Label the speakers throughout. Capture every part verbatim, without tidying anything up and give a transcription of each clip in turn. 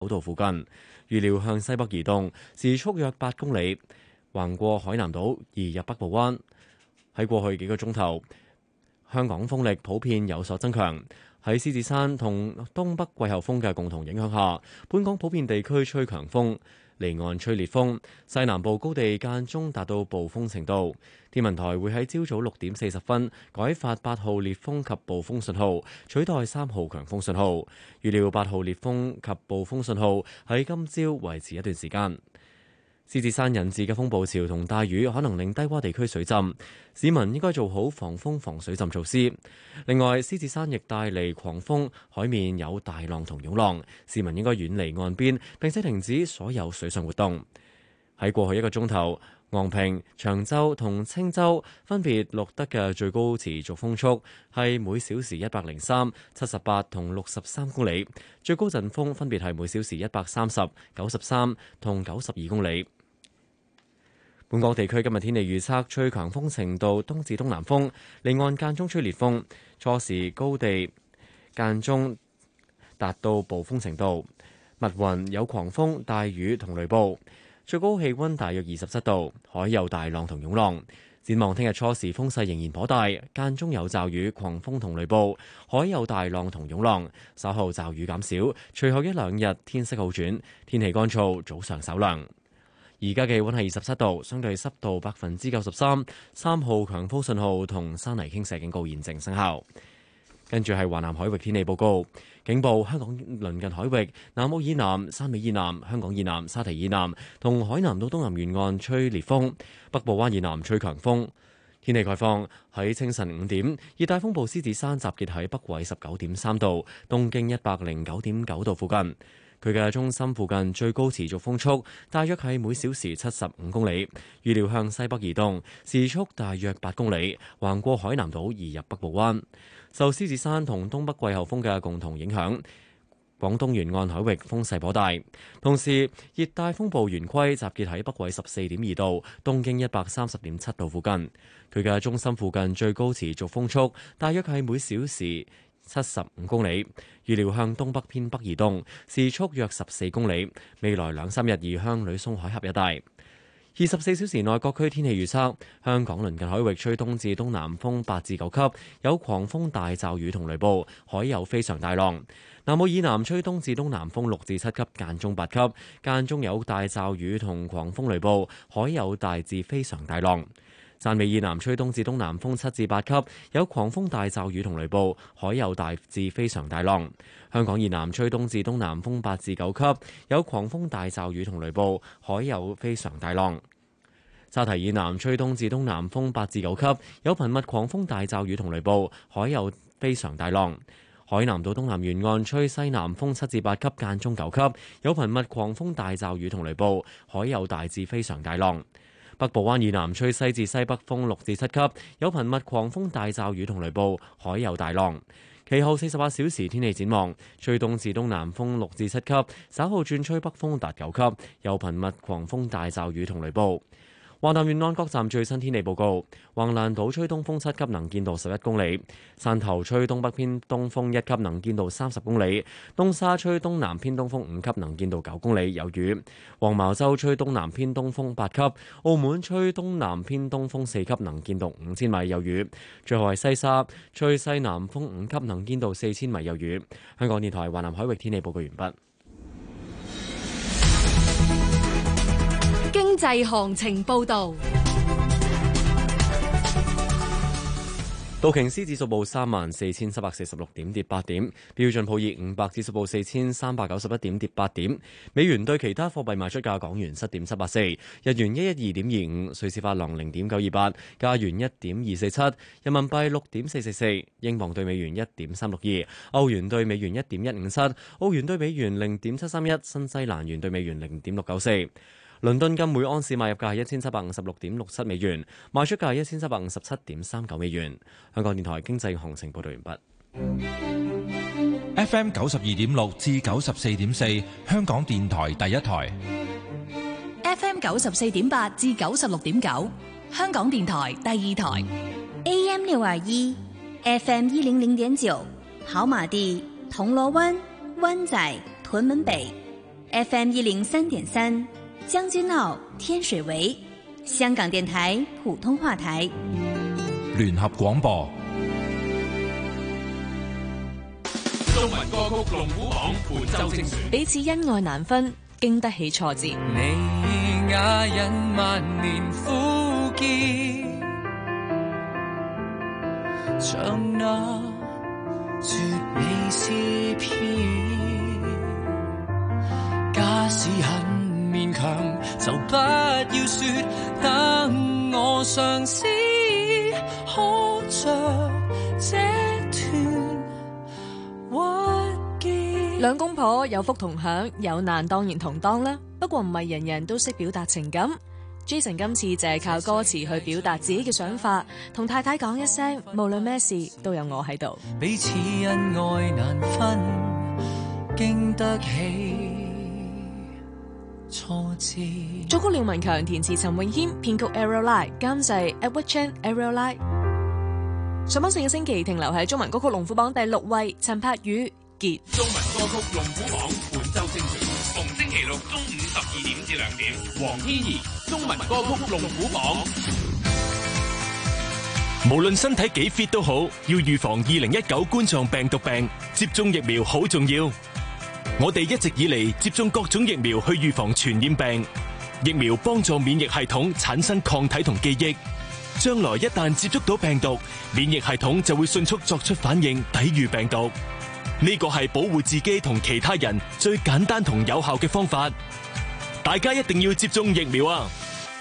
Speaker 1: 度附近，預料向西北移動，時速約八公里，橫過海南島移入北部灣。喺過去幾個鐘頭，香港風力普遍有所增強。喺獅子山同東北季候風嘅共同影響下，本港普遍地區吹強風，離岸吹烈風，西南部高地間中達到暴風程度。天文台會喺朝早六點四十分改發八號烈風及暴風信號，取代三號強風信號。預料八號烈風及暴風信號喺今朝維持一段時間。獅子山引致嘅風暴潮同大雨可能令低洼地區水浸，市民應該做好防風防水浸措施。另外，獅子山亦帶嚟狂風，海面有大浪同湧浪，市民應該遠離岸邊並且停止所有水上活動。喺過去一個鐘頭，昂坪、長洲同青洲分別錄得嘅最高持續風速係每小時一百零三、七十八同六十三公里，最高陣風分別係每小時一百三十、九十三同九十二公里。本港地區今日天氣預測，吹強風程度東至東南風，離岸間中吹烈風，初時高地間中達到暴風程度，密雲有狂風、大雨同雷暴，最高氣溫大約二十七度，海有大浪同湧浪。展望聽日初時風勢仍然頗大，間中有驟雨、狂風同雷暴，海有大浪同湧浪。稍後驟雨減少，隨後一兩日天色好轉，天氣乾燥，早上稍涼。而家嘅氣溫係二十七度，相對濕度百分之九十三，三號強風信號同山泥傾瀉警告現正生效。跟住係華南海域天氣報告，警報：香港鄰近海域、南澳以南、汕尾以南、香港以南、沙堤以南同海南島東南沿岸吹烈風，北部灣以南吹強風。天氣概況：喺清晨五點，熱帶風暴獅子山集結喺北緯十九點三度、東經一百零九點九度附近。佢嘅中心附近最高持續風速大約係每小時七十五公里，預料向西北移動，時速大約八公里，橫過海南島移入北部灣。受獅子山同東北季候風嘅共同影響，廣東沿岸海域風勢頗大。同時，熱帶風暴圓規集結喺北緯十四點二度、東經一百三十點七度附近。佢嘅中心附近最高持續風速大約係每小時七十五公里，預料向東北偏北移動，時速約十四公里。未來兩三日移向呂宋海峽一帶。二十四小時內各區天氣預測：香港鄰近海域吹東至東南風八至九級，有狂風大驟雨同雷暴，海有非常大浪。南澳以南吹東至東南風六至七級，間中八級，間中有大驟雨同狂風雷暴，海有大至非常大浪。汕尾以南吹東至東南風七至八級，有狂風大驟雨同雷暴，海有大至非常大浪。香港以南吹東至東南風八至九級，有狂風大驟雨同雷暴，海有非常大浪。沙堤以南吹東至東南風八至九級，有頻密狂風大驟雨同雷暴，海有非常大浪。海南島東南沿岸吹西南風七至八級，間中九級，有頻密狂風大驟雨同雷暴，海有大至非常大浪。北部灣以南吹西至西北風六至七級，有頻密狂風大驟雨同雷暴，海有大浪。其後四十八小時天氣展望：吹東至東南風六至七級，稍後轉吹北風達九級，有頻密狂風大驟雨同雷暴。華南沿岸各站最新天氣報告：橫瀾島吹東風七級，能見度十一公里；汕頭吹東北偏東風一級，能見度三十公里；東沙吹東南偏東風五級，能見度九公里，有雨；黃茅洲吹東南偏東風八級；澳門吹東南偏東風四級，能見度五千米，有雨；最後係西沙吹西南風五級，能見度四千米，有雨。香港電台華南海域天氣報告完畢。
Speaker 2: 經濟行情報導，
Speaker 1: 道瓊斯指數報三萬四千七百四十六點，跌八點；標準普爾五百指數報四千三百九十一點，跌八點。美元對其他貨幣賣出價：港元七點七八四，日元一一二點二五，瑞士法郎零點九二八，加元一點二四七，人民幣六點四四四，英鎊對美元一點三六二，歐元對美元一點一五七，澳元對美元零點七三一，新西蘭元對美元零點六九四。倫敦金每安士買入價係一千七百五十六點六七美元，賣出價係一千七百五十七點三九美元。香港電台經濟行情報道完
Speaker 3: 畢。F M 九十二點六至九十四點四，香港電台第一台。
Speaker 2: F M 九十四點八至九十六點九，香港電台第二台。
Speaker 4: A M 六二一，F M 一零零點九，跑馬地、銅鑼灣、灣仔、屯門北。 F M 一零三點三，將軍澳天水圍，香港電台普通話台，
Speaker 3: 聯合廣播。
Speaker 5: 中文歌曲龍虎榜本周精選，
Speaker 6: 彼此恩愛難分，經得起挫折。
Speaker 7: 你雅人萬年枯竭，像那絕美詩篇。假使很勉強，就不要說，等我嘗試，可着這段鬱結。
Speaker 6: 兩公婆有福同享，有難當然同當啦。不過唔係人人都識表達情感。Jason 今次就係靠歌詞去表達自己嘅想法，同太太講一聲，無論咩事都有我喺度。
Speaker 7: 彼此恩愛難分，經得起挫折。
Speaker 6: 作曲廖文強，填詞陳詠謙，編曲 Ariel Lai， 監製 Edward Chan、Ariel Lai。上榜上個星期停留喺中文歌曲龍虎榜第六位，陳柏宇結。
Speaker 5: 中文歌曲龍虎榜本周精選，逢星期六中午十二點至兩點，黃天怡中文歌曲龍虎榜。
Speaker 8: 無論身體幾 fit 都好，要預防二零一九冠狀病毒病，接種疫苗好重要。我哋一直以嚟接種各種疫苗去預防傳染病，疫苗幫助免疫系統產生抗體同記憶，將來一旦接觸到病毒，免疫系統就會迅速作出反應，抵禦病毒。呢個係保護自己同其他人最簡單同有效嘅方法，大家一定要接種疫苗啊！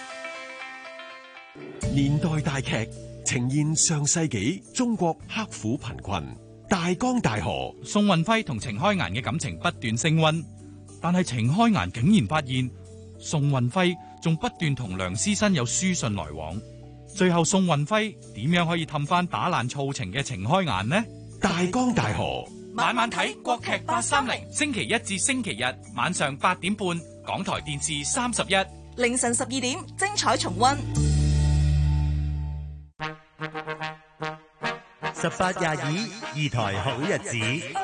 Speaker 9: 年代大劇呈現上世紀中國刻苦貧困。大江大河，
Speaker 10: 宋運輝同程開顏嘅感情不斷升溫，但係程開顏竟然發現宋運輝仲不斷同梁思申有書信來往。最後宋運輝點樣可以氹翻打爛醋情嘅程開顏呢？
Speaker 9: 大江大河，
Speaker 10: 晚晚睇國劇八三零，星期一至星期日晚上八點半，港台電視三十一，
Speaker 11: 凌晨十二點精彩重溫。
Speaker 12: 十八廿二，二台好日子。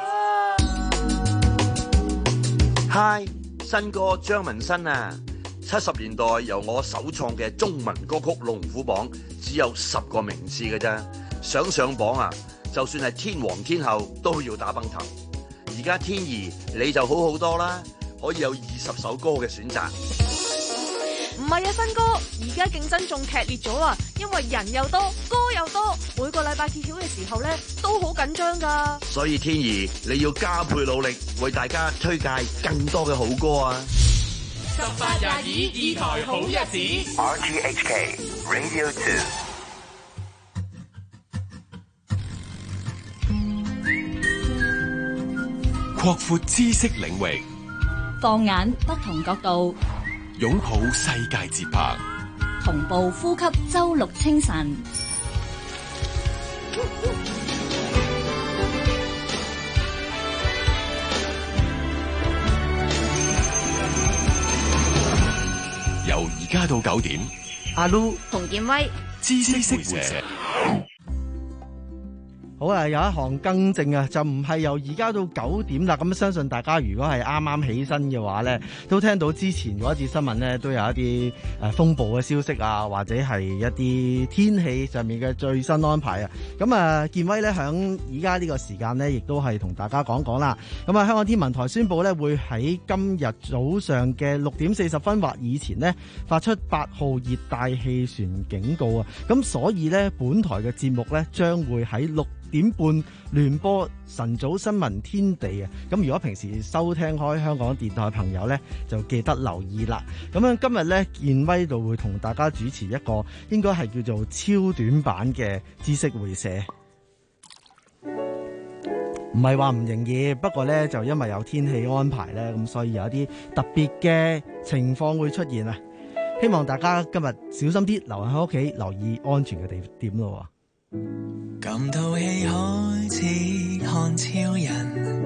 Speaker 13: 嗨，新歌張文新啊！七十年代由我首創嘅中文歌曲龍虎榜只有十個名次嘅啫，想上榜啊，就算係天王天后都要打崩頭。而家天兒你就好好多啦，可以有二十首歌嘅選擇。
Speaker 11: 唔係啊，新歌而家競爭仲劇烈咗啊，因為人又多，歌又多，每個禮拜揭曉嘅時候咧都好緊張噶。
Speaker 13: 所以天兒你要加倍努力，為大家推介更多嘅好歌啊！
Speaker 5: 十八廿二，二台好日子。
Speaker 14: R T H K Radio Two。
Speaker 9: 擴闊知識領域，
Speaker 15: 放眼不同角度，
Speaker 9: 擁抱世界節拍，
Speaker 15: 同步呼吸周六清晨。
Speaker 9: 由而家到九點，
Speaker 16: 阿 Lu
Speaker 4: 洪建威，
Speaker 9: 知識會社。
Speaker 16: 好啊，有一項更正啊，就唔係由而家到九點啦。咁相信大家如果係啱啱起身嘅話呢，都聽到之前嗰一節新聞呢，都有一啲誒風暴嘅消息啊，或者係一啲天氣上面嘅最新安排啊。咁啊，建威呢，響而家呢個時間呢，亦都係同大家講講啦。咁啊，香港天文台宣布呢，會喺今日早上嘅六點四十分或以前呢，發出八號熱帶氣旋警告啊。咁所以呢，本台嘅節目呢，將會喺六點半聯播晨早新聞天地啊！咁如果平時收聽開香港電台嘅朋友呢，就記得留意啦。咁樣今日呢，建威度會同大家主持一個應該係叫做超短版嘅知識會社，唔係話唔營業，不過呢，就因為有天氣安排呢，咁所以有一啲特別嘅情況會出現啊！希望大家今日小心啲，留喺屋企，留意安全嘅地點咯。
Speaker 7: 感到氣開始看超人，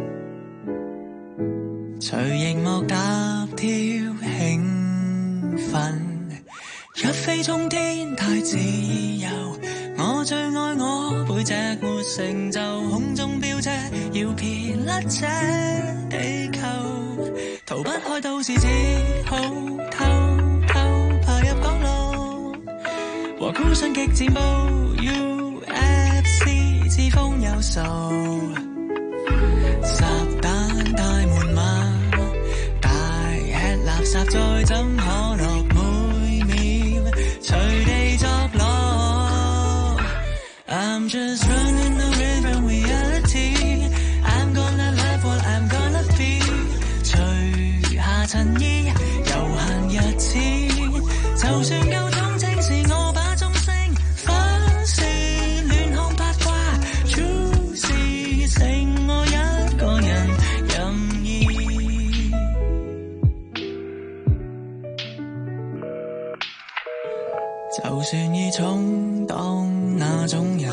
Speaker 7: 隨熒幕踏跳興奮，一飛沖天太自由，我最愛我背脊沒成就，空中飆車要撇甩這地球。 逃不開都市，只好偷偷爬入角落，和孤身激戰步 U F C 之風有數，十蛋大門馬，大吃垃圾再怎可樂，每秒隨地作樂。I'm just running away from reality. I'm gonna love what I'm gonna be. 除下襯衣，悠閒日子，就算夠鐘情時，我把鐘聲反視，亂看八卦，諸事剩我一個人任意。就算已充當那種人，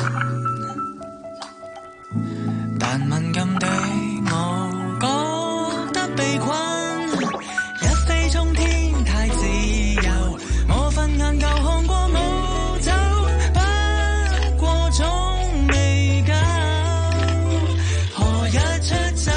Speaker 7: 但敏感的我覺得被困，一飛沖天太自由，我瞓眼夠看過冇走，不過總未夠，何日出走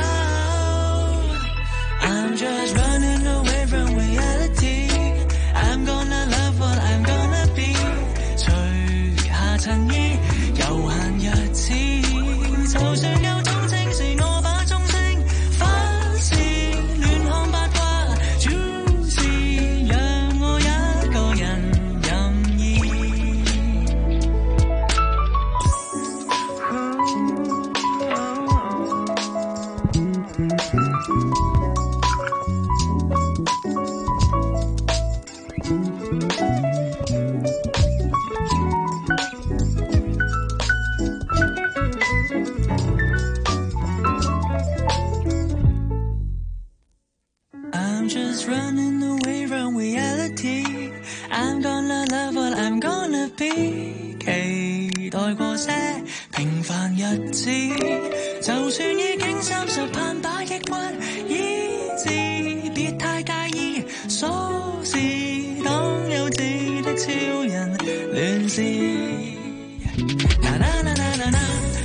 Speaker 7: I'm just running away from reality. I'm gonna love what I'm gonna be. 除下襯衣，悠閒日子，就算夠鐘情時，我把鐘聲反視，亂看八卦，諸事讓我一個人任意。I'm just running away from reality. I'm gonna love what I'm gonna be. 期待過些平凡日子，就算已經三十，盼把抑鬱醫治，別太介意瑣事，當幼稚的超人亂試。啦啦啦啦啦啦。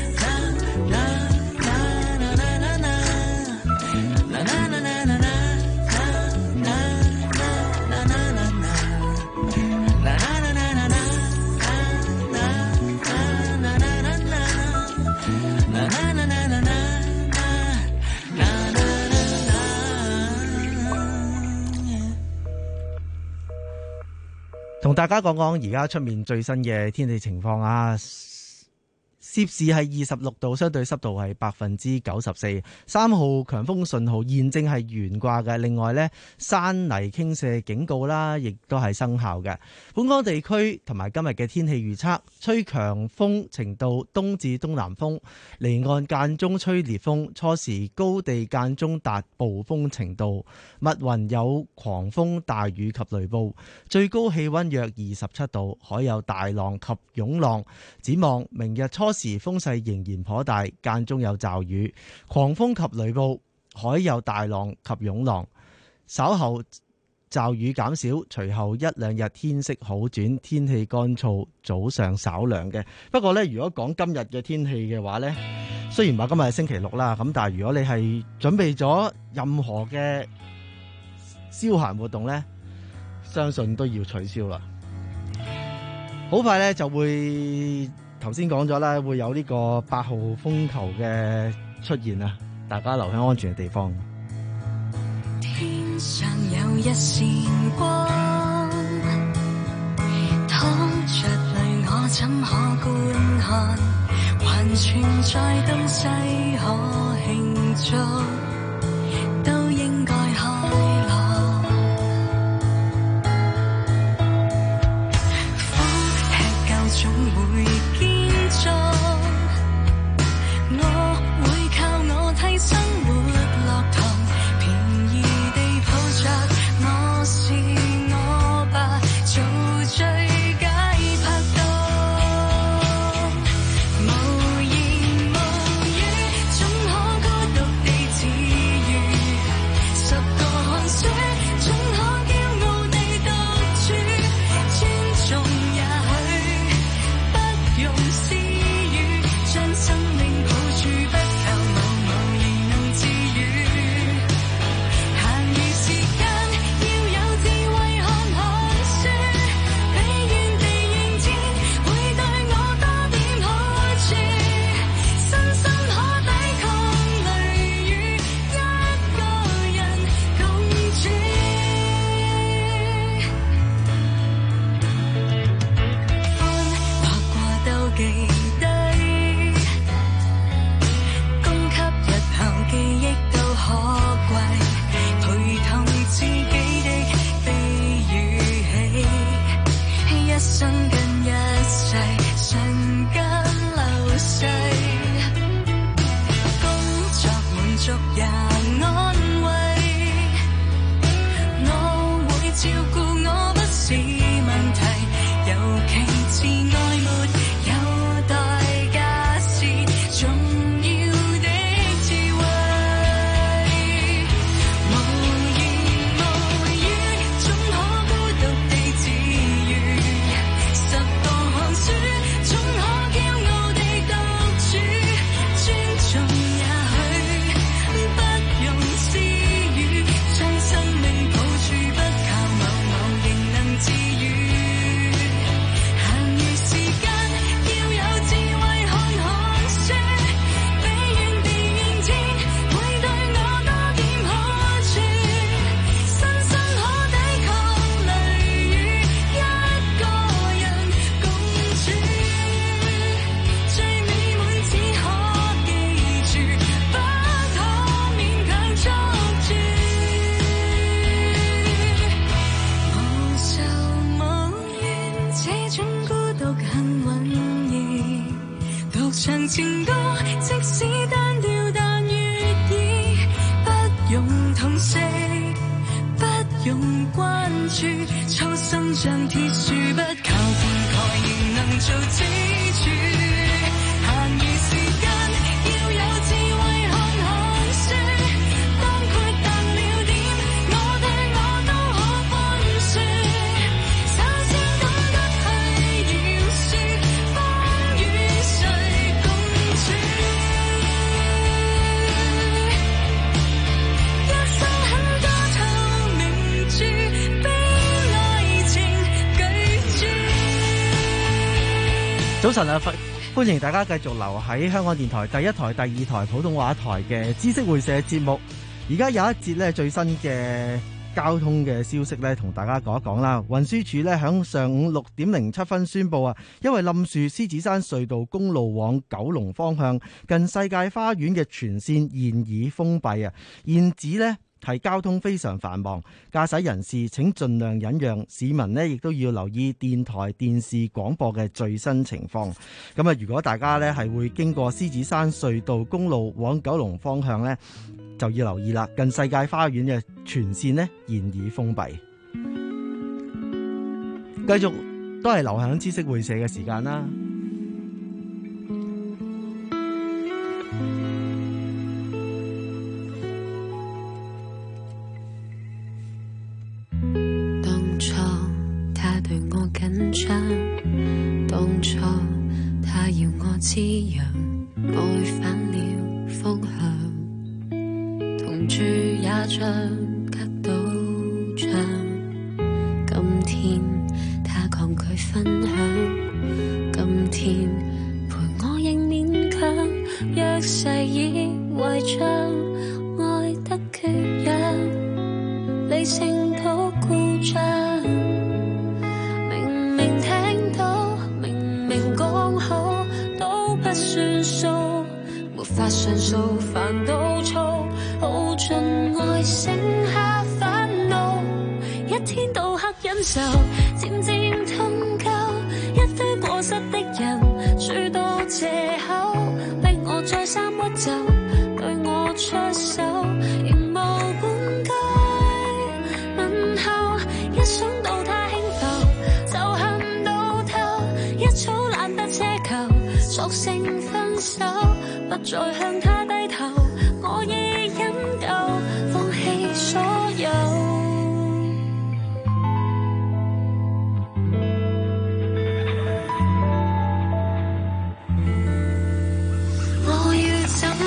Speaker 16: 同大家講講而家出面最新嘅天氣情況啊！攝氏係二十六度，相對濕度係百分之九十四，三號強風信號現正係懸掛嘅。另外呢，山泥傾瀉警告啦，亦都係生效嘅。本港地區同埋今日嘅天氣預測，吹強風程度東至東南風，離岸間中吹烈風，初時高地間中達暴風程度，密雲有狂風大雨及雷暴，最高氣溫約二十七度，海有大浪及湧浪。展望明日初時風勢仍然頗大，間中有驟雨、狂風及雷暴，海有大浪及湧浪。稍後驟雨減少，隨後一兩日天色好轉，天氣乾燥，早上稍涼嘅。不過呢，如果講今日嘅天氣嘅話呢，雖然話今日係星期六啦，咁但係如果你係準備咗任何嘅消閒活動呢，相信都要取消啦。好快呢就會。頭先講咗啦，會有呢個八號風球嘅出現啊！大家留喺安全嘅地方。
Speaker 17: 天上有一線光，淌着淚我怎可觀看？還存在東西可慶祝，都應該開朗。苦吃夠總會。我會靠我替生活落堂，便宜地抱着我是我吧，做最佳拍檔。無言無語，總可孤獨地自用關注，初生像鐵樹，不靠灌溉仍能做支柱。閒餘時間要有智慧看看書，當決定了點，我對我都可寬恕。首先懂得去饒恕，風雨誰共處？一生很多透明珠，被愛情拒絕。
Speaker 16: 早晨啊，歡迎大家繼續留喺香港電台第一台、第二台普通話台嘅知識會社節目。而家有一節咧最新嘅交通嘅消息咧，同大家講一講啦。運輸署咧響上午六點零七分宣布啊，因為冧樹獅子山隧道公路往九龍方向近世界花園嘅全線現已封閉啊，現指呢係交通非常繁忙，駕駛人士請盡量忍讓，市民呢亦都要留意電台、電視廣播嘅最新情況。咁啊，如果大家呢係會經過獅子山隧道公路往九龍方向呢，就要留意啦。近世界花園嘅全線呢現已封閉。繼續都係流行知識會社嘅時間啦。
Speaker 18: 緊張，當初他要我滋養，愛反了方向，同住也像隔到牆。今天他抗拒分享，今天陪我仍勉強，若誓已遺仗，愛得缺氧，理性都故障。算數，沒法上訴，煩到燥，耗盡愛剩下煩惱，一天到黑忍受，漸漸痛夠，一堆過失的人，諸多藉口，逼我再三屈就，對我出手，仍無半句問候，一想到他輕浮，就恨到透，一早懶得奢求。索性分手，不再向他低頭，我已忍夠，放棄所有。我要怎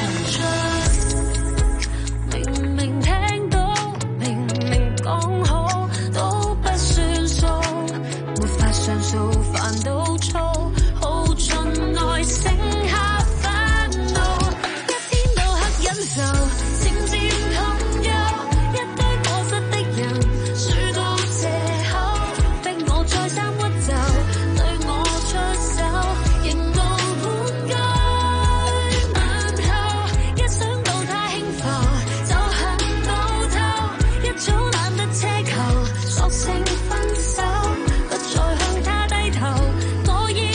Speaker 18: 算出？明明聽到，明明講好，都不算數，沒法上訴，煩到燥。愛剩下煩惱，一天到黑忍受，漸漸痛憂，一堆過失的人，諸多藉口，逼我再三屈就，對我出手，仍無半句問候，一想到他輕浮，就恨到透，一早懶得奢求，索性分手，不再向他低頭，我已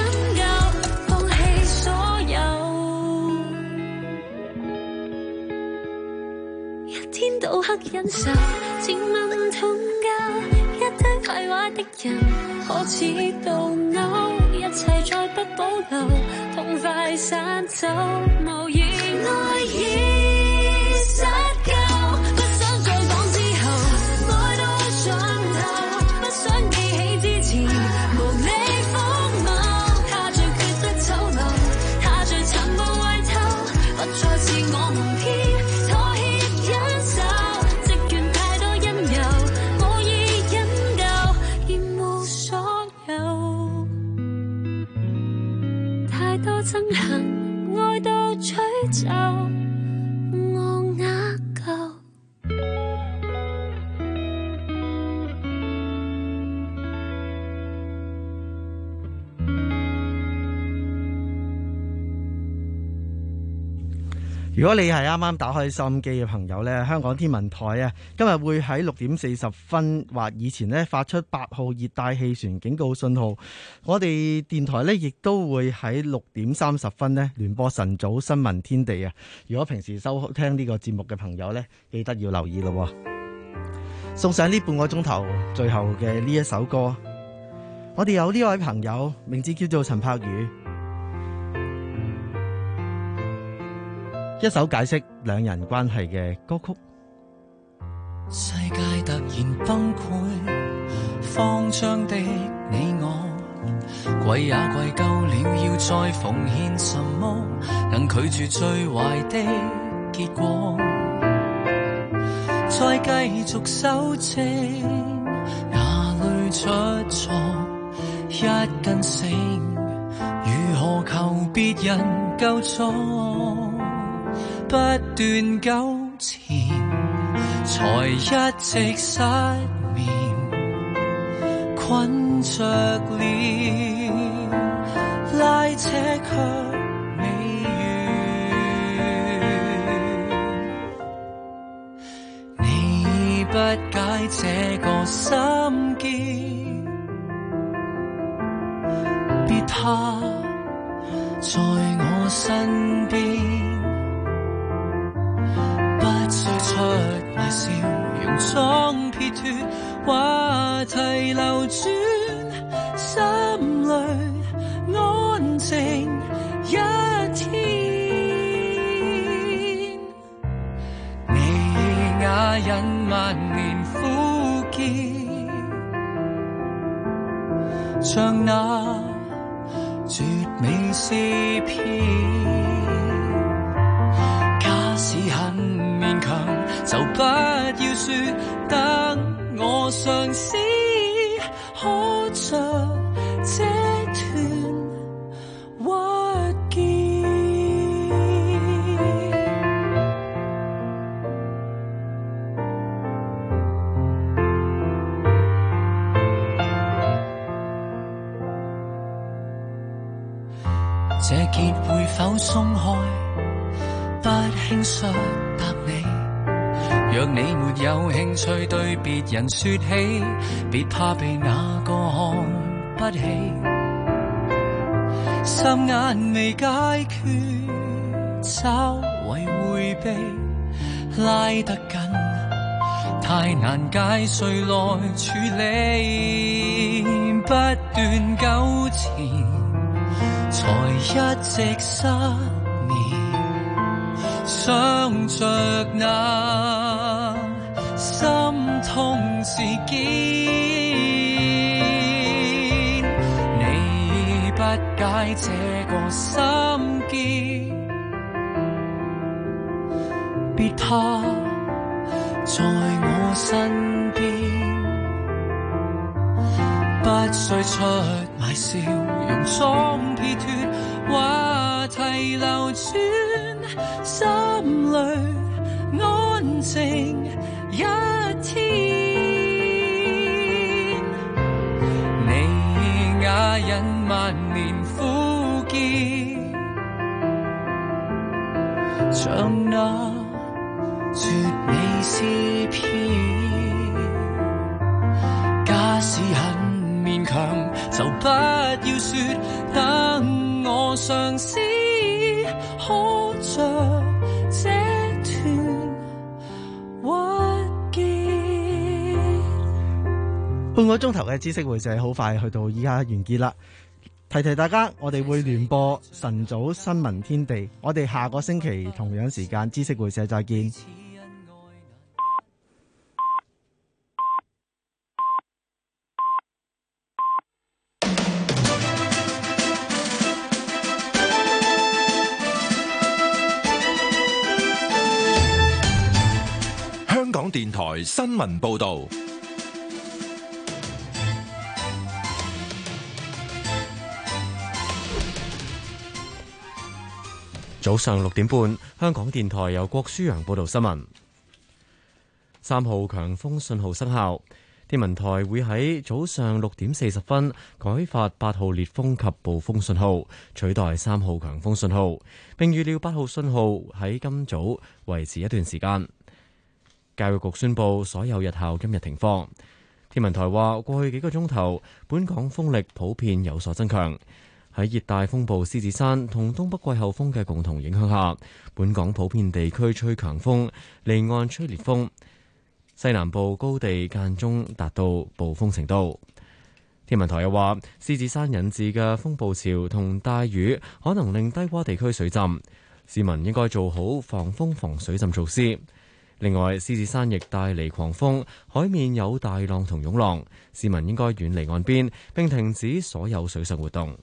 Speaker 18: 天到黑忍受，漸問痛交，一堆壞壞的人，可似倒扭，一切再不保留，痛快散走，無言愛已失夠，不想再講之後，愛到盡頭，不想記起之前，無理荒謬，他最缺德醜陋，他最殘暴壞透，不再是我們偏。憎恨愛到吹走，我啞夠。
Speaker 16: 如果你係啱啱打開收音機嘅朋友呢，香港天文台啊，今日會喺六點四十分或以前呢發出八號熱帶氣旋警告信號。我哋電台呢亦都會喺六點三十分呢聯播晨早新聞天地啊。如果平時收聽呢個節目嘅朋友呢，記得要留意咯。 送上呢半個鐘頭最後嘅呢一首歌。我哋有呢位朋友，名字叫做陳柏宇，一首解釋兩人關係嘅歌曲。
Speaker 7: 世界突然崩潰，慌張的你我，貴也貴夠了，要再奉獻什麼，能拒絕最壞的結果，再繼續修正，哪裏出錯？一根繩，如何求別人救助？不斷糾纏，才一直失眠，困着了，拉扯卻未完。你不解這個心結，別怕，在我身邊，不需出賣笑容裝撇脱，話題流轉，心裏安靜一天。你啞忍萬年枯竭，像那絕美詩篇，假使很勉強，就不要說，等我嘗試可着這段鬱結。這結會否鬆開？不輕率答你。若你沒有興趣對別人說起，別怕被那個看不起。心眼未解決，稍為迴避，拉得緊，太難解，誰來處理？不斷糾纏，才一直失眠，想着那心痛事件。你不解這個心結，別怕，在我身邊，不需出賣笑容裝撇脱，話題流轉，心裏安靜一天。你啞忍萬年枯竭，像那絕美詩篇，假使很勉強，就不要說，等我嘗試可着這段鬱結。
Speaker 16: 半個鐘頭嘅知識會社好快去到依家完結啦。提提大家，我哋會聯播晨早新聞天地，我哋下個星期同樣時間知識會社再見。
Speaker 3: 香港電台新聞報道。
Speaker 1: 早上六點半，香港電台由郭舒揚報道新聞。三號強風信號生效，天文台會喺早上六點四十分改發八號烈風及暴風信號，取代三號強風信號，並預料八號信號喺今早維持一段時間。教育局宣布所有日校今日停課。天文台話，過去幾個鐘頭，本港風力普遍有所增強。喺熱帶風暴獅子山同東北季候風嘅共同影響下，本港普遍地區吹強風，離岸吹烈風。 西南部高地間中達到暴風程度。天文台又話，獅子山引致嘅風暴潮同大雨可能令低洼地區水浸，市民應該做好防風防水浸措施。另外，獅子山亦帶嚟狂風，海面有大浪同湧浪，市民應該遠離岸邊並停止所有水上活動。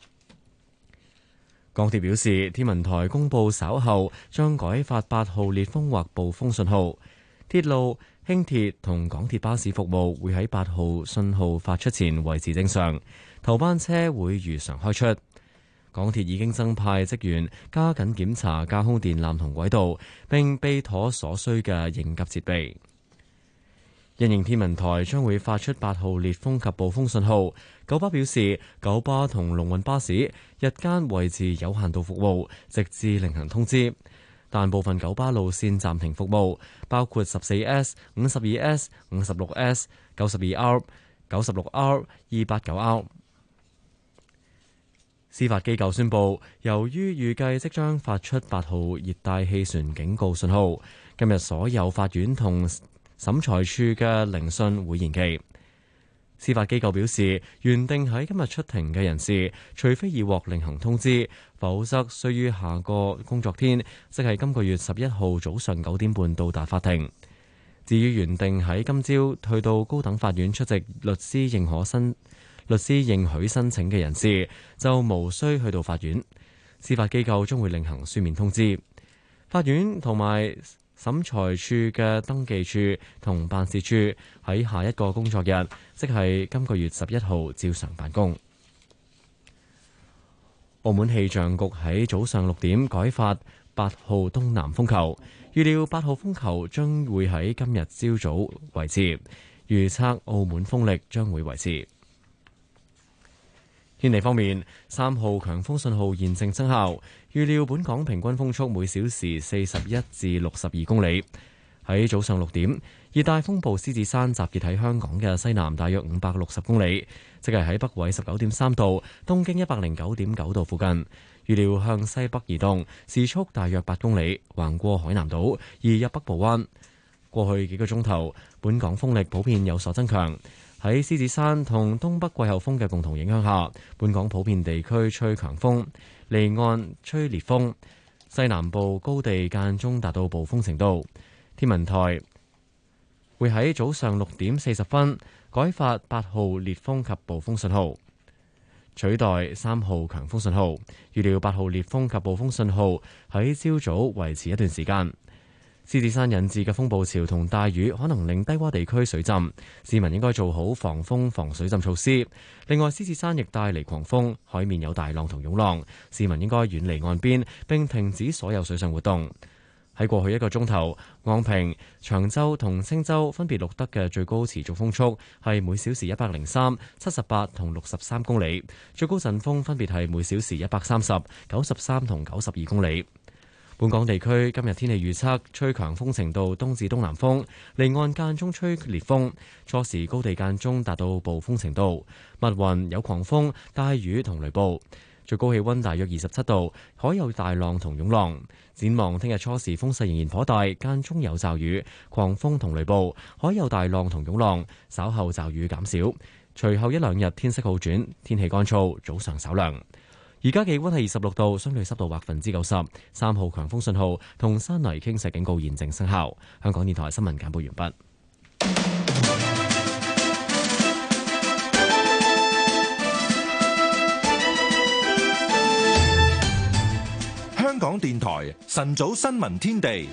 Speaker 1: 港鐵表示，天文台公佈稍後將改發八號烈風或暴風信號，鐵路、輕鐵同港鐵巴士服務會喺八號信號發出前維持正常，頭班車會如常開出。港鐵已經增派職員加緊檢查架空電纜同軌道，並備妥所需嘅應急設備。因應天文台將會發出八號烈風及暴風信號，九巴表示，九巴同龍運巴士日間維持有限度服務，直至另行通知。但部分九巴路線暫停服務，包括十四 S、五十二 S、五十六 S、九十二 R、九十六 R、二八九 R。司法機構宣布，由於預計即將發出八號熱帶氣旋警告信號，今日所有法院同審裁處嘅聆訊會延期。司法機構表示，原定喺今日出庭嘅人士，除非已獲另行通知，否則需於下個工作天，即係今個月十一號早上九點半到達法庭。至於原定喺今朝去到高等法院出席律師認可申律師認許申請嘅人士，就無需去到法院。司法機構將會另行書面通知。法院同埋審裁處嘅登記處同辦事處喺下一個工作日，即係今個月十一號照常辦公。澳門氣象局喺早上六點改發八號東南風球，預料八號風球將會喺今日朝早維持，預測澳門風力將會維持。天氣方面，三號強風信號現正生效，預料本港平均風速每小時四十一至六十二公里。喺早上六點，熱帶風暴獅子山集結喺香港嘅西南大約五百六十公里，即係喺北緯十九點三度、東經一百零九點九度附近。預料向西北移動，時速大約八公里，橫過海南島，移入北部灣。過去幾個鐘頭，本港風力普遍有所增強。喺獅子山同東北季候風嘅共同影響下，本港普遍地區吹強風，離岸吹烈風，西南部高地間中達到暴風程度。天文台會喺早上六點四十分改發八號烈風及暴風信號，取代三號強風信號。預料八號烈風及暴風信號喺朝早維持一段時間。獅子山引致嘅風暴潮同大雨可能令低洼地區水浸，市民應該做好防風防水浸措施。另外，獅子山亦帶嚟狂風，海面有大浪同湧浪，市民應該遠離岸邊並停止所有水上活動。喺過去一個鐘頭，昂坪、長洲同青洲分別錄得嘅最高持續風速係每小時一百零三、七十八同六十三公里，最高陣風分別係每小時一百三十、九十三同九十二公里。本港地區今日天氣預測，吹強風程度東至東南風，離岸間中吹烈風，初時高地間中達到暴風程度，密雲有狂風、大雨同雷暴，最高氣溫大約二十七度，海有大浪同湧浪。展望聽日初時風勢仍然頗大，間中有驟雨、狂風同雷暴，海有大浪同湧浪，稍後驟雨減少，隨後一兩日天色好轉，天氣乾燥，早上稍涼。而家氣溫係二十六度，相對濕度百分之九十，三號強風信號同山泥傾瀉警告現正生效。香港電台新聞簡報完畢。
Speaker 3: 香港電台晨早新聞天地。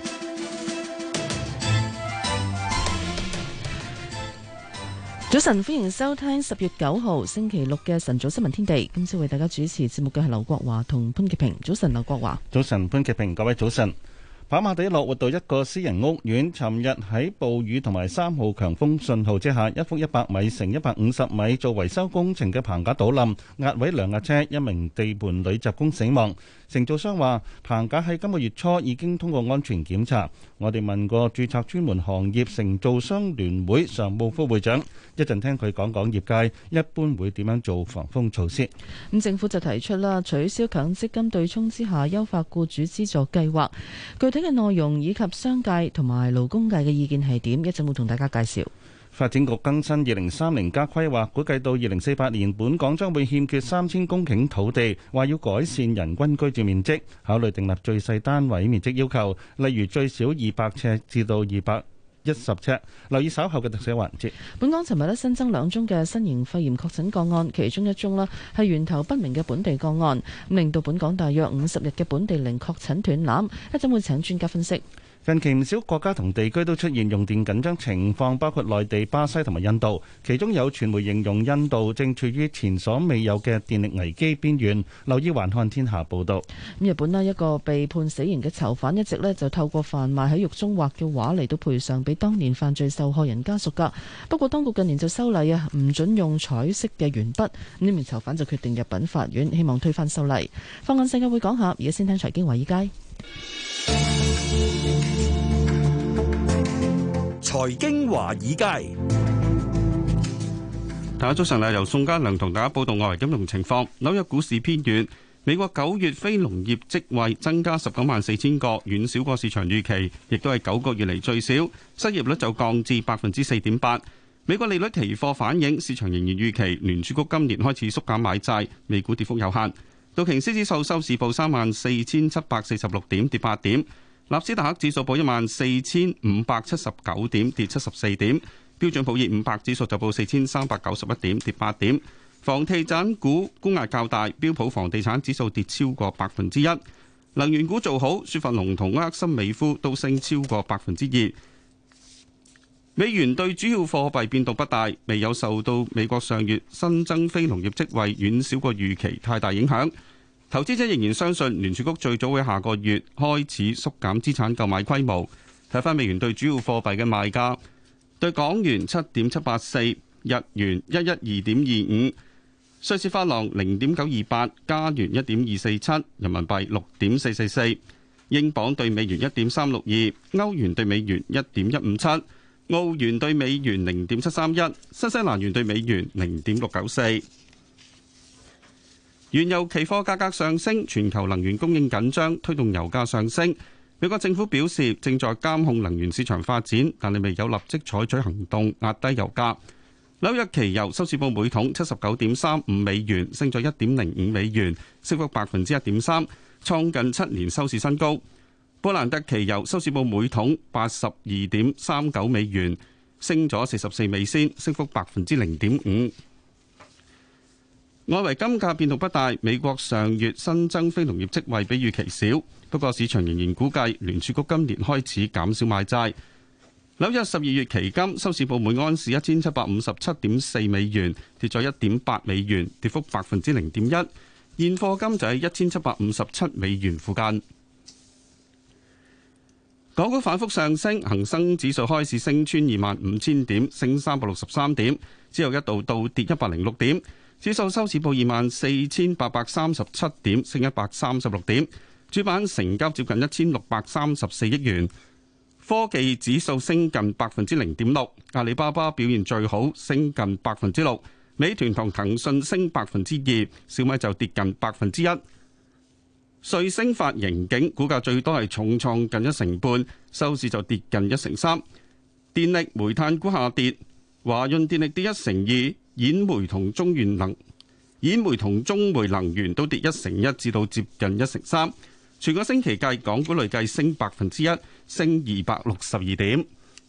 Speaker 19: 早晨，歡迎收聽十月九號星期六嘅晨早新聞天地。今次為大家主持節目嘅係劉國華同潘潔平。早晨，劉國華。
Speaker 20: 早晨，潘潔平。各位早晨。跑馬地樂活道一個私人屋苑，尋日喺暴雨同埋三號強風信號之下，一幅一百米乘一百五十米做維修工程嘅棚架倒冧，壓毀兩架車，一名地盤女雜工死亡。承造商話棚架喺今個月初已經通過安全檢查。我哋問過註冊專門行業承造商聯會常務副會長，一陣聽佢講講業界一般會點樣做防風措施。
Speaker 19: 咁政府就提出啦，取消強積金對沖之下優化僱主資助計劃，具體嘅內容以及商界同埋勞工界嘅意見係點，一陣會同大家介紹。
Speaker 20: 發展局更新二零三零加規劃，估計到二零四八年，本港將會欠缺三千公頃土地，話要改善人均居住面積，考慮訂立最細單位面積要求，例如最少二百尺至到二百一十尺。留意稍後嘅特寫環節。
Speaker 19: 本港尋日咧新增兩宗嘅新型肺炎確診個案，其中一宗咧係源頭不明嘅本地個案，咁令到本港大約五十日嘅本地零確診斷纜。一陣會請專家分析。
Speaker 20: 近期唔少國家同地區都出現用電緊張情況，包括內地、巴西同埋印度。其中有傳媒形容印度正處於前所未有嘅電力危機邊緣。留意環看天下報導。
Speaker 19: 咁日本咧一個被判死刑嘅囚犯一直咧就透過販賣喺獄中畫嘅畫嚟到賠償俾當年犯罪受害人家屬㗎。不過當局近年就修例啊，唔準用彩色嘅鉛筆。呢名囚犯就決定入稟法院，希望推翻修例。放眼世界會講下，而家先聽財經華爾街。
Speaker 12: 財經華爾街，
Speaker 21: 大家早晨啊！由宋家良同大家報道外圍金融情況。紐約股市偏軟，美國九月非農業職位增加十九萬四千個，遠少過市場預期，亦都係九個月嚟最少。失業率就降至百分之四點八。美國利率期貨反映市場仍然預期聯儲局今年開始縮減買債，美股跌幅有限。道瓊斯指數收市報三萬四千七百四十六點，跌八點。納斯達克指數報一萬四千五百七十九點，跌七十四點。標準普爾五百指數就報四千三百九十一點，跌八點。房地產股沽壓較大，標普房地產指數跌超過百分之一。能源股做好，雪佛龍同埃克森美孚都升超過百分之二。美元對主要貨幣變動不大，未有受到美國上月新增非農業職位遠少過預期太大影響。投資者仍然相信聯儲局最早會下個月開始縮減資產購買規模。睇返美元對主要貨幣嘅賣價，對港元七點七八四，日元一一二點二五，瑞士法郎零點九二八，加元一點二四七，人民幣六點四四四，英鎊對美元一點三六二，歐元對美元一點一五七，澳元對美元零點七三一，新西蘭元對美元零點六九四。原油期貨價格上升，全球能源供應緊張，推動油價上升。美國政府表示正在監控能源市場發展，但係未有立即採取行動壓低油價。紐約期油收市報每桶七十九點三五美元，升咗一點零五美元，升幅百分之一點三，創近七年收市新高。布蘭特期油收市報每桶八十二點三九美元，升咗四十四美仙，升幅百分之零點五。外圍金價變動不大，美國上月新增非農業職位比預期少，不過市場仍然估計聯儲局今年開始減少買債。紐約十二月期金收市報每安士一千七百五十七點四美元，跌咗一點八美元，跌幅百分之零點一。現貨金就喺一千七百五十七美元附近。港股反覆上升，恒生指數開始升穿二萬五千點，升三百六十三點，之後一度倒跌一百零六點。指數收市報二萬四千八百三十七點，升一百三十六點。主板成交接近一千六百三十四億元。科技指數升近百分之零點六，阿里巴巴表現最好，升近百分之六。美團同騰訊升百分之二，小米就跌近百分之一。瑞聲發盈警，股價最多係重創近一成半，收市就跌近一成三。電力煤炭股下跌，華潤電力跌一成二。兗煤同中原能、兗煤同中煤能源都跌一成一，至到接近一成三。全個星期計，港股累計升百分之一，升二百六十二點。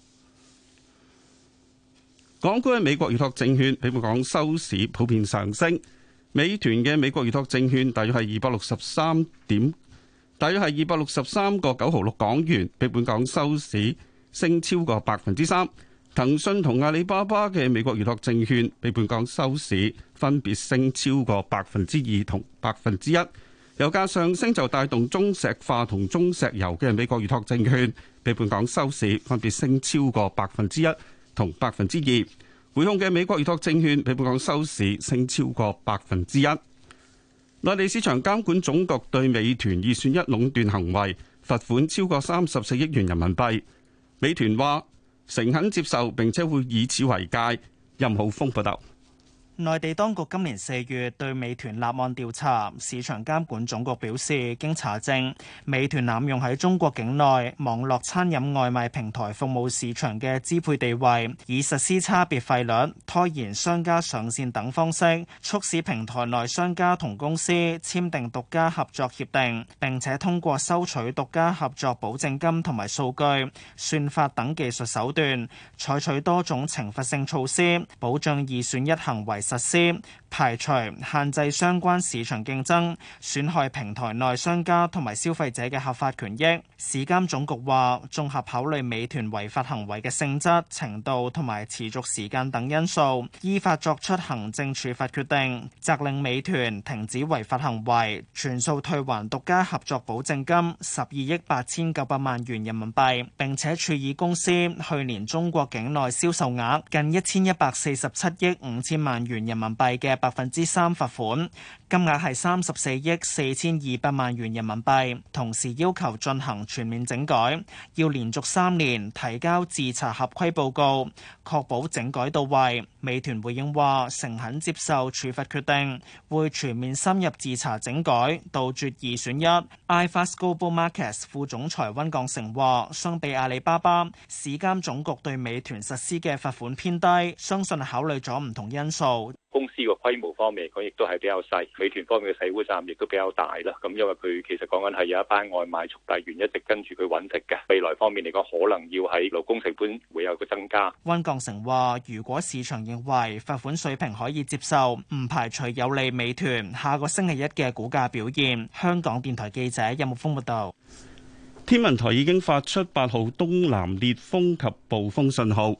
Speaker 21: 港股嘅美國預託證券，比本港收市普遍上升。美團嘅美國預託證券大約係二百六十三點，大約係二百六十三個九毫六港元，比本港收市升超過百分之三。騰訊同阿里巴巴嘅美國預託證券比本港收市分別升超過百分之二同百分之一。油價上升就帶動中石化同中石油嘅美國預託證券比本港收市分別升超過百分之一同百分之二。匯控嘅美國預託證券比本港收市升超過百分之一。內地市場監管總局對美團二選一壟斷行為罰款超過三十四億元人民幣。美團話誠懇接受，並且會以此為戒。任浩峰報道。
Speaker 2: 內地當局今年四月對美團立案調查，市場監管總局表示，經查證，美團濫用喺中國境內網絡餐飲外賣平台服務市場嘅支配地位，以實施差別費率、拖延商家上線等方式，促使平台內商家同公司簽訂獨家合作協定，並且通過收取獨家合作保證金同埋數據、算法等技術手段，採取多種懲罰性措施，保障二選一行為實施，排除限制相關市場競爭，損害平台內商家同埋消費者嘅合法權益。市監總局話，綜合考慮美團違法行為嘅性質、程度同埋持續時間等因素，依法作出行政處罰決定，責令美團停止違法行為，全數退還獨家合作保證金十二億八千九百萬元人民幣，並且處以公司去年中國境內銷售額近一千一百四十七億五千萬元人民幣嘅百分之三罰款，金額係三十四億四千二百萬元人民幣。同時要求進行全面整改，要連續三年提交自查合規報告，確保整改到位。美團回應話，誠懇接受處罰決定，會全面深入自查整改，杜絕二選一。iFast Global Markets 副總裁温鋼成話，相比阿里巴巴，市監總局對美團實施嘅罰款偏低，相信考慮咗唔同因素。
Speaker 22: 公司個規模方面嚟講，亦都係比較細。美團方面嘅社會責任亦都比較大啦。咁因為佢其實講緊係有一班外賣速遞員一直跟住佢揾食嘅。未來方面嚟講，可能要喺勞工成本會有個增加。
Speaker 2: 温鋼成話，如果市場認為罰款水平可以接受，唔排除有利美團下個星期一嘅股價表現。香港電台記者任木峰報道。
Speaker 21: 天文台已經發出八號東南烈風及暴風信號。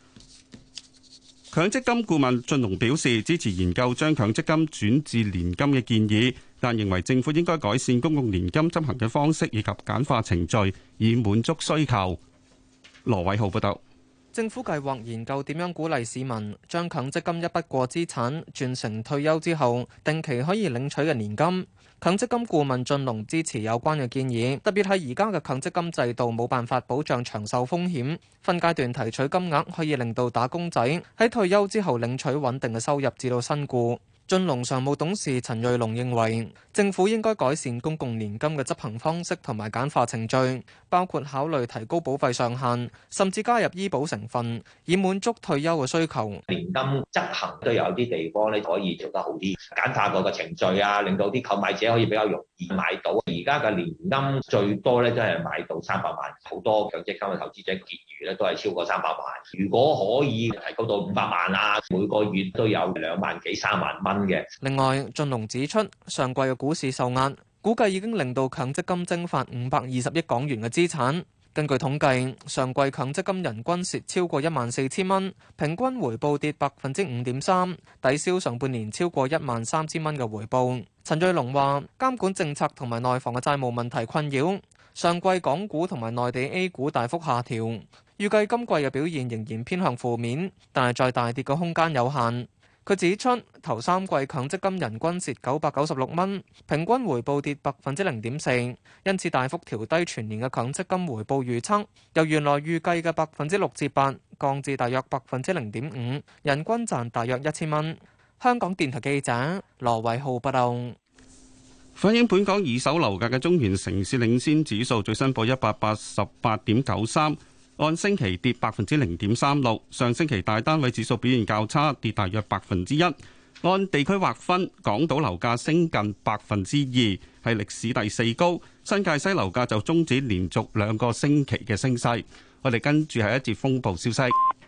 Speaker 21: 強積金顧問俊龍表示支持研究將強積金轉至年金嘅建議，但認為政府應該改善公共年金執行嘅方式以及簡化程序，以滿足需求。羅偉浩報道。
Speaker 23: 政府計劃研究點樣鼓勵市民將強積金一筆過資產轉成退休之後定期可以領取嘅年金。強積金顧問俊龍支持有關嘅建議，特別係而家嘅強積金制度冇辦法保障長壽風險，分階段提取金額可以令到打工仔喺退休之後領取穩定嘅收入至到身故。俊龍常務董事陳瑞龍認為，政府應該改善公共年金嘅執行方式同埋簡化程序，包括考慮提高保費上限，甚至加入醫保成分，以滿足退休嘅需求。
Speaker 24: 年金執行都有啲地方咧可以做得好啲，簡化嗰個程序啊，令到啲購買者可以比較容易買到。而家嘅年金最多咧都係買到三百萬，好多強積金嘅投資者結餘咧都係超過三百萬。如果可以提高到五百萬啊，每個月都有兩萬幾三萬蚊。
Speaker 23: 另外，俊龍指出，上季嘅股市受壓，估計已經令到強積金蒸發五百二十億港元嘅資產。根據統計，上季強積金人均蝕超過一萬四千蚊，平均回報跌百分之五點三，抵消上半年超過一萬三千蚊嘅回報。陳瑞龍話，監管政策同埋內房嘅債務問題困擾，上季港股同埋內地 A 股大幅下調，預計今季嘅表現仍然偏向負面，但係再大跌嘅空間有限。佢指出，頭三季強積金人均蝕九百九十六蚊，平均回報跌百分之零點四，因此大幅調低全年嘅強積金回報預測，由原來預計嘅百分之六至八降至大約百分之零點五，人均賺大約一千蚊。香港電台記者羅偉浩報道。
Speaker 21: 反映本港二手樓價嘅中原城市領先指數最新報一百八十八點九三。按星期跌百分之零點三六，上星期大單位指數表現較差，跌大約百分之一。按地區劃分，港島樓價升近百分之二，係歷史第四高。新界西樓價就終止連續兩個星期嘅升勢。我哋跟住係一節風暴消息。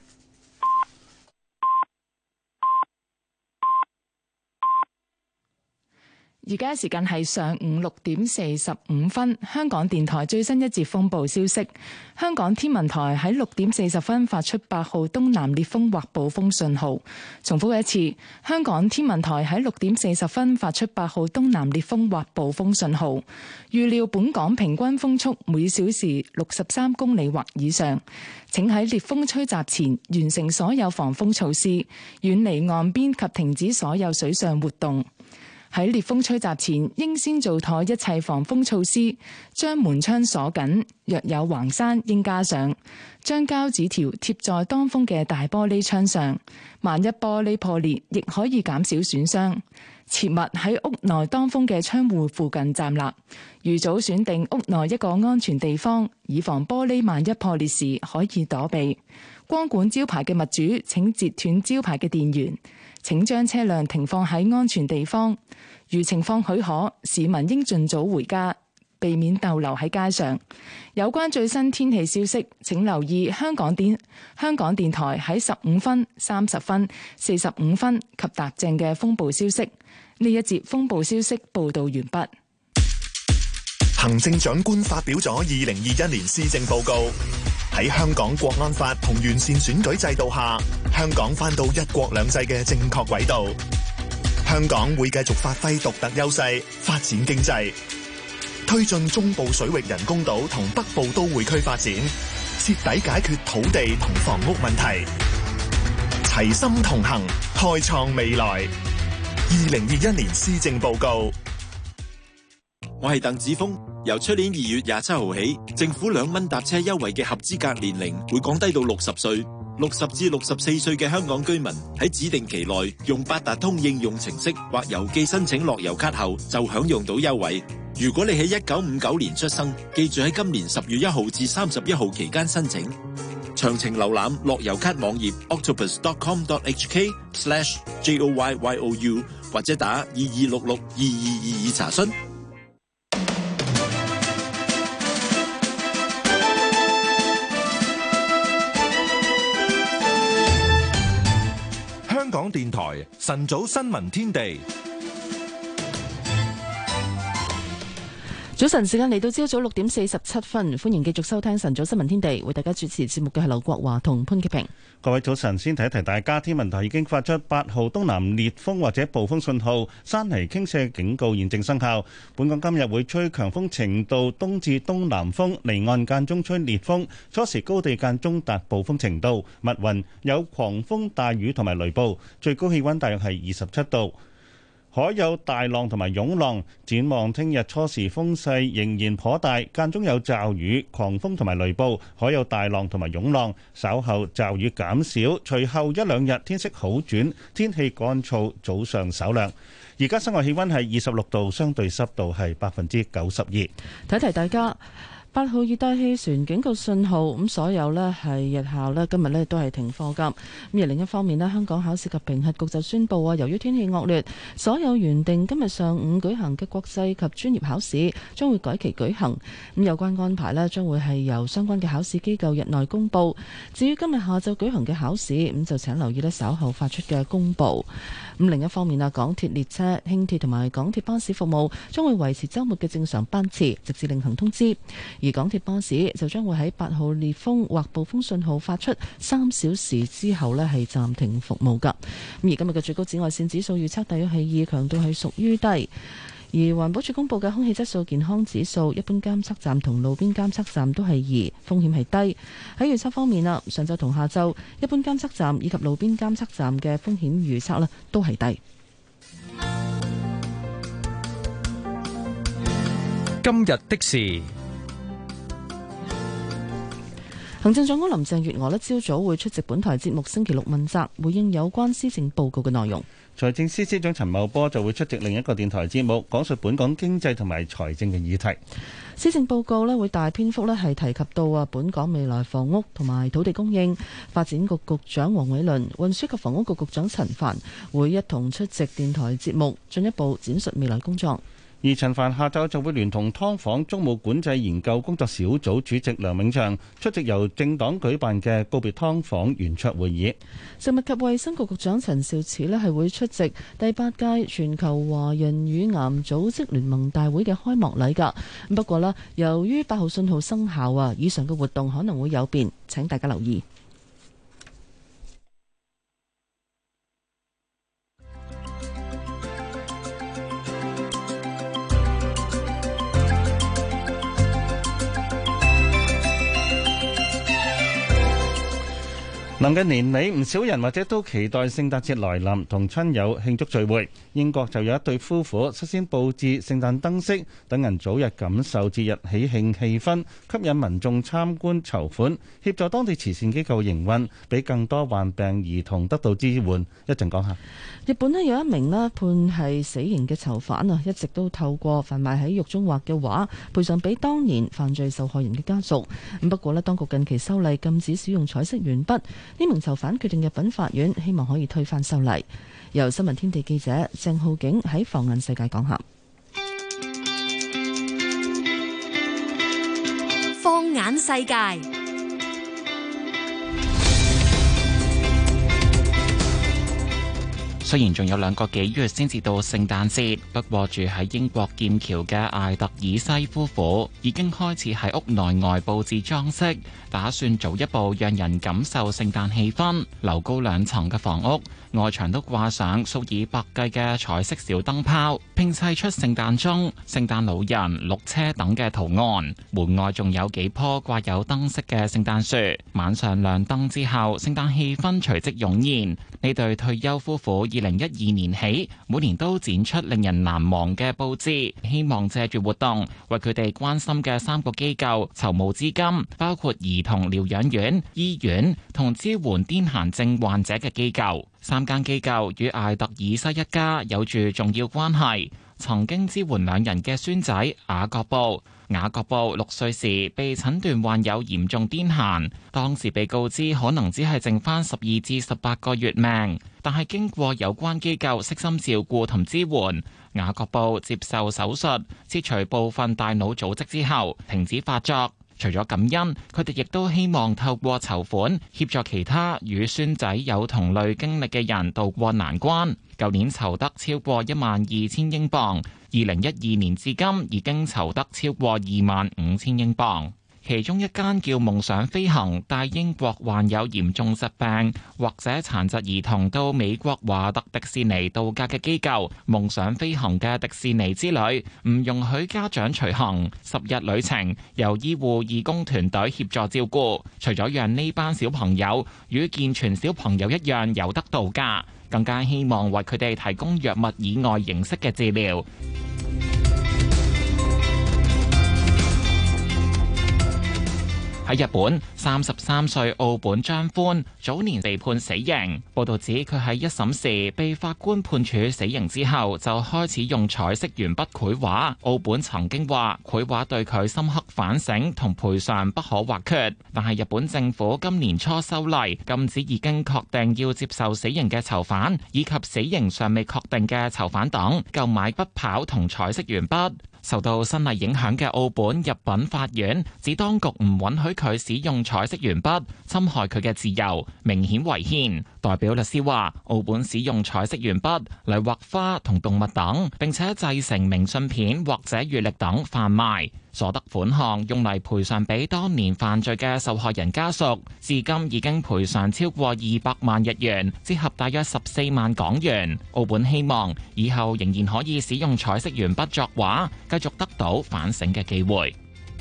Speaker 25: 而家時間係上午六點四十五分，香港電台最新一節風暴消息。香港天文台喺六點四十分發出八號東南烈風或暴風信號。重複一次，香港天文台喺六點四十分發出八號東南烈風或暴風信號。預料本港平均風速每小時六十三公里或以上。請喺烈風吹襲前完成所有防風措施，遠離岸邊及停止所有水上活動。 喺烈風吹襲前，應先做妥一切防風措施，將門窗鎖緊，若有橫閂應加上，將膠紙條貼在當風嘅大玻璃窗上，萬一玻璃破裂，亦可以減少損傷。切勿喺屋內當風嘅窗戶附近站立，預早選定屋內一個安全地方，以防玻璃萬一破裂時可以躲避。光管招牌嘅物主請截斷招牌嘅電源，請將車輛停放喺安全地方。如情況許可，市民應盡早回家，避免逗留喺街上。有關最新天氣消息，請留意香港電香港電台喺十五分、三十分、四十五分及踏正嘅風暴消息。呢一節風暴消息報導完畢。
Speaker 6: 行政長官發表咗二零二一年施政報告，喺香港國安法同完善選舉制度下，香港返到一國兩制嘅正確軌道。香港會繼續發揮獨特優勢，發展經濟，推進中部水域人工島同北部都會區發展，徹底解決土地同房屋問題，齊心同行，開創未來。二零二一年施政報告。
Speaker 8: 我係鄧子峰，由出年二月廿七號起，政府兩蚊搭車優惠嘅合資格年齡會降低到六十歲。六十至六十四歲嘅香港居民喺指定期內用八達通應用程式或郵寄申請樂悠卡後，就享用到優惠。如果你喺一九五九年出生，記住喺今年十月一號至三十一號期間申請。詳情瀏覽樂悠卡網頁 octopus dot com dot h k slash j o y y o u 或者打二二六六二二二二查詢。
Speaker 12: 香港電台晨早新聞天地。
Speaker 19: 早晨時間嚟到朝早六點四十七分，歡迎繼續收聽晨早新聞天地，為大家主持節目嘅係劉國華同潘潔平。
Speaker 20: 各位早晨，先提一提大家，天文台已經發出八號東南烈風或者暴風信號，山泥傾瀉警告現正生效。本港今日會吹強風程度東至東南風，離岸間中吹烈風，初時高地間中達暴風程度，密雲有狂風大雨同埋雷暴，最高氣溫大約係二十七度。海有大浪同埋湧浪，展望聽日初時風勢仍然頗大，間中有驟雨、狂風同埋雷暴，海有大浪同埋湧浪。稍後驟雨減少，隨後一兩日天色好轉，天氣乾燥，早上稍涼。而家室外氣溫係二十六度，相對濕度係百分之九十二。
Speaker 19: 提提大家。八號熱帶氣旋警告信號，咁所有呢係日校呢今日呢都係停課㗎。咁而另一方面呢，香港考試及評核局就宣布啊，由於天氣惡劣，所有原定今日上午舉行嘅國際及專業考試將會改期舉行。咁有關安排呢，將會係由相關嘅考試機構日內公佈。至於今日下晝舉行嘅考試，咁就請留意呢稍後發出嘅公佈。咁另一方面啊，港鐵列車、輕鐵同埋港鐵巴士服務將會維持週末嘅正常班次，直至另行通知。而港鐵巴士就將會喺八號烈風或暴風信號發出三小時之後呢係暫停服務㗎。咁而今日嘅最高紫外線指數預測大約係二，強度係屬於低。而環保署公佈嘅空氣質素健康指數，一般監測站同路邊監測站都係二，風險係低。喺預測方面啦，上晝同下晝一般監測站以及路邊監測站嘅風險預測呢都係低。
Speaker 12: 今日的事。
Speaker 19: 行政長官林鄭月娥呢朝早會出席本台節目星期六問責，回應有關施政報告嘅內容。
Speaker 20: 財政司司長陳茂波就會出席另一個電台節目，講述本港經濟同埋財政嘅議題。
Speaker 19: 施政報告呢會大篇幅呢係提及到啊本港未來房屋同埋土地供應。發展局局長黃偉綸、運輸及房屋局局長陳帆會一同出席電台節目，進一步展述未來工作。
Speaker 20: 而陳帆下晝就會聯同劏房租務管制研究工作小組主席梁永祥出席由政黨舉辦嘅告別劏房圓桌會議。
Speaker 19: 食物及衛生局局長陳肇始呢係會出席第八屆全球華人乳癌組織聯盟大會嘅開幕禮㗎。不過呢，由於八號信號生效啊，以上嘅活動可能會有變，請大家留意。
Speaker 20: 臨近年尾，唔少人或者都期待聖誕節來臨，同親友慶祝聚會。英國就有一對夫婦率先佈置聖誕燈飾，等人早日感受節日喜慶氣氛，吸引民眾參觀籌款，協助當地慈善機構營運，俾更多患病兒童得到支援。一陣講下。
Speaker 26: 日本呢有一名呢判係死刑嘅囚犯啊，一直都透過販賣喺獄中畫嘅畫賠償俾當年犯罪受害人嘅家屬。咁不過呢，當局近期修例禁止使用彩色鉛筆，呢名囚犯決定入稟法院，希望可以推翻修例。由新聞天地記者鄭浩景喺放眼世界講下。
Speaker 5: 放眼世界。
Speaker 10: 雖然仲有兩個幾月先至到聖誕節，不過住喺英國劍橋嘅艾特爾西夫婦已經開始喺屋內外佈置裝飾，打算早一步讓人感受聖誕氣氛。樓高兩層嘅房屋，外牆都掛上數以百計嘅彩色小燈泡，拼砌出聖誕鐘、聖誕老人、鹿車等嘅圖案。門外仲有幾棵掛有燈飾嘅聖誕樹。晚上亮燈之後，聖誕氣氛隨即湧現。呢對退休夫婦二零一二年起，每年都展出令人難忘嘅佈置，希望借住活動為佢哋關心嘅三個機構籌募資金，包括兒童療養院、醫院同支援癲癇症患者嘅機構。三間機構與艾特爾西一家有住重要關係，曾經支援兩人嘅孫仔雅各布。雅各布六歲時被診斷患有嚴重癲癇，當時被告知可能只係剩翻十二至十八個月命，但係經過有關機構悉心照顧同支援，雅各布接受手術切除部分大腦組織之後停止發作。除咗感恩，佢哋亦都希望透過籌款協助其他與孫仔有同類經歷嘅人渡過難關。舊年籌得超過一萬二千英鎊，二零一二年至今已經籌得超過二萬五千英鎊。其中一間叫夢想飛行，帶英國患有嚴重疾病或者殘疾兒童到美國華特迪士尼度假嘅機構，夢想飛行嘅迪士尼之旅唔容許家長隨行，十日旅程由醫護義工團隊協助照顧。除咗讓呢班小朋友與健全小朋友一樣有得度假，更加希望為佢哋提供藥物以外形式嘅治療。喺日本，三十三歲奧本章寬早年被判死刑。報道指佢喺一審時被法官判處死刑之後，就開始用彩色鉛筆繪畫。奧本曾經話繪畫對佢深刻反省同賠償不可或缺。但係日本政府今年初修例，禁止已經確定要接受死刑嘅囚犯以及死刑尚未確定嘅囚犯等購買筆刨同彩色鉛筆。受到新例影響嘅奧本入稟法院，指當局唔允許佢使用彩色鉛筆，侵害佢嘅自由，明顯違憲。代表律師話，奧本使用彩色鉛筆嚟畫花同動物等，並且製成明信片或者月曆等販賣，所得款項用嚟賠償俾當年犯罪嘅受害人家屬，至今已經賠償超過二百萬日元，折合大約十四萬港元。奧本希望以後仍然可以使用彩色鉛筆作畫，繼續得到反省嘅機會。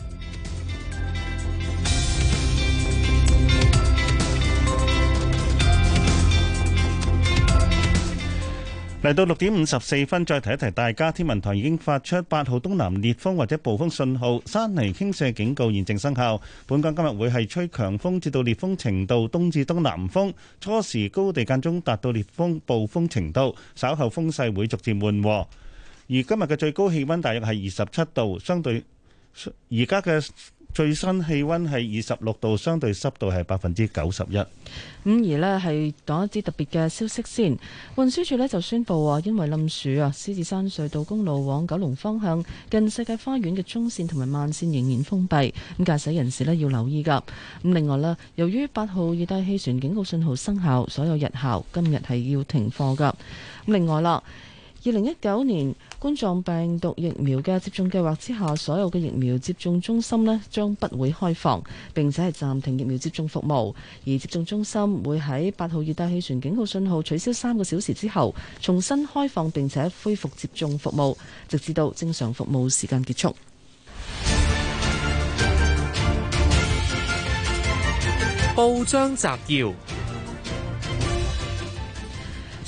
Speaker 20: 嚟到六點五十四分，再提一提大家，天文台已經發出八號東南烈風或者暴風信號，山泥傾瀉警告現正生效。本港今日會係吹強風至到烈風程度，東至東南風，初時高地間中達到烈風暴風程度，稍後風勢會逐漸緩和。而今日嘅最高氣溫大約係二十七度，相對而家嘅最新氣溫係二十六度，相對濕度係百分之九十一。咁
Speaker 19: 而呢係講一啲特別嘅消息先，運輸署呢就宣布話，因為冧樹啊，獅子山隧道公路往九龍方向近世界花園嘅中線同埋慢線仍然封閉，咁駕駛人士呢要留意噶。咁另外呢，由於八號熱帶氣旋警告信號生效，所有日校今日係要停課噶。咁另外啦，二零一九年冠狀病毒疫苗嘅接種計劃之下，所有嘅疫苗接種中心呢將不會開放，並且係暫停疫苗接種服務。而接種中心會喺八號熱帶氣旋警告信號取消三個小時之後重新開放，並且恢復接種服務，直至到正常服務時間結束。
Speaker 11: 報章摘要。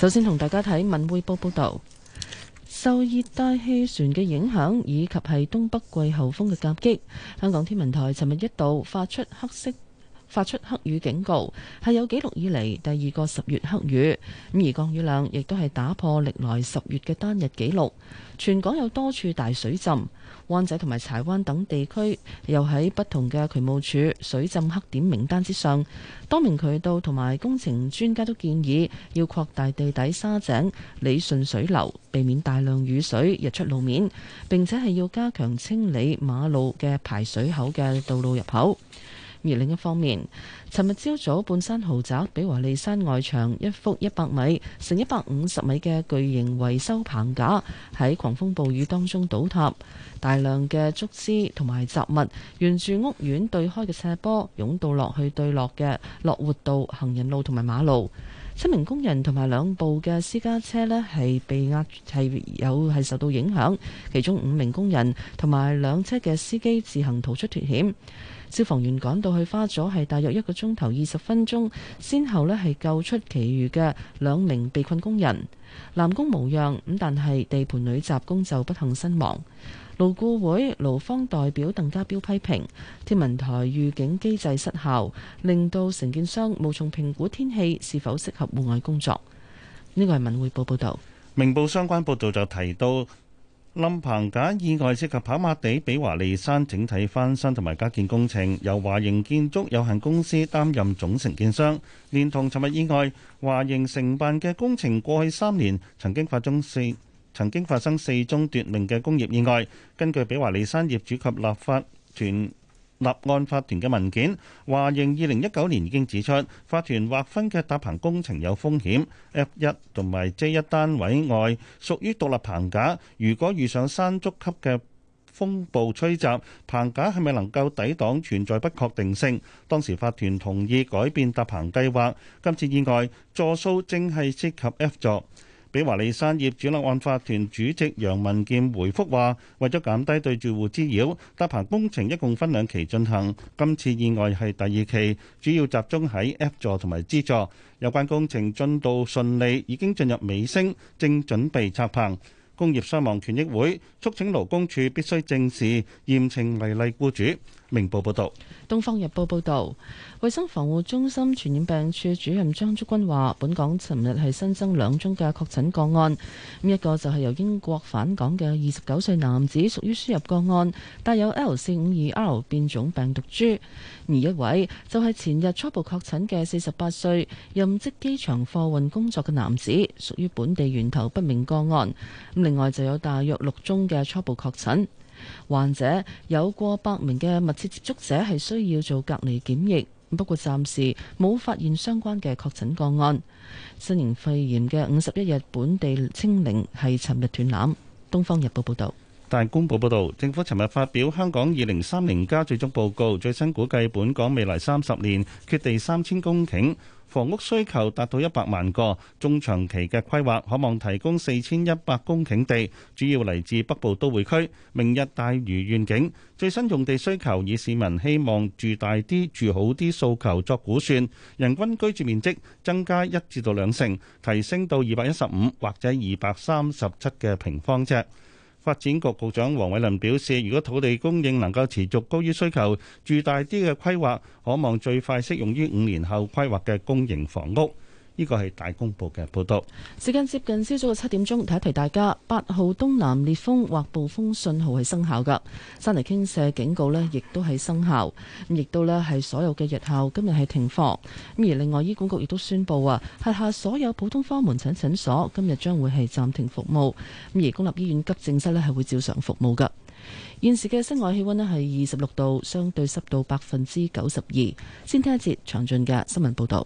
Speaker 19: 首先同大家睇文匯報報道，受熱帶氣旋嘅影響以及係東北季候風嘅夾擊，香港天文台尋日一度發出黑色發出黑雨警告，係有紀錄以嚟第二個十月黑雨。咁而降雨量亦都係打破歷來十月嘅單日紀錄。全港有多處大水浸，灣仔同埋柴灣等地區又喺不同嘅渠務署水浸黑點名單之上。多名渠道同埋工程專家都建議要擴大地底沙井，理順水流，避免大量雨水溢出路面。並且係要加強清理馬路嘅排水口嘅道路入口。而另一方面，尋日朝早半山豪宅比華利山外牆一幅一百米乘一百五十米嘅巨型維修棚架喺狂風暴雨當中倒塌，大量嘅竹枝同埋雜物沿住屋苑對開嘅斜坡湧到落去對落嘅樂活道行人路同埋馬路。七名工人同埋兩部嘅私家車呢係被壓係有係受到影響，其中五名工人同埋兩車嘅司機自行逃出脫險。消防員趕到去花咗係大約一個鐘頭二十分鐘，先後呢係救出其餘嘅兩名被困工人。男工無恙，咁但係地盤女雜工就不幸身亡。勞顧會勞方代表鄧家彪批評天文台預警機制失效，令到承建商無從評估天氣是否適合戶外工作。呢個係文匯報報導。
Speaker 20: 明報相關報導就提到，冧棚架意外涉及跑馬地比華利山整體翻新同埋加建工程，由華盈建築有限公司擔任總承建商。連同尋日意外，華盈承辦嘅工程過去三年曾經發生四曾經發生四宗奪命嘅工業意外。根據比華利山業主及立法團立案法團嘅文件，華盈二零一九年已經指出，法團劃分嘅搭棚工程有風險。F 一同埋 J 一單位外屬於獨立棚架，如果遇上山竹級嘅風暴吹襲，棚架係咪能夠抵擋存在不確定性。當時法團同意改變搭棚計劃。今次意外座數正係涉及 F 座。比華利山業主立案法團主席楊文健回覆話，為咗減低對住戶滋擾，搭棚工程一共分兩期進行，今次意外係第二期，主要集中喺 F 座同埋 G 座。有關工程進度順利，已經進入尾聲，正準備拆棚。工業傷亡權益會促請勞工處必須正視，嚴懲違例僱主。明報報道。
Speaker 19: 《東方日報》報導，衛生防護中心傳染病處主任張竹君話，本港尋日係新增兩宗嘅確診個案，咁一個就係由英國返港嘅二十九歲男子，屬於輸入個案，帶有 L 四五二 R 變種病毒株；而一位就係前日初步確診嘅四十八歲任職機場貨運工作嘅男子，屬於本地源頭不明個案。咁另外就有大約六宗嘅初步確診。患者有過百名嘅密切接觸者係需要做隔離檢疫，不過暫時冇發現相關嘅確診個案。新型肺炎嘅五十一日本地清零係尋日斷纜。《東方日報》報導。
Speaker 20: 大公報報導，政府尋日發表香港二零三零加最終報告，最新估計本港未來三十年缺地三千公頃，房屋需求達到一百萬個，中長期嘅規劃可望提供四千一百公頃地，主要嚟自北部都會區、明日大嶼願景。最新用地需求以市民希望住大啲、住好啲訴求作估算，人均居住面積增加一至到兩成，提升到二百一十五或者二百三十七嘅平方尺。發展局局長黃偉綸表示，如果土地供應能夠持續高於需求，住大啲嘅規劃可望最快適用於五年後規劃嘅公營房屋。呢個係大公報嘅報導。
Speaker 19: 時間接近朝早嘅七點鐘，提一提大家，八號東南烈風或暴風信號係生效㗎，山泥傾瀉警告呢亦都係生效，咁亦都呢係所有嘅日校今日係停課。咁而另外醫管局亦都宣布啊，轄下所有普通科門診診所今日將會係暫停服務，咁而公立醫院急症室呢係會照常服務㗎。現時嘅室外氣溫呢係二十六度，相對濕度百分之九十二。先聽一節詳盡嘅新聞報導。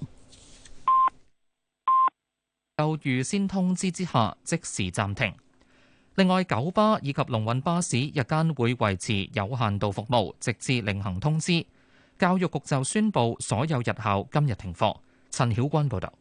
Speaker 4: 有預先通知之下，即時暫停。另外，九巴以及龍運巴士日間會維持有限度服務，直至另行通知。教育局就宣布所有日校今日停課。陳曉君報導。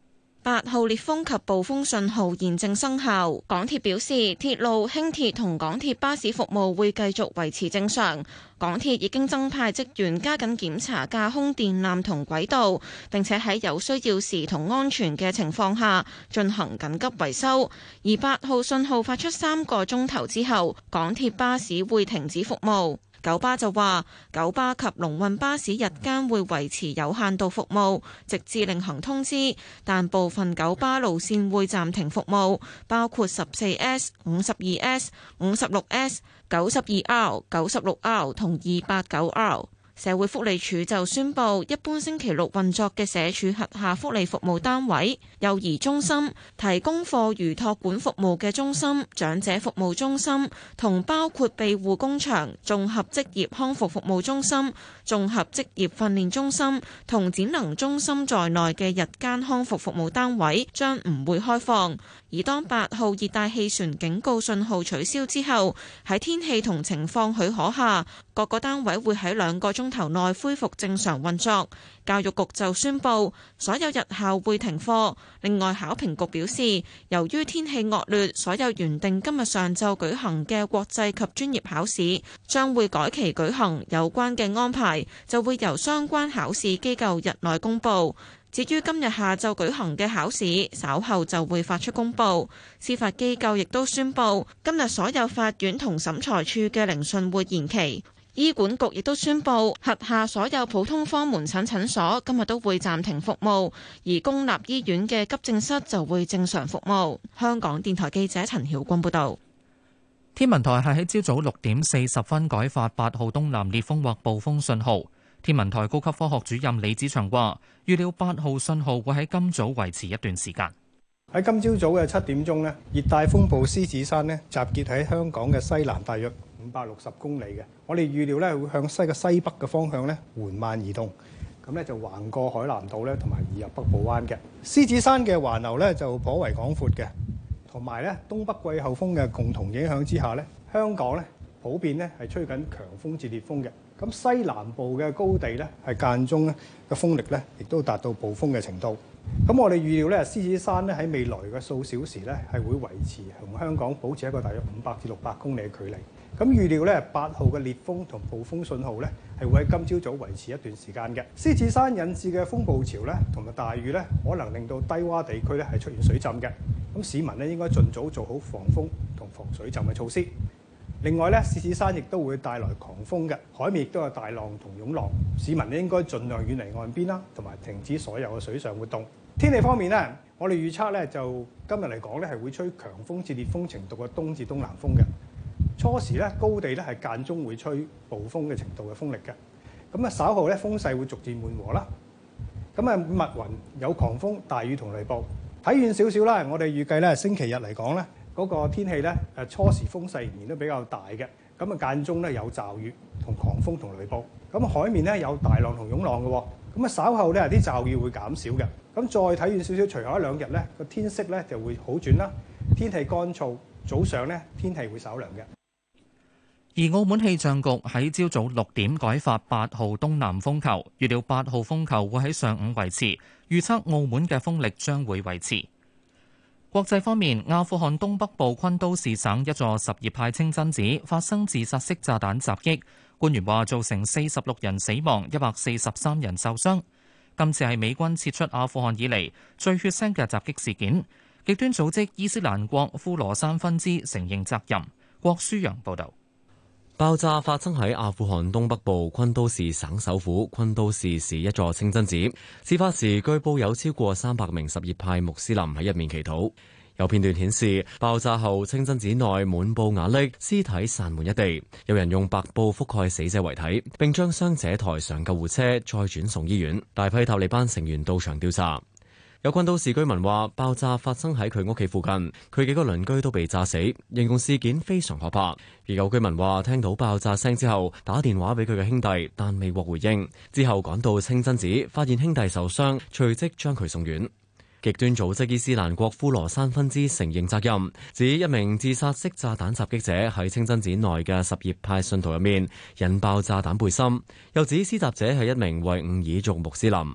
Speaker 9: 八號烈風及暴風信號現正生效。港鐵表示，鐵路、輕鐵同港鐵巴士服務會繼續維持正常。港鐵已經增派職員加緊檢查架空電纜同軌道，並且喺有需要時同安全嘅情況下進行緊急維修。而八號信號發出三個鐘頭之後，港鐵巴士會停止服務。九巴就話，九巴及龍運巴士日間會維持有限度服務，直至另行通知，但部分九巴路線會暫停服務，包括十四 S、五十二 S、五十六 S、九十二 R、九十六 R 同二八九 R。社會福利署就宣布，一般星期六運作嘅社署轄下福利服務單位、幼兒中心、提供課餘託管服務嘅中心、長者服務中心同包括庇護工場、綜合職業康復服務中心、綜合職業訓練中心同展能中心在內嘅日間康復服務單位將唔會開放。而當八號熱帶氣旋警告信號取消之後，喺天氣同情況許可下，各個單位會喺兩個鐘頭內恢復正常運作。教育局就宣布所有日校會停課。另外，考評局表示，由於天氣惡劣，所有原定今日上晝舉行嘅國際及專業考試將會改期舉行，有關嘅安排就會由相關考試機構日內公佈。至於今日下晝舉行嘅考試，稍後就會發出公佈。司法機構亦都宣布，今日所有法院同審裁處嘅聆訊會延期。醫管局亦都宣布，轄下所有普通科門診診所今日都會暫停服務，而公立醫院嘅急症室就會正常服務。香港電台記者陳曉君報導。
Speaker 4: 天文台係喺朝早六點四十分改發八號東南烈風或暴風信號。天文台高級科學主任李子祥話，預料八號信號會喺今早維持一段時間。
Speaker 11: 喺今朝早嘅七點鐘呢，熱帶風暴獅子山呢集結喺香港嘅西南，大約五百六十公里嘅。我哋預料咧會向西嘅西北嘅方向咧緩慢移動，咁咧就橫過海南島咧，同埋移入北部灣嘅。獅子山嘅環流咧就頗為廣闊嘅，同埋咧東北季候風嘅共同影響之下咧，香港咧普遍咧係吹緊強風至烈風嘅。咁西南部嘅高地咧係間中咧嘅風力咧亦都達到暴風嘅程度。咁我哋預料咧獅子山咧喺未來嘅數小時咧係會維持同香港保持一個大約五百至六百公里嘅距離。咁預料咧八號嘅烈風同暴風信號咧係會喺今朝早維持一段時間嘅。獅子山引致嘅風暴潮咧同埋大雨咧可能令到低洼地區咧係出現水浸嘅。咁市民咧應該盡早做好防風同防水浸嘅措施。另外咧，獅子山亦都會帶來狂風嘅，海面亦都有大浪同湧浪，市民咧應該盡量遠離岸邊啦，同埋停止所有嘅水上活動。天氣方面咧，我哋預測咧就今日嚟講咧係會吹強風至烈風程度嘅東至東南風嘅。初時咧高地咧係間中會吹暴風嘅程度嘅風力嘅。咁啊稍後咧風勢會逐漸緩和啦。咁啊密雲有狂風、大雨同雷暴。睇遠少少啦，我哋預計咧星期日嚟講咧。嗰個天氣咧，誒初時風勢仍然都比較大嘅，咁啊間中咧有驟雨同狂風同雷暴，咁海面咧有大浪同湧浪嘅喎，咁啊稍後咧啲驟雨會減少嘅，咁再睇遠少少，隨後一兩日咧個天色咧就會好轉啦，天氣乾燥，早上咧天氣會稍涼嘅。
Speaker 4: 而澳門氣象局喺朝早六點改發八號東南風球，預料八號風球會喺上午維持，預測澳門嘅風力將會維持。國際方面，阿富汗東北部昆都士省一座什葉派清真寺發生自殺式炸彈襲擊，官員話造成四十六人死亡，一百四十三人受傷。今次係美軍撤出阿富汗以嚟最血腥嘅襲擊事件。極端組織伊斯蘭國呼羅珊分支承認責任。郭舒陽報導。
Speaker 1: 爆炸發生喺阿富汗東北部昆都士省首府昆都士市一座清真寺。事發時據報有超過三百名什葉派穆斯林喺入面祈禱。有片段顯示，爆炸後清真寺內滿布瓦礫，屍體散滿一地。有人用白布覆蓋死者遺體，並將傷者抬上救護車，再轉送醫院。大批塔利班成員到場調查。有昆都士居民話，爆炸發生喺佢屋企附近，佢幾個鄰居都被炸死，形容事件非常可怕。而有居民話，聽到爆炸聲之後，打電話俾佢嘅兄弟，但未獲回應。之後趕到清真寺，發現兄弟受傷，隨即將佢送院。極端組織伊斯蘭國呼羅珊分支承認責任，指一名自殺式炸彈襲擊者喺清真寺內嘅什葉派信徒入面引爆炸彈背心，又指施襲者係一名維吾爾族穆斯林。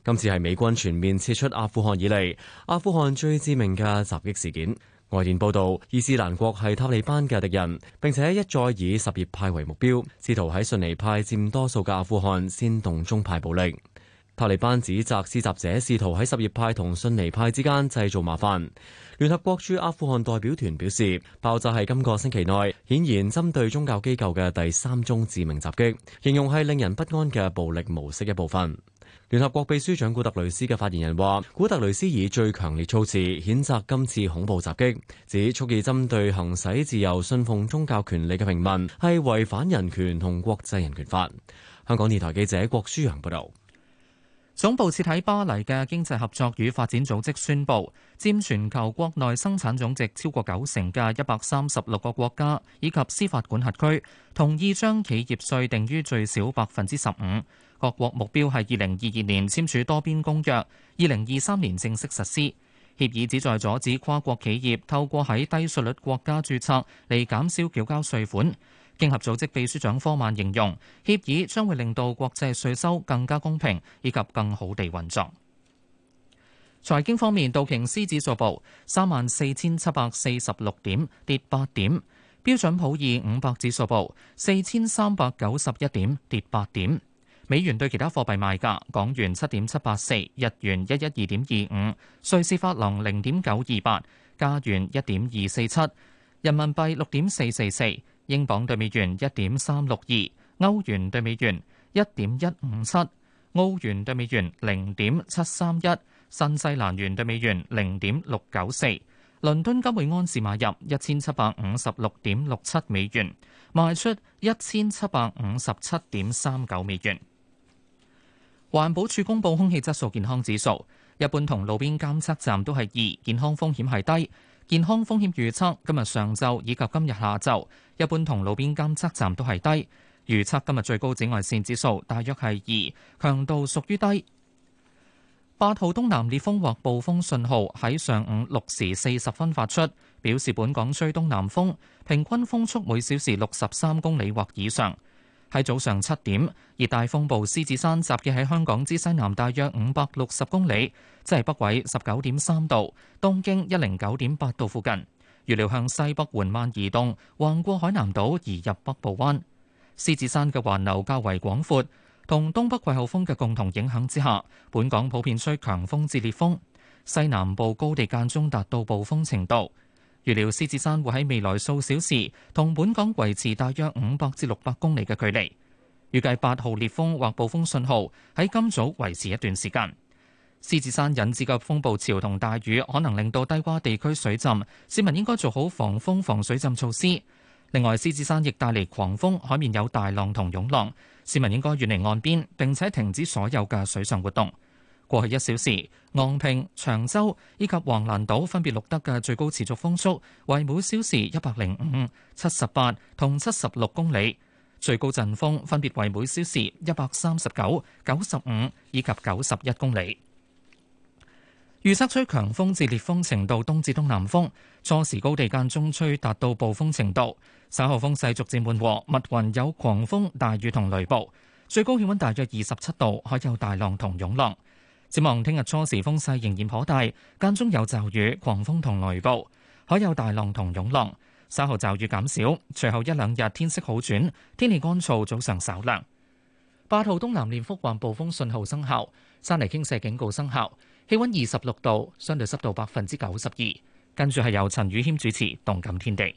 Speaker 1: 今次係美軍全面撤出阿富汗以嚟，阿富汗最致命嘅襲擊事件。外電報道，伊斯蘭國係塔利班嘅敵人，並且一再以什葉派為目標，試圖喺遜尼派佔多數嘅阿富汗煽動宗派暴力。塔利班指責施襲者試圖喺什葉派同遜尼派之間製造麻煩。聯合國駐阿富汗代表團表示，爆炸係今個星期內顯然針對宗教機構嘅第三宗致命襲擊，形容係令人不安嘅暴力模式一部分。聯合國秘書長古特雷斯嘅發言人話，古特雷斯以最強烈措辭譴責今次恐怖襲擊，指蓄意針對行使自由信奉宗教權利嘅平民係違反人權同國際人權法。香港電台記者郭舒陽報道。
Speaker 4: 總部設喺巴黎嘅經濟合作與發展組織宣布，佔全球國內生產總值超過九成嘅一百三十六個國家以及司法管轄區同意將企業稅定於最少百分之十五。各國目標係二零二二年簽署多邊公約，二零二三年正式實施。協議旨在阻止跨國企業透過喺低稅率國家註冊嚟減少繳交稅款。經合組織秘書長科曼形容，協議將會令到國際稅收更加公平以及更好地運作。財經方面，道瓊斯指數報三萬四千七百四十六點，跌八點；標準普爾五百指數報四千三百九十一點，跌八點。美元對其他貨幣賣價：港元七點七八四，日元一一二點二五，瑞士法郎零點九二八，加元一點二四七，人民幣六點四四四。英鎊對美元一點三六二，歐元對美元一點一五七，澳元對美元零點七三一，新西蘭元對美元零點六九四。倫敦金每安士買入一千七百五十六點六七美元，賣出一千七百五十七點三九美元。環保署公布空氣質素健康指數，一般同路邊監測站都係二，健康風險係低。健康風險預測今日上晝以及今日下晝，一般同路邊監測站都係低。預測今日最高紫外線指數大約係二，強度屬於低。八號東南烈風或暴風信號喺上午六時四十分發出，表示本港吹東南風，平均風速每小時六十三公里或以上。喺早上七點，熱帶風暴獅子山集結喺香港之西南大約五百六十公里，即係北緯十九點三度、東經一零九點八度附近。預料向西北緩慢移動，橫過海南島移入北部灣。獅子山嘅環流較為廣闊，同東北季候風嘅共同影響之下，本港普遍吹強風至烈風，西南部高地間中達到暴風程度。預料獅子山會喺未來數小時同本港維持大約五百至六百公里嘅距離。預計八號烈風或暴風信號喺今早維持一段時間。獅子山引致嘅風暴潮同大雨可能令到低洼地區水浸，市民應該做好防風防水浸措施。另外，獅子山亦帶嚟狂風，海面有大浪同湧浪，市民應該遠離岸邊並且停止所有嘅水上活動。過去一小時，昂坪、長洲以及橫瀾島分別錄得嘅最高持續風速為每小時一百零五、七十八同七十六公里，最高陣風分別為每小時一百三十九、九十五以及九十一公里。預測吹強風至烈風程度，東至東南風，初時高地間中吹達到暴風程度，稍後風勢逐漸緩和，密雲有狂風、大雨同雷暴，最高氣溫大約二十七度，海有大浪同湧浪。展望聽日初時風勢仍然頗大，間中有驟雨、狂風同雷暴，海有大浪同湧浪。稍後驟雨減少，隨後一兩日天色好轉，天氣乾燥，早上稍涼。八號東南烈風或暴風信號生效，山泥傾瀉警告生效，氣溫二十六度，相對濕度百分之九十二。跟住係由陳宇謙主持《動感天地》。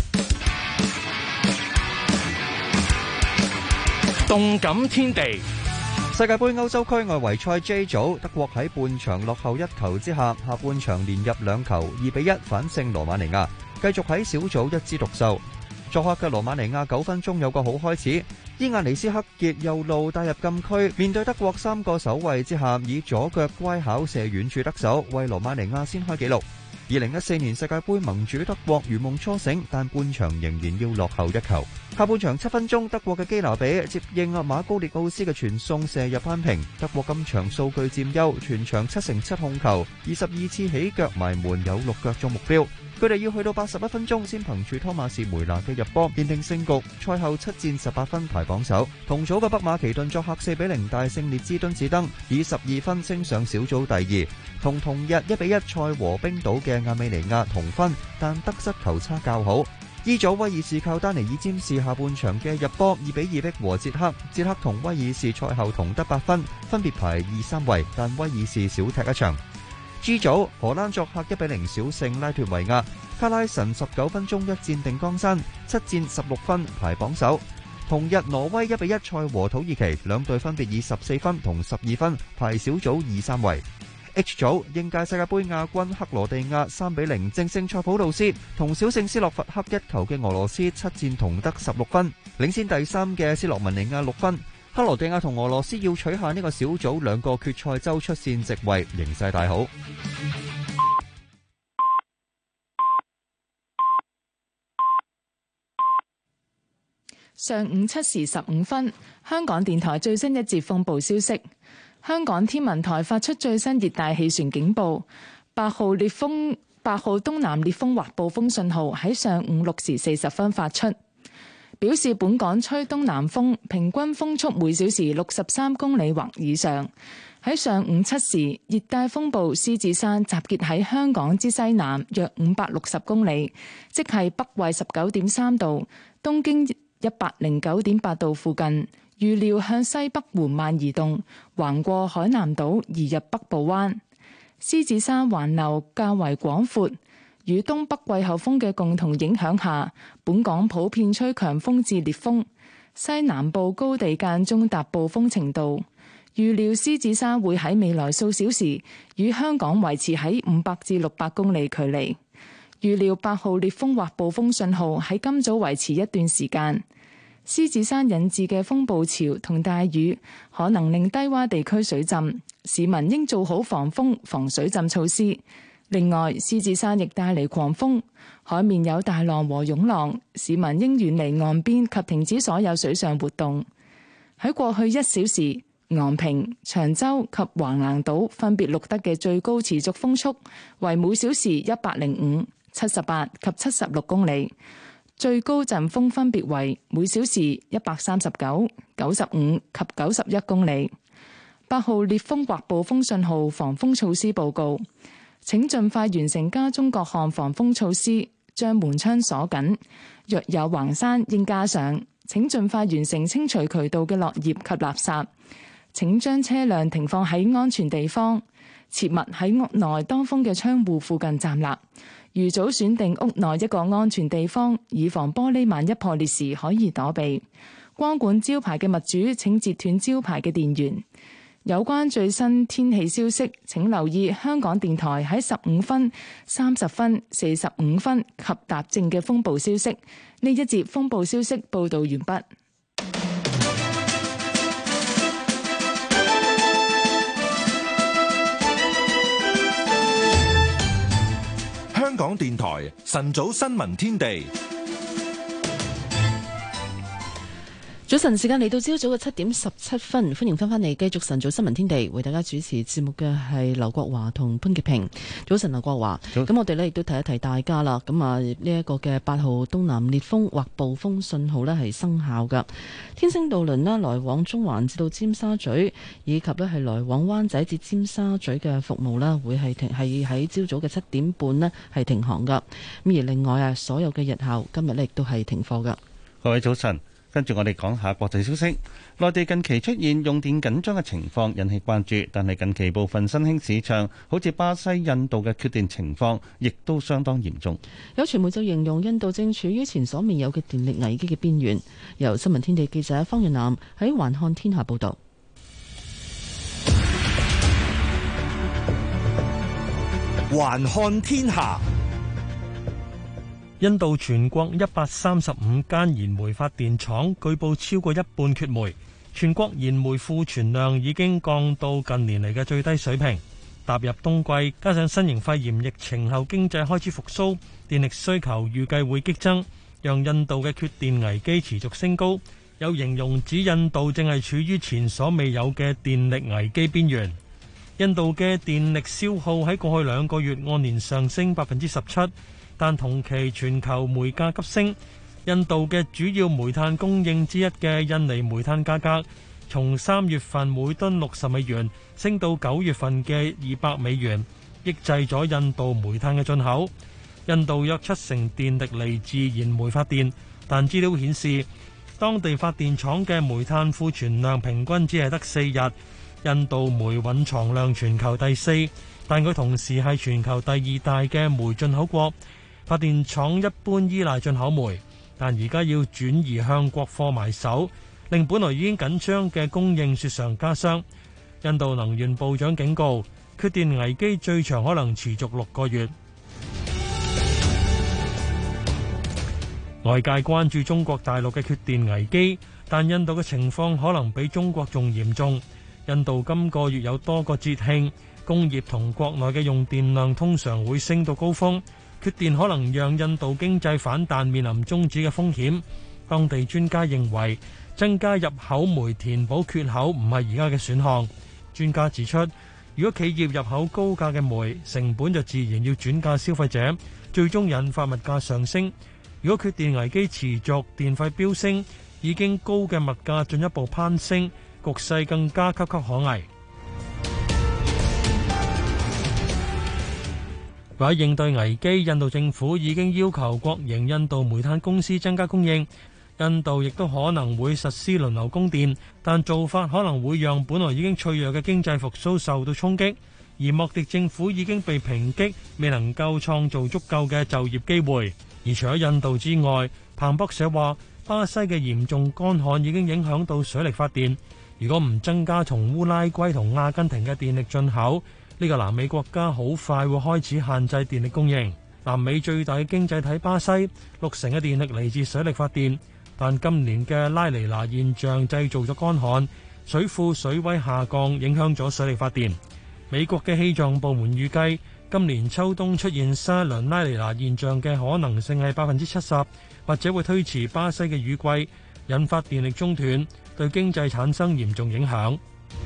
Speaker 13: 動感天地。世界盃歐洲區外圍賽 J 組，德國喺半場落後一球之下，下半場連入兩球，二比一反勝羅馬尼亞，繼續喺小組一枝獨秀。作客嘅羅馬尼亞九分鐘有個好開始，伊亞尼斯克傑右路帶入禁區，面對德國三個守衛之下，以左腳乖巧射遠處得手，為羅馬尼亞先開紀錄。二零一四年世界盃盟主德國如夢初醒，但半場仍然要落後一球。 下半場七分鐘，德國嘅基拿比接應馬高列奧斯嘅傳送射入扳平。德國今場數據佔優，全場七成七控球，二十二次起腳埋門，有六腳中目標。佢哋要去到八十一分鐘先憑住湯馬士梅拿嘅入波奠定勝局。賽後七戰十八分排榜首。同組嘅北馬其頓作客四比零大勝列支敦士登，以十二分升上小組第二。同同日一比一賽和冰島嘅亞美尼亞同分，但得失球差較好。E 組威爾士靠丹尼爾占士下半場嘅入波二比二逼和捷克，捷克同威爾士賽後同得八分，分別排二三位，但威爾士少踢一場。G 組荷蘭作客一比零小勝拉脫維亞，卡拉神十九分鐘一戰定江山，七戰十六分排榜首。同日挪威一比一賽和土耳其，兩隊分別以十四分同十二分排小組二三位。H 組應屆世界盃亞軍克羅地亞三比零正勝塞浦路斯，同小勝斯洛伐克一球嘅俄羅斯七戰同得十六分，領先第三嘅斯洛文尼亞六分。克羅地亞同俄羅斯要取下呢個小組兩個決賽周出線席位，形勢大好。
Speaker 25: 上午七時十五分，香港電台最新一節風暴消息。香港天文台發出最新熱帶氣旋警報，八號烈風八號東南烈風或暴風信號喺上午六時四十分發出，表示本港吹東南風，平均風速每小時六十三公里或以上。喺上午七時，熱帶風暴獅子山集結喺香港之西南約五百六十公里，即係北緯十九點三度、東經一百零九點八度附近。預料向西北緩慢移動，橫過海南島移入北部灣。獅子山環流較為廣闊，與東北季候風嘅共同影響下，本港普遍吹強風至烈風，西南部高地間中達暴風程度。預料獅子山會喺未來數小時與香港維持喺五百至六百公里距離。預料八號烈風或暴風信號喺今早維持一段時間。獅子山引致嘅風暴潮同大雨可能令低洼地區水浸，市民應做好防風防水浸措施。另外，獅子山亦帶嚟狂風，海面有大浪和湧浪，市民應遠離岸邊及停止所有水上活動。喺過去一小時，昂坪、長洲及橫瀾島分別錄得嘅最高持續風速為每小時一百零五、七十八及七十六公里。最高陣風分別為每小時一百三十九、九十五及九十一公里。八號烈風或暴風信號防風措施報告，請盡快完成家中各項防風措施，將門窗鎖緊。若有橫山應加上，請盡快完成清除渠道嘅落葉及垃圾。請將車輛停放喺安全地方，切勿喺屋內當風嘅窗戶附近站立。預早選定屋內一個安全地方，以防玻璃萬一破裂時可以躲避。光管招牌嘅物主請截斷招牌嘅電源。有關最新天氣消息，請留意香港電台喺十五分、三十分、四十五分及踏正嘅風暴消息。呢一節風暴消息報導完畢。
Speaker 12: 香港電台晨早新聞天地，
Speaker 19: 早晨時間嚟到朝早嘅七點十七分，歡迎翻返嚟繼續晨早新聞天地，為大家主持節目嘅係劉國華同潘潔平。早晨，劉國華。咁我哋呢亦都提一提大家啦。咁啊呢一個嘅八號東南烈風或暴風信號呢係生效噶。天星渡輪啦，來往中環至到尖沙咀，以及呢係來往灣仔至尖沙咀嘅服務啦，會係停係喺朝早嘅七點半呢係停航噶。咁而另外啊，所有嘅日校今日呢亦都係停課噶。
Speaker 20: 各位早晨。跟住我哋講下國際消息，內地近期出現用電緊張嘅情況，引起關注。但係近期部分新興市場，好似巴西、印度嘅缺電情況，亦都相當嚴重。
Speaker 19: 有傳媒就形容印度正處於前所未有嘅電力危機嘅邊緣。由新聞天地記者方潤南喺環看天下報導。
Speaker 7: 環看天下。印度全國一百三十五間燃煤發電廠據報超過一半缺煤，全國燃煤庫存量已經降到近年嚟嘅最低水平。踏入冬季，加上新型肺炎疫情後經濟開始復甦，電力需求預計會激增。 讓印度嘅缺電危機持續升高，有形容指印度正係處於前所未有嘅電力危機邊緣。印度嘅電力消耗喺過去兩個月按年上升百分之十七，但同期全球煤價急升。印度嘅主要煤炭供應之一嘅印尼煤炭價格，從三月份每噸六十美元升到九月份嘅二百美元，抑制咗印度煤炭嘅進口。印度約七成電力嚟自燃煤發電，但資料顯示，當地發電廠嘅煤炭庫存量平均只係得四日。印度煤蘊藏量全球第四，但佢同時係全球第二大嘅煤進口國。發電廠一般依賴進口煤，但而家要轉移向國貨埋手，令本來已經緊張嘅供應雪上加霜。印度能源部長警告，缺電危機最長可能持續六個月。外界關注中國大陸嘅缺電危機，但印度嘅情況可能比中國仲嚴重。印度今個月有多個節慶，工業同國內嘅用電量通常會升到高峰，缺電可能讓印度經濟反彈面臨終止嘅風險。當地專家認為，增加入口煤填補缺口唔係而家嘅選項。專家指出，如果企業入口高價嘅煤，成本就自然要轉嫁消費者，最終引發物價上升。如果缺電危機持續，電費飆升，已經高嘅物價進一步攀升，局勢更加岌岌可危。為咗應對危機，印度政府已經要求國營印度煤炭公司增加供應。印度亦都可能會實施輪流供電，但做法可能會讓本來已經脆弱嘅經濟復甦受到衝擊。而莫迪政府已經被抨擊，未能夠創造足夠嘅就業機會。而除咗印度之外，彭博社話，巴西嘅嚴重乾旱已經影響到水力發電。如果唔增加從烏拉圭同阿根廷嘅電力進口，呢個南美國家好快會開始限制電力供應。南美最大嘅經濟體巴西，六成嘅電力嚟自水力發電，但今年嘅拉尼娜現象製造咗乾旱，水庫水位下降，影響咗水力發電。美國嘅氣象部門預計，今年秋冬出現新一輪拉尼娜現象嘅可能性係百分之七十，或者會推遲巴西嘅雨季，引發電力中斷，對經濟產生嚴重影響。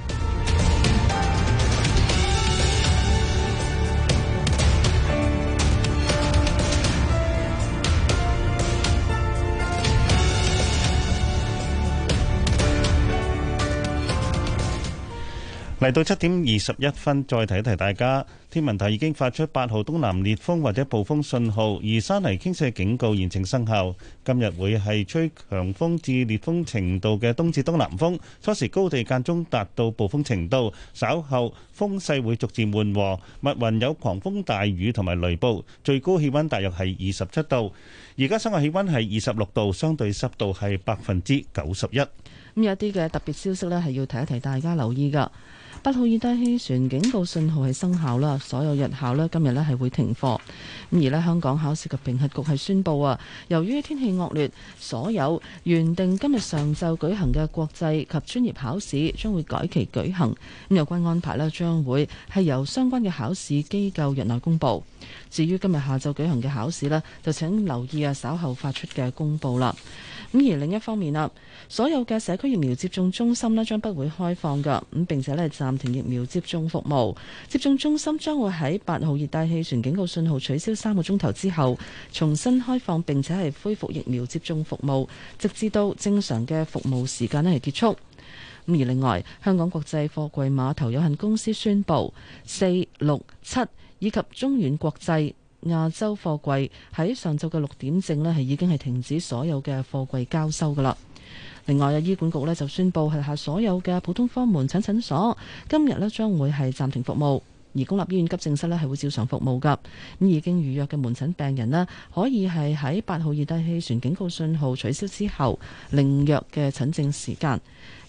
Speaker 20: 嚟到七點二十一分，再提一提大家，天文台已經發出八號東南烈風或者暴風信號，而山泥傾瀉警告現正生效。今日會係吹強風至烈風程度嘅東至東南風，初時高地間中達到暴風程度，稍後風勢會逐漸緩和，密雲有狂風大雨同埋雷暴，最高氣溫大約係二十七度。而家室外氣溫係二十六度，相對濕度係百分之九十一。咁
Speaker 19: 有一啲嘅特別消息呢，係要提一提大家留意㗎。八號熱帶氣旋警告信號係生效啦，所有日校呢今日呢係會停課。咁而呢香港考試及評核局係宣布啊，由於天氣惡劣，所有原定今日上晝舉行嘅國際及專業考試將會改期舉行。咁有關安排呢將會係由相關嘅考試機構日內公佈。至於今日下晝舉行嘅考試呢，就請留意啊稍後發出嘅公佈啦。咁而另一方面啦，所有嘅社區疫苗接種中心呢將不會開放㗎，咁並且呢暫停疫苗接種服務。接種中心將會喺八號熱帶氣旋警告信號取消三個鐘頭之後重新開放，並且係恢復疫苗接種服務，直至到正常嘅服務時間呢係結束。咁而另外，香港國際貨櫃碼頭有限公司宣布，四、六、七以及中遠國際亞洲貨櫃喺上晝嘅六點正呢係已經係停止所有嘅貨櫃交收噶啦。另外啊，醫管局呢就宣布轄下所有嘅普通科門診診所今日呢將會係暫停服務，而公立醫院急症室呢係會照常服務噶。咁已經預約嘅門診病人呢，可以係喺八號熱帶氣旋警告信號取消之後另約嘅診症時間。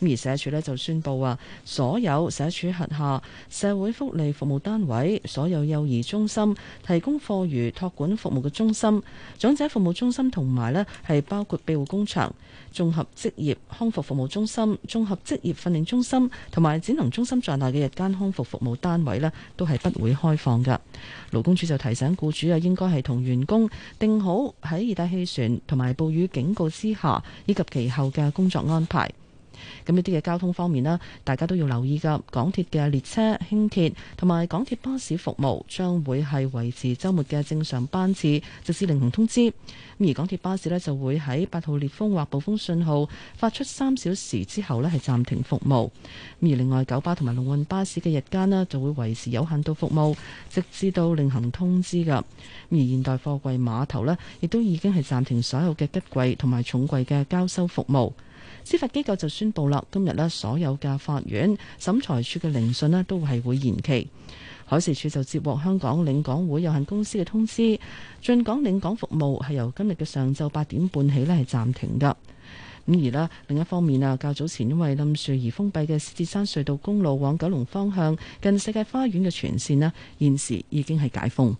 Speaker 19: 而社署呢就宣布啊，所有社署轄下社會福利服務單位、所有幼兒中心、提供課餘託管服務嘅中心、長者服務中心同埋呢係包括庇護工場、綜合職業康復服務中心、綜合職業訓練中心同埋展能中心在內嘅日間康復服務單位呢都係不會開放㗎。勞工處就提醒僱主啊，應該係同員工定好喺熱帶氣旋同埋暴雨警告之下以及其後嘅工作安排。咁呢啲嘅交通方面咧，大家都要留意㗎。港鐵嘅列車、輕鐵同埋港鐵巴士服務將會係維持週末嘅正常班次，直至另行通知。而港鐵巴士咧就會喺八號烈風或暴風信號發出三小時之後咧係暫停服務。而另外九巴同埋龍運巴士嘅日間咧就會維持有限度服務，直至到另行通知㗎。而現代貨櫃碼頭咧亦都已經係暫停所有嘅吉櫃同埋重櫃嘅交收服務。司法機構就宣布啦，今日呢所有嘅法院審裁處嘅聆訊呢都係會延期。海事處就接獲香港領港會有限公司嘅通知，進港領港服務係由今日嘅上晝八點半起呢係暫停㗎。咁而呢另一方面啊，較早前因為冧樹而封閉嘅獅子山隧道公路往九龍方向近世界花園嘅全線呢，現時已經係解封。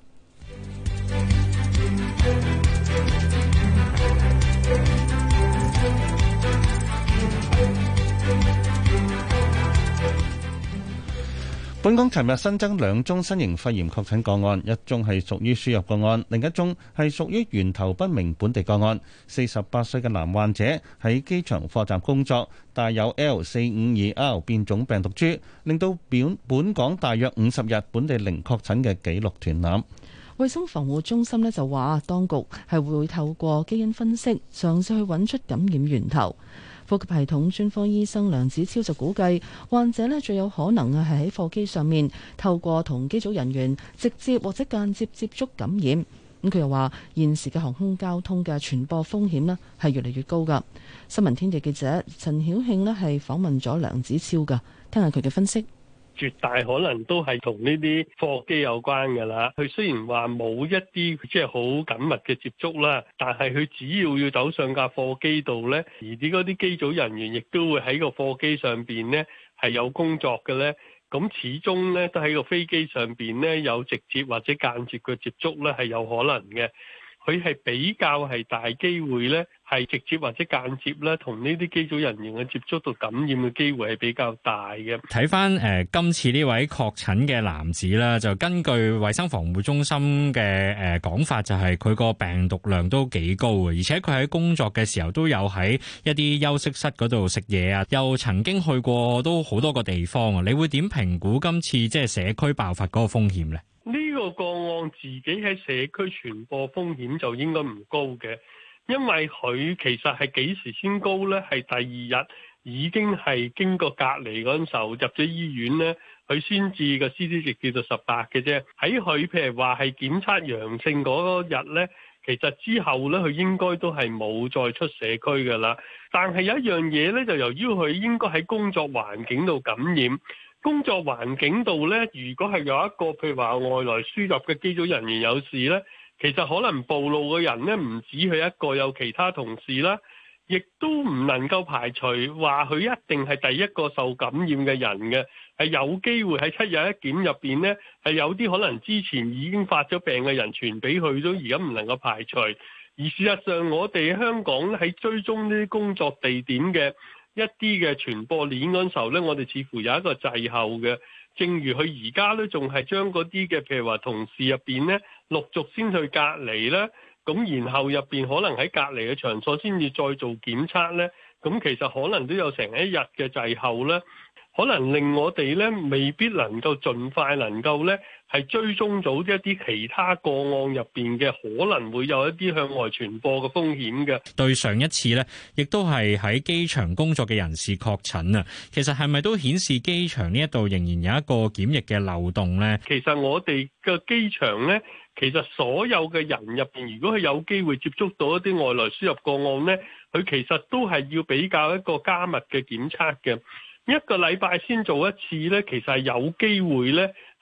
Speaker 20: 本港尋日新增兩宗新型肺炎確診個案，一宗係屬於輸入個案，另一宗係屬於源頭不明本地個案。四十八歲嘅男患者喺機場貨站工作，帶有 L 四五二 R 變種病毒株，令到本本港大約五十日本地零確診嘅紀錄斷纜。
Speaker 19: 衛生防護中心呢就話，當局係會透過基因分析，嘗試去揾出感染源頭。呼吸系統專科醫生梁子超就估計，患者呢最有可能啊係喺貨機上面透過同機組人員直接或者間接接觸感染。咁佢又話，現時嘅航空交通嘅傳播風險呢係越嚟越高㗎。新聞天地記者陳曉慶呢係訪問咗梁子超㗎，聽下佢嘅分析。
Speaker 14: 絕大可能都係同呢啲貨機有關㗎啦。佢雖然話冇一啲即係好緊密嘅接觸啦，但係佢只要要走上架貨機度呢，而啲嗰啲機組人員亦都會喺個貨機上邊呢係有工作嘅呢。咁始終呢都喺個飛機上邊呢有直接或者間接嘅接觸呢係有可能嘅。佢係比較係大機會呢係直接或者間接咧，同呢啲機組人員嘅接觸到感染嘅機會係比較大嘅。
Speaker 15: 睇翻誒今次呢位確診嘅男子啦，就根據衛生防護中心嘅誒講法，就係佢個病毒量都幾高嘅，而且佢喺工作嘅時候都有喺一啲休息室嗰度食嘢啊，又曾經去過都好多個地方啊。你會點評估今次即係社區爆發嗰個風險呢？
Speaker 14: 呢個個案自己喺社區傳播風險就應該唔高嘅，因為佢其實係幾時先高呢？係第二日已經係經過隔離嗰陣時候入咗醫院呢，佢先至個 C T 值叫做十八嘅啫。喺佢譬如話係檢測陽性嗰日呢，其實之後呢，佢應該都係冇再出社區㗎啦。但係有一樣嘢呢，就由於佢應該喺工作環境度感染。工作環境度呢，如果係有一個譬如話外來輸入嘅機組人員有事呢，其實可能暴露嘅人呢唔止佢一個，有其他同事啦，亦都唔能夠排除話佢一定係第一個受感染嘅人嘅，係有機會喺七日一檢入邊呢，係有啲可能之前已經發咗病嘅人傳俾佢，都而家唔能夠排除。而事實上，我哋香港咧喺追蹤呢啲工作地點嘅一啲嘅傳播鏈嗰陣時候呢，我哋似乎有一個滯後嘅。正如佢而家呢，仲係將嗰啲嘅譬如話同事入邊呢，陸續先去隔離啦，咁然後入邊可能喺隔離嘅場所先至再做檢測呢，咁其實可能都有成一日嘅滯後呢，可能令我哋呢未必能夠盡快能夠呢係追蹤到一啲其他個案入邊嘅可能會有一啲向外傳播嘅風險嘅。
Speaker 15: 對上一次呢，亦都係喺機場工作嘅人士確診啊。其實係咪都顯示機場呢一度仍然有一個檢疫嘅漏洞呢？
Speaker 14: 其實我哋嘅機場呢，其實所有嘅人入邊，如果佢有機會接觸到一啲外來輸入個案呢，佢其實都係要比較一個加密嘅檢測嘅。一個禮拜先做一次呢，其實係有機會呢係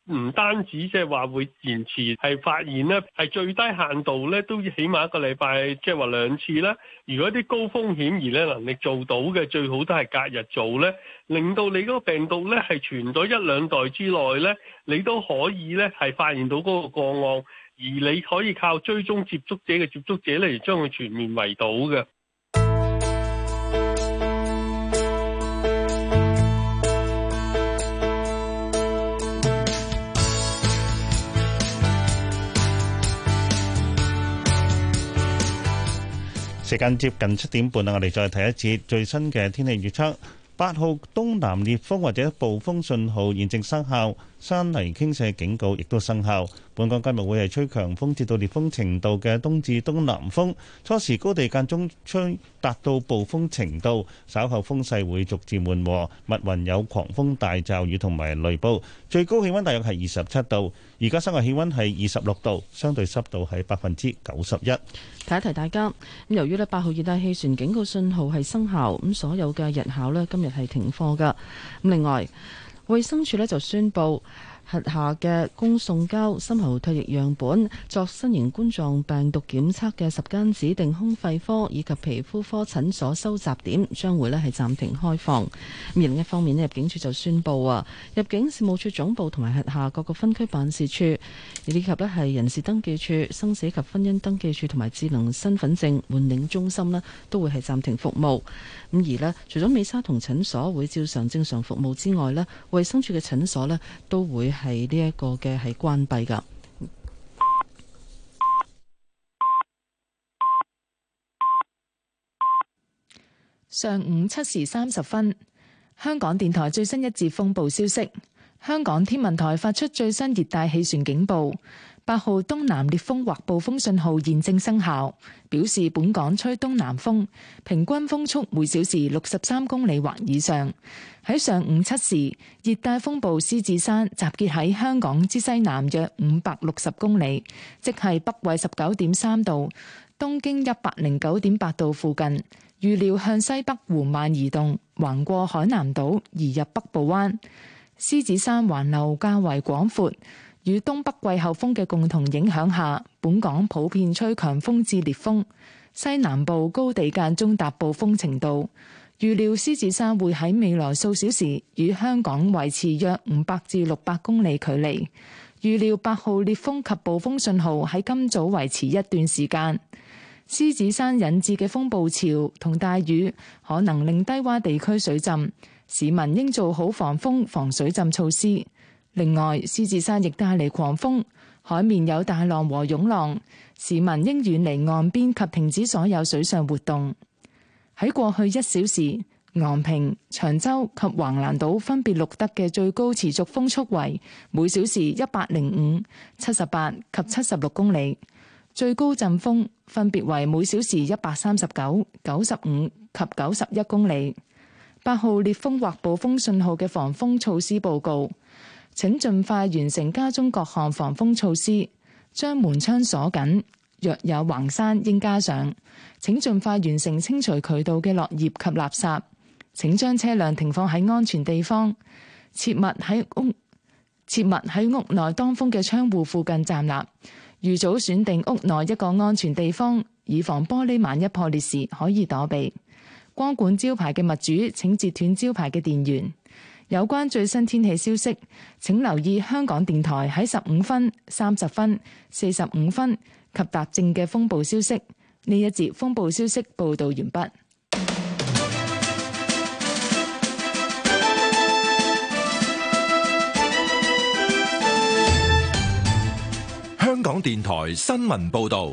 Speaker 14: 唔單止即係話會延遲，係發現呢係最低限度咧都起碼一個禮拜，即係話兩次啦。如果啲高風險而咧能力做到嘅，最好都係隔日做咧，令到你嗰個病毒咧係傳咗一兩代之內咧，你都可以咧係發現到嗰個個案，而你可以靠追蹤接觸者嘅接觸者嚟將佢全面圍堵嘅。
Speaker 20: 時間接近七點半啦，我哋再睇一次最新嘅天氣預測。八號東南烈風或者暴風信號現正生效，山泥傾瀉警告亦都生效。本港今日會係吹強風至到烈風程度嘅東至東南風，初時高地間中吹達到暴風程度，稍後風勢會逐漸緩和，密雲有狂風大驟雨同埋雷暴，最高氣溫大約係二十七度。而家室外氣溫係二十六度，相對濕度係百分之九十一。
Speaker 19: 提一提大家，咁由於咧八號熱帶氣旋警告信號係生效，咁所有嘅日校咧今日係停課噶。咁另外，衛生署咧就宣布，轄下嘅供送交深喉唾液樣本作新型冠狀病毒檢測嘅十間指定胸肺科以及皮膚科診所收集點將會咧係暫停開放。咁而另一方面咧，入境處就宣布啊，入境事務處總部同埋轄下各個分區辦事處，以及咧係人事登記處、生死及婚姻登記處同埋智能身份證換領中心咧，都會係暫停服務。咁而咧，除咗美沙酮診所會照常正常服務之外咧，衛生署嘅診所咧都會係呢一個嘅係關閉噶。
Speaker 25: 上午七時三十分，香港電台最新一節風暴消息，香港天文台發出最新熱帶氣旋警報。八號東南烈風或暴風信號現正生效，表示本港吹東南風，平均風速每小時六十三公里或以上。喺上午七時，熱帶風暴獅子山集結喺香港之西南約五百六十公里，即係北緯十九點三度、東經一百零九點八度附近。預料向西北緩慢移動，橫過海南島移入北部灣。獅子山環流較為廣闊。與東北季候風嘅共同影響下，本港普遍吹強風至烈風，西南部高地間中達暴風程度。預料獅子山會喺未來數小時與香港維持約五百至六百公里距離。預料八號烈風及暴風信號喺今早維持一段時間。獅子山引致嘅風暴潮同大雨可能令低洼地區水浸，市民應做好防風防水浸措施。另外，獅子山亦帶嚟狂風，海面有大浪和湧浪，市民應遠離岸邊及停止所有水上活動。喺過去一小時，昂坪、長洲及橫瀾島分別錄得嘅最高持續風速為每小時一百零五、七十八及七十六公里，最高陣風分別為每小時一百三十九、九十五及九十一公里。八號烈風或暴風信號嘅防風措施報告。請盡快完成家中各項防風措施，將門窗鎖緊，若有橫山應加上。請盡快完成清除渠道嘅落葉及垃圾。請將車輛停放喺安全地方，切勿喺屋切勿喺屋內當風嘅窗戶附近站立。預早選定屋內一個安全地方，以防玻璃萬一破裂時可以躲避。光管招牌嘅物主請截斷招牌嘅電源。有關最新天氣消息，請留意香港電台喺十五分、三十分、四十五分及踏正嘅風暴消息。呢一節風暴消息報導完畢。
Speaker 12: 香港電台新聞報導。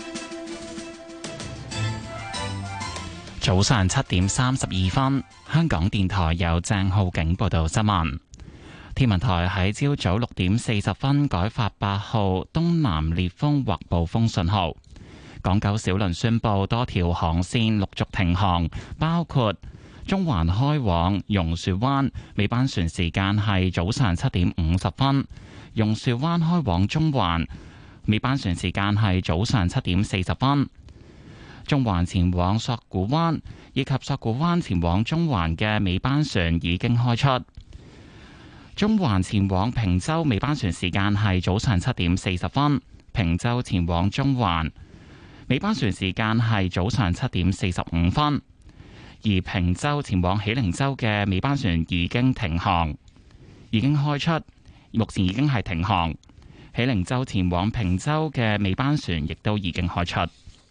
Speaker 10: 早上七點三十二分，香港電台由鄭浩景報道新聞。天文台喺朝早六點四十分改發八號東南烈風或暴風信號。港九小輪宣布多條航線陸續停航，包括中環開往榕樹灣，尾班船時間係早上七點五十分；榕樹灣開往中環，尾班船時間係早上七點四十分。中環前往索罟灣以及索罟灣前往中環嘅尾班船已經開出。 中環前往坪洲尾班船時間係早上七點四十分，坪洲前往中環尾班船時間係早上七點四十五分，而坪洲前往喜靈洲嘅尾班船已經停航，已經開出，目前已經係停航。喜靈洲前往坪洲嘅尾班船亦都已經開出。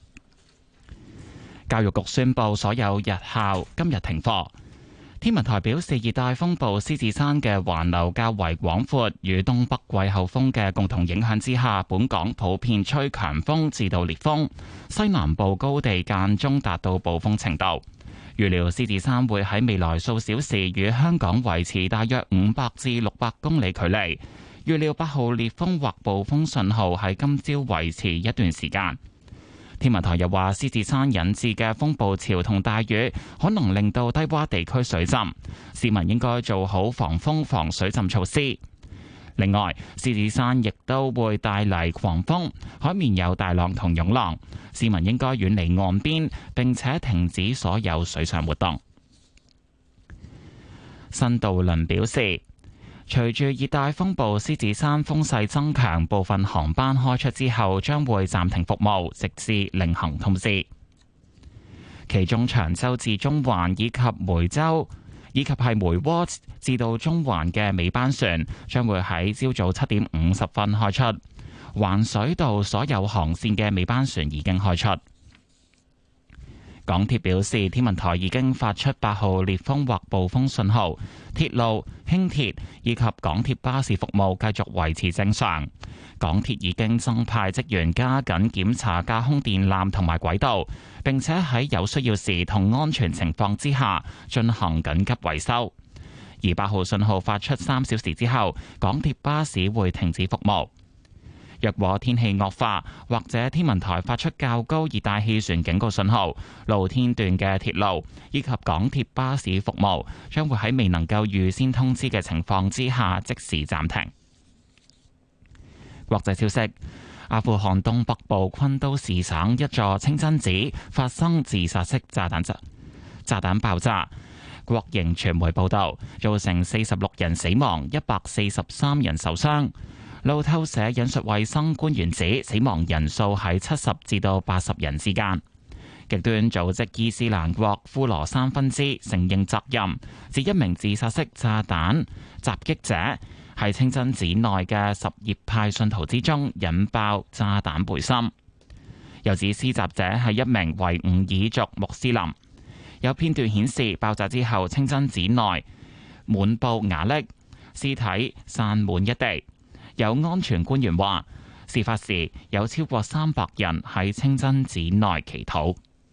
Speaker 10: 教育局宣布所有日校今日停課。天文台表示，熱帶風暴獅子山嘅環流較為廣闊，與東北季候風嘅共同影響之下，本港普遍吹強風至到烈風，西南部高地間中達到暴風程度。預料獅子山會喺未來數小時與香港維持大約五百至六百公里距離。預料八號烈風或暴風信號喺今朝維持一段時間。天文台又話，獅子山引致嘅風暴潮同大雨可能令到低洼地區水浸，市民應該做好防風防水浸措施。另外，獅子山亦都會帶嚟狂風，海面有大浪同湧浪，市民應該遠離岸邊，並且停止所有水上活動。新渡輪表示，隨住熱帶風暴獅子山風勢增強，部分航班開出之後將會暫停服務，直至另行通知。其中長洲至中環以及梅州以及係梅窩至到中環嘅尾班船將會喺朝早七點五十分開出。環水道所有航線嘅尾班船已經開出。港鐵表示，天文台已經發出八號烈風或暴風信號，鐵路、輕鐵以及港鐵巴士服務繼續維持正常。港鐵已經增派職員加緊檢查架空電纜同埋軌道，並且喺有需要時同安全情況之下進行緊急維修。而八號信號發出三小時之後，港鐵巴士會停止服務。若果天氣惡化，或者天文台發出較高熱帶氣旋警告信號，露天段嘅鐵路以及港鐵巴士服務將會喺未能夠預先通知嘅情況之下即時暫停。國際消息：阿富汗東北部昆都士省一座清真寺發生自殺式炸彈炸炸彈爆炸，國營傳媒報道造成四十六人死亡，一百四十三人受傷。路透社引述衛生官員指，死亡人數喺七十至到八十人之間。極端組織伊斯蘭國呼羅珊分支承認責任，指一名自殺式炸彈襲擊者喺清真寺內嘅什葉派信徒之中引爆炸彈背心。又指施襲者係一名維吾爾族穆斯林。有片段顯示爆炸之後，清真寺內滿布瓦礫，屍體散滿一地。有安全官員話，事發時有超過三百人喺清真寺內祈禱。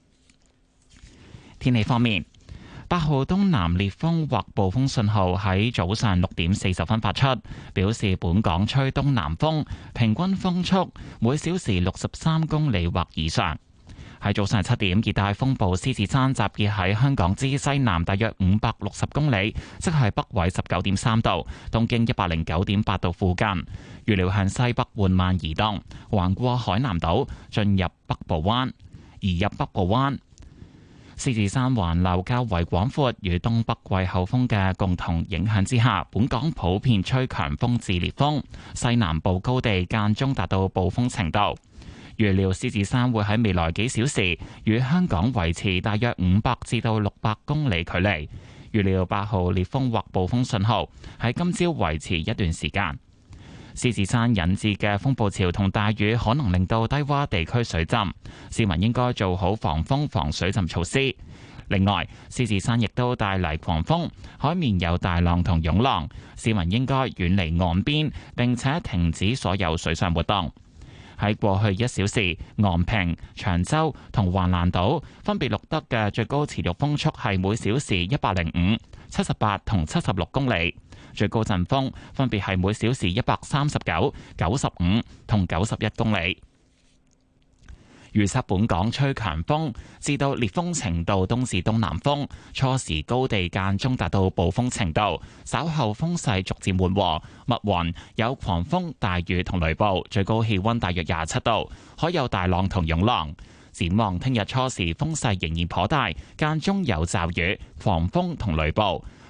Speaker 10: 天氣方面，八號東南烈風或暴風信號喺早上六點四十分發出，表示本港吹東南風，平均風速每小時六十三公里或以上。喺早上七點，熱帶風暴獅子山集結喺香港之西南大約五百六十公里，即係北緯十九點三度、東經一百零九點八度附近。預料向西北緩慢移動，橫過海南島，進入北部灣，移入北部灣。獅子山環流較為廣闊，與東北季候風嘅共同影響之下，本港普遍吹強風至烈風，西南部高地間中達到暴風程度。預料獅子山會喺未來幾小時與香港維持大約五百至到六百公里距離。預料八號烈風或暴風信號喺今朝維持一段時間。獅子山引致嘅風暴潮同大雨可能令到低洼地區水浸，市民應該做好防風防水浸措施。另外，獅子山亦都帶嚟狂風，海面有大浪同湧浪，市民應該遠離岸邊，並且停止所有水上活動。喺過去一小時，昂坪、長洲同橫瀾島分別錄得嘅最高持續風速係每小時一百零五、七十八同七十六公里，最高陣風分別係每小時一百三十九、九十五同九十一公里。預測本港吹強風至到烈風程度，東至東南風，初時高地間中達到暴風程度，稍後風勢逐漸緩和，密雲有狂風、大雨同雷暴，最高氣溫大約廿七度，海有大浪同湧浪。展望聽日初時風勢仍然頗大，間中有驟雨、狂風同雷暴，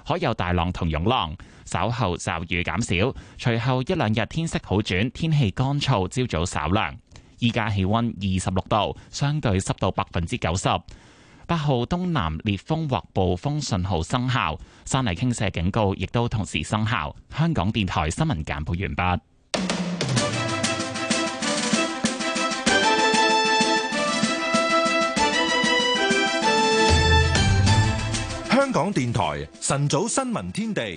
Speaker 10: 可有大浪同湧浪。稍後驟雨減少，隨後一兩日天色好轉，天氣乾燥，朝早稍涼。依家氣溫二十六度，相對濕度百分之九十。八號東南烈風或暴風信號生效，山泥傾瀉警告亦都同時生效。香港電台新聞簡報完畢。
Speaker 12: 香港電台晨早新聞天地。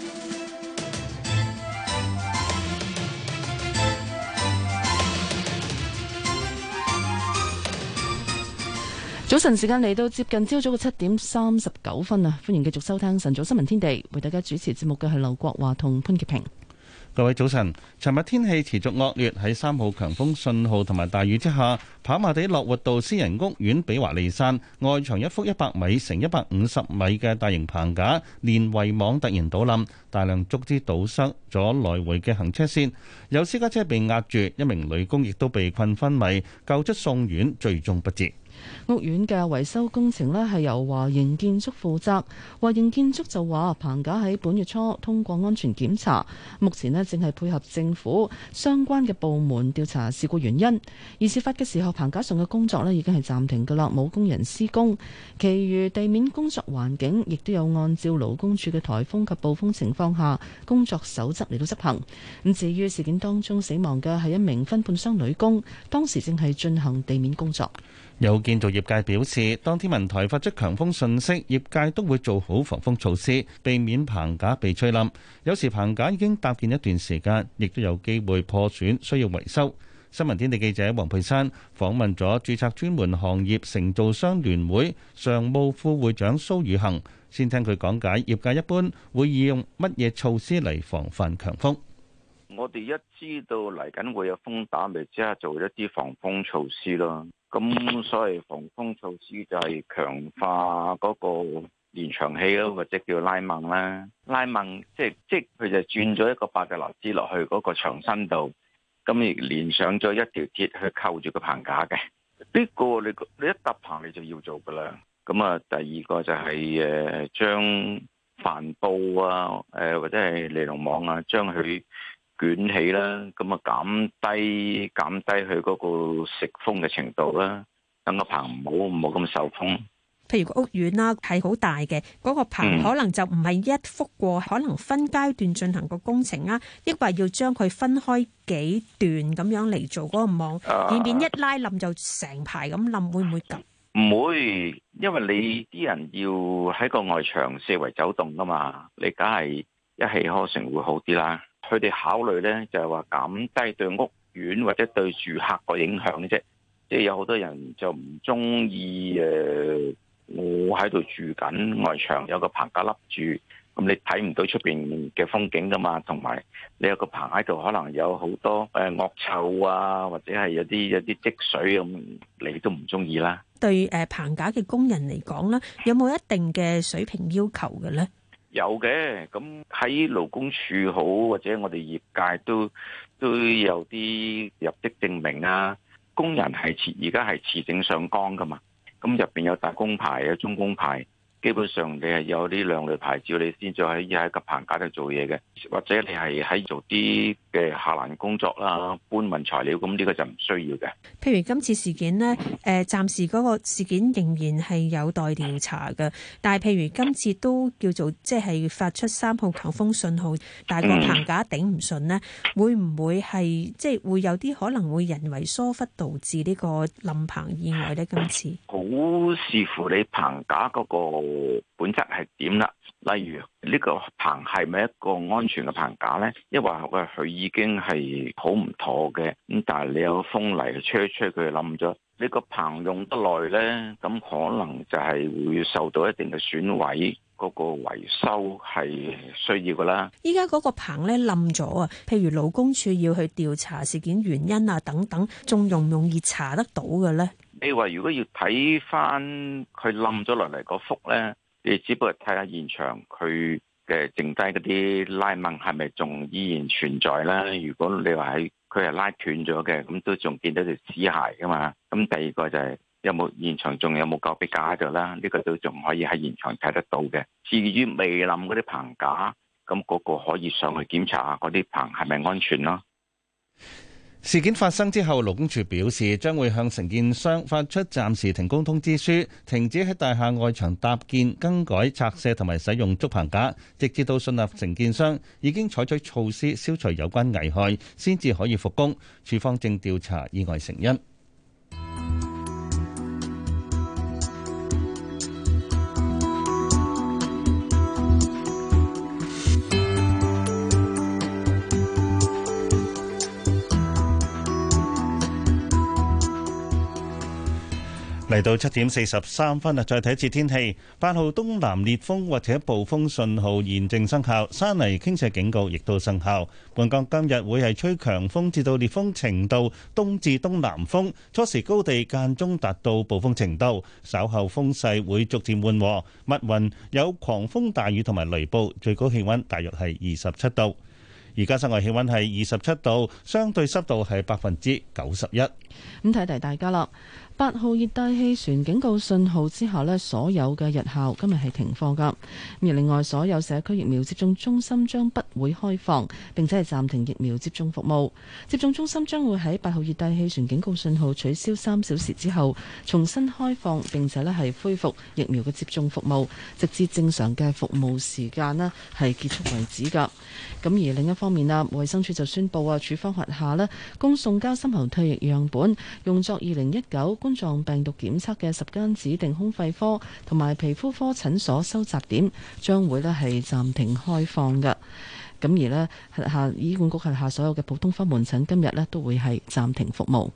Speaker 19: 早晨時間嚟到接近朝早嘅七點三十九分啊！歡迎繼續收聽晨早新聞天地，為大家主持節目嘅係劉國華同潘潔平。
Speaker 20: 各位早晨！尋日天氣持續惡劣，喺三號強風信號同埋大雨之下，跑馬地樂活道私人屋苑比華利山外牆一幅一百米乘一百五十米嘅大型棚架連圍網突然倒冧，大量竹枝堵塞咗來回嘅行車線，有私家車被壓住，一名女工亦都被困昏迷，救出送院，最終不治。
Speaker 19: 屋苑嘅維修工程呢係由華盈建築負責，華盈建築就話棚架喺本月初通過安全檢查，目前呢正係配合政府相關嘅部門調查事故原因。而事發嘅時候，棚架上嘅工作呢已經係暫停㗎喇，冇工人施工，其餘地面工作環境亦都有按照勞工處嘅颱風及暴風情況下工作守則嚟到執行。咁至於事件當中死亡嘅係一名分判商女工，當時正係進行地面工作。
Speaker 20: 有建造業界表示，當天文台發出強風訊息，業界都會做好防風措施，避免棚架被吹冧。有時棚架已經搭建一段時間，亦都有機會破損，需要維修。新聞天地記者黃佩珊訪問咗註冊專門行業承造商聯會常務副會長蘇宇恒，先聽佢講解業界一般會以用乜嘢措施嚟防範強風。
Speaker 3: 我哋一知道嚟緊會有風打，咪即刻做一啲防風措施咯。咁所謂防風措施就係強化嗰個連牆器咯，或者叫拉掹啦。拉掹即係即係佢就轉咗一個八嘅螺絲落去嗰個牆身度，咁亦連上咗一條鐵去扣住個棚架嘅。呢個你你一搭棚你就要做噶啦。咁啊，第二個就係誒將帆布啊，誒或者係尼龍網啊，將佢捲起啦，咁啊減低減低佢嗰個食風嘅程度啦，等個棚唔好唔好咁受風。
Speaker 16: 譬如個屋苑啦係好大嘅，嗰個棚可能就唔係一幅過，可能分階段進行個工程啊，抑或要將佢分開幾段咁樣嚟做嗰個網，以免一拉冧就成排咁冧，會唔會咁？
Speaker 3: 唔會，因為你啲人要喺個外牆四圍走動噶嘛，你梗係一氣呵成會好啲啦。佢哋考慮咧就係話減低對屋苑或者對住客個影響嘅啫，即係有好多人就唔中意誒，我喺度住緊，外牆有個棚架笠住，咁你睇唔到出邊嘅風景噶嘛，同埋你有個棚喺度，可能有好多誒惡臭啊，或者係有啲有啲積水咁，你都唔中意啦。
Speaker 16: 對誒棚架嘅工人嚟講咧，有冇一定嘅水平要求嘅咧？
Speaker 3: 有嘅，咁喺勞工處好，或者我哋業界都都有啲入職證明啊。工人係持而家係持證上崗噶嘛，咁入邊有大工牌啊、中工牌，基本上你係有呢兩類牌照，你先至可以喺個棚架度做嘢嘅，或者你係喺做啲嘅下欄工作啦、搬運材料，咁呢個就唔需要嘅。
Speaker 16: 譬如今次事件呢，誒暫時嗰個事件仍然係有待調查嘅，但係譬如今次都叫做即係發出三號強風信號，但係個棚架頂唔順呢，會唔會係即係會有啲可能會人為疏忽導致呢個冧棚意外呢？今次
Speaker 3: 好視乎你棚架嗰個本質係點啦。例如呢個棚係咪一個安全嘅棚架呢？抑或喂佢已經係好唔妥嘅，咁但係你有風嚟吹一吹佢冧咗，呢個棚用得耐呢，咁可能就係會受到一定嘅損毀，嗰個維修係需要噶啦。
Speaker 16: 依家嗰個棚咧冧咗啊，譬如勞工處要去調查事件原因啊等等，仲容唔容易查得到嘅呢？
Speaker 3: 你話如果要睇翻佢冧咗落嚟嗰幅呢，你只不過睇下現場佢嘅剩低嗰啲拉紋係咪仲依然存在啦？如果你話喺佢係拉斷咗嘅，咁都仲見到條紙鞋噶嘛。咁第二個就係有冇現場仲有冇救逼架喺度啦？呢、這個都仲可以喺現場睇得到嘅。至於未冧嗰啲棚架，咁嗰個可以上去檢查下嗰啲棚係咪安全咯。
Speaker 20: 事件發生之後，勞工處表示將會向承建商發出暫時停工通知書，停止喺大廈外牆搭建、更改、拆卸同埋使用竹棚架，直至到信納承建商已經採取措施消除有關危害，先至可以復工。處方正調查意外成因。嚟到七點四十三分啊，再睇一次天氣。八號東南烈風或者暴風信號現正生效，山泥傾瀉警告亦都生效。本港今日會係吹強風至到烈風程度，東至東南風，初時高地間中達到暴風程度，稍後風勢會逐漸緩和。密雲有狂風大雨同埋雷暴，最高氣溫大約係二十七度。而家室外氣溫係二十七度，相對濕度係百分之九十一。
Speaker 19: 咁提提大家啦。八號熱帶氣旋警告信號之下呢，所有嘅日校今日係停課噶。而另外，所有社區疫苗接種中心將不會開放，並且係暫停疫苗接種服務。接種中心將會喺八號熱帶氣旋警告信號取消三小時之後重新開放，並且呢係恢復疫苗嘅接種服務，直至正常嘅服務時間呢係結束為止噶。咁而另一方面啊，衛生署就宣布啊，處方轄下呢供送交深喉唾液樣本用作二零一九冠狀病毒檢測嘅十間指定胸肺科同埋皮膚科診所收集點將會呢係暫停開放嘅。咁而呢轄下醫管局轄下所有嘅普通科門診今日呢都會係暫停服務。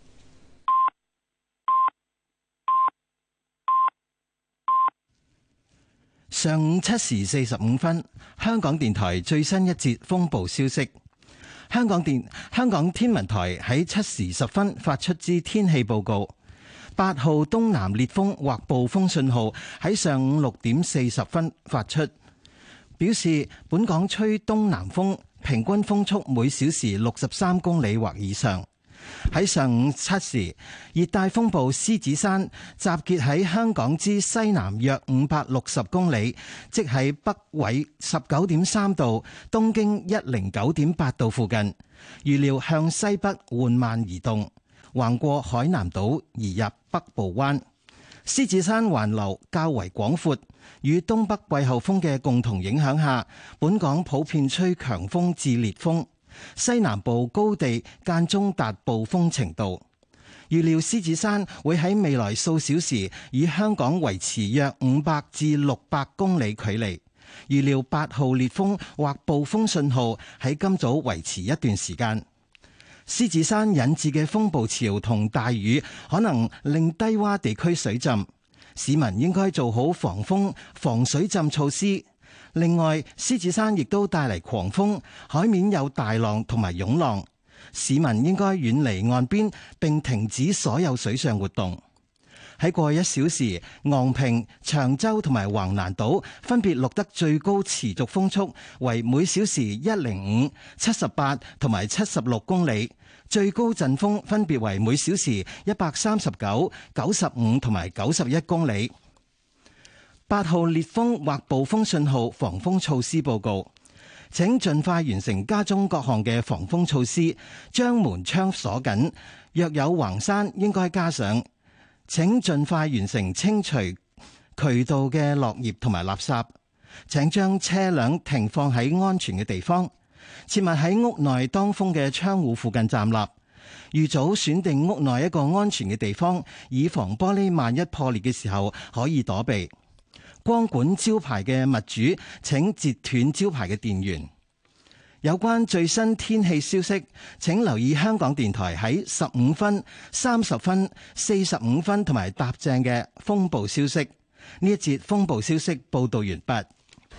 Speaker 2: 上午七時四十五分，香港電台最新一節風暴消息。香港電香港天文台喺七時十分發出之天氣報告，八號東南烈風或暴風信號喺上午六點四十分發出，表示本港吹東南風，平均風速每小時六十三公里或以上。喺上午七時，熱帶風暴獅子山集結喺香港之西南約五百六十公里，即喺北緯十九點三度、東經一零九點八度附近。預料向西北緩慢移動，橫過海南島移入北部灣。獅子山環流較為廣闊，與東北季候風嘅共同影響下，本港普遍吹強風至烈風。西南部高地間中達暴風程度，預料獅子山會喺未來數小時與香港維持約五百至六百公里距離。預料八號烈風或暴風信號喺今早維持一段時間。獅子山引致嘅風暴潮同大雨可能令低洼地區水浸，市民應該做好防風防水浸措施。另外，獅子山亦都帶嚟狂風，海面有大浪同埋湧浪，市民應該遠離岸邊並停止所有水上活動。喺過去一小時，昂坪、長洲同埋橫瀾島分別錄得最高持續風速為每小時一零五、七十八同埋七十六公里，最高陣風分別為每小時一百三十九、九十五同埋九十一公里。八號烈風或暴風信號防風措施報告，請盡快完成家中各項嘅防風措施，將門窗鎖緊，若有橫閂應該加上。請盡快完成清除渠道嘅落葉同埋垃圾。請將車輛停放喺安全嘅地方，切勿喺屋內當風嘅窗戶附近站立。預早選定屋內一個安全嘅地方，以防玻璃萬一破裂嘅時候可以躲避。光管招牌嘅物主，請截斷招牌嘅電源。有關最新天氣消息，請留意香港電台喺十五分、三十分、四十五分同埋踏正嘅風暴消息。呢一節風暴消息報道完畢。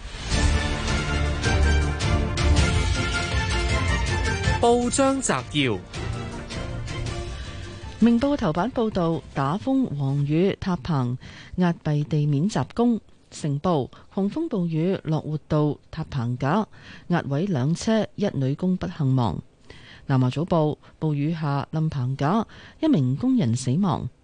Speaker 17: 報章摘要：
Speaker 19: 明報頭版報道打風黃雨塌棚，壓斃地面雜工。成報狂風暴雨落活道塌棚架，壓毀兩車，一女工不幸亡。南華早報暴雨下冧棚架，一名工人死亡。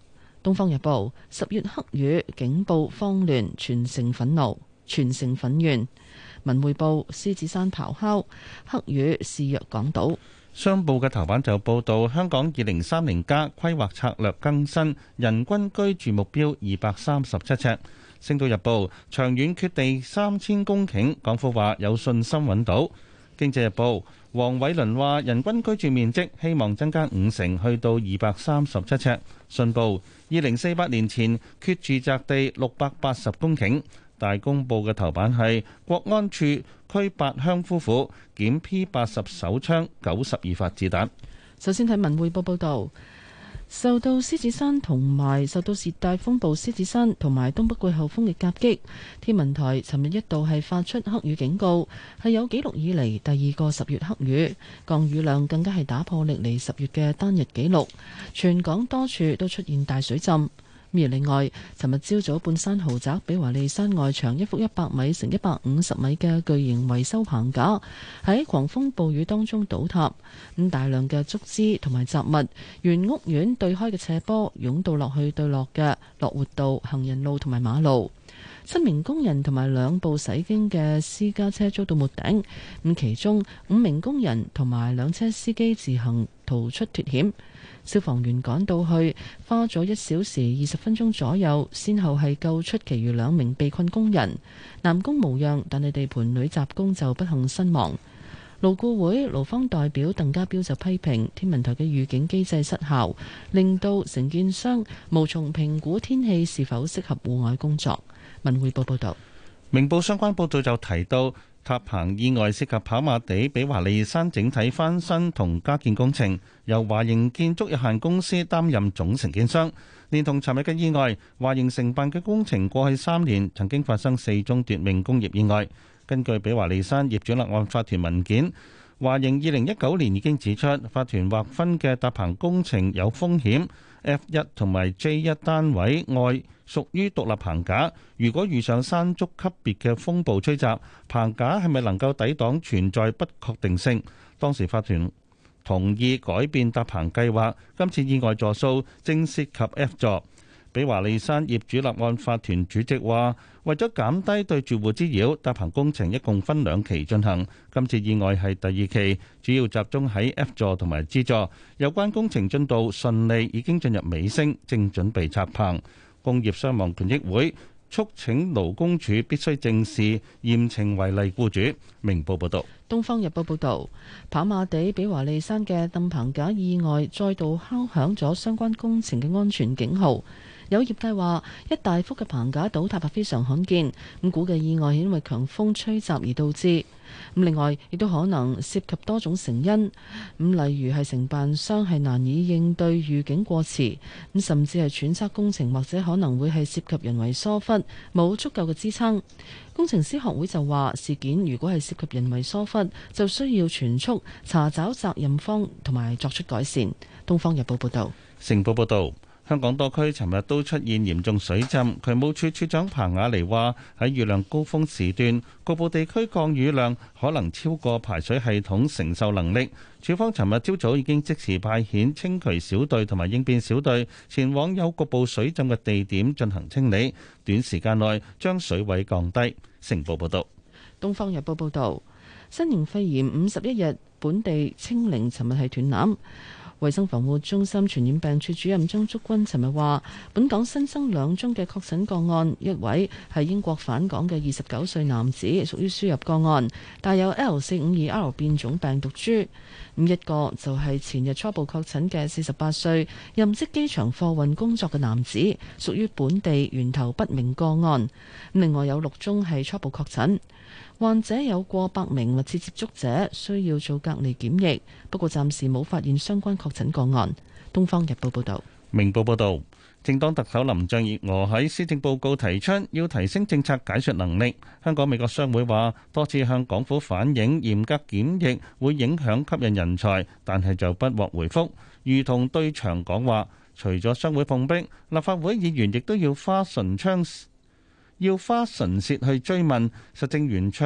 Speaker 19: 東方日報十月黑雨警報慌亂，全城憤怒，全城憤怨。文匯報獅子山咆哮，黑雨肆虐港島。
Speaker 20: 商報嘅頭版就報道香港二零三零加規劃策略更新，人均居住目標二百三十七尺。星島日報長遠缺地三千公頃，港府話有信心揾到。經濟日報黃偉綸話人均居住面積希望增加五成，去到二百三十七尺。信報二零四八年前缺住宅地六百八十公頃。大公報嘅頭版係國安處拘八鄉夫婦，檢 P 八十手槍九十二發子彈。
Speaker 19: 首先睇文匯報報道，受到獅子山同埋受到熱帶風暴獅子山同埋東北季候風嘅夾擊，天文台尋日一度係發出黑雨警告，係有紀錄以嚟第二個十月黑雨，降雨量更加係打破歷嚟十月嘅單日紀錄，全港多處都出現大水浸。而另外，尋日朝早半山豪宅比華利山外牆一幅一百米乘一百五十米嘅巨型維修棚架喺狂風暴雨當中倒塌，咁大量嘅竹枝同埋雜物沿屋苑對開嘅斜坡湧到落去對落嘅樂活道、行人路同埋馬路。七名工人同埋兩部駛經嘅私家車遭到沒頂，咁其中五名工人同埋兩車司機自行逃出脫險。消防員趕到去，花咗一小時二十分鐘左右，先後係救出其餘兩名被困工人。男工無恙，但係地盤女雜工就不幸身亡。勞顧會勞方代表鄧家彪就批評天文台嘅預警機制失效，令到承建商無從評估天氣是否適合戶外工作。文匯報報道。
Speaker 20: 明報相關報導就提到，塔棚意外涉及跑馬地比華利山整體翻新同加建工程，由華盈建築有限公司擔任總承建商。連同尋日嘅意外，華盈承辦嘅工程過去三年曾經發生四宗奪命工業意外。根據比華利山業主立案法團文件，華盈二零一九年已經指出，法團劃分嘅搭棚工程有風險。F 一同埋 J 一單位外屬於獨立棚架，如果遇上山竹級別嘅風暴吹襲，棚架係咪能夠抵擋存在不確定性？當時法團同意改變搭棚計劃，今次意外座數正涉及 F 座。比華利山業主立案法團主席話，為咗減低對住戶滋擾，搭棚工程一共分兩期進行。今次意外係第二期，主要集中喺 F 座同埋 G 座。有關工程進度順利，已經進入尾聲，正準備拆棚。工業傷亡權益會促請勞工處必須正視，嚴懲違例僱主。明報報道。
Speaker 19: 東方日報報道，跑馬地比華利山嘅冧棚架意外再度敲響咗相關工程嘅安全警號。有業界話，一大幅嘅棚架倒塌係非常罕見，咁估計意外係因為強風吹襲而導致。咁另外亦都可能涉及多種成因，咁例如係承辦商係難以應對預警過遲，咁甚至係揣測工程或者可能會係涉及人為疏忽，冇足夠嘅支撐。工程師學會就話，事件如果係涉及人為疏忽，就需要全速查找責任方同埋作出改善。《東方日報》報道。
Speaker 20: 《成報》報道。香港多區尋日都出現嚴重水浸，渠務處處長彭雅妮話：喺雨量高峰時段，局部地區降雨量可能超過排水系統承受能力。處方尋日朝早已經即時派遣清渠小隊同埋應變小隊前往有局部水浸嘅地點進行清理，短時間內將水位降低。成報報道。
Speaker 19: 《東方日報》報道，新型肺炎五十一日本地清零，尋日係斷纜。衛生防護中心傳染病處主任張竹君尋日話，本港新增兩宗嘅確診個案，一位係英國返港嘅二十九歲男子，屬於輸入個案，帶有 L 四五二 R 變種病毒株；咁一個就係前日初步確診嘅四十八歲任職機場貨運工作嘅男子，屬於本地源頭不明個案。另外有六宗係初步確診。患者有過百名密切接觸者需要做隔離檢疫，不過暫時冇發現相關確診個案。《東方日報》報道。
Speaker 20: 明報報道，正當特首林鄭月娥喺施政報告提出要提升政策解說能力，香港美國商會話多次向港府反映嚴格檢疫會影響吸引人才，但係就不獲回覆，如同對牆講話。除咗商會碰壁，立法會議員亦都要花唇槍。要花唇舌去追問，實政圓桌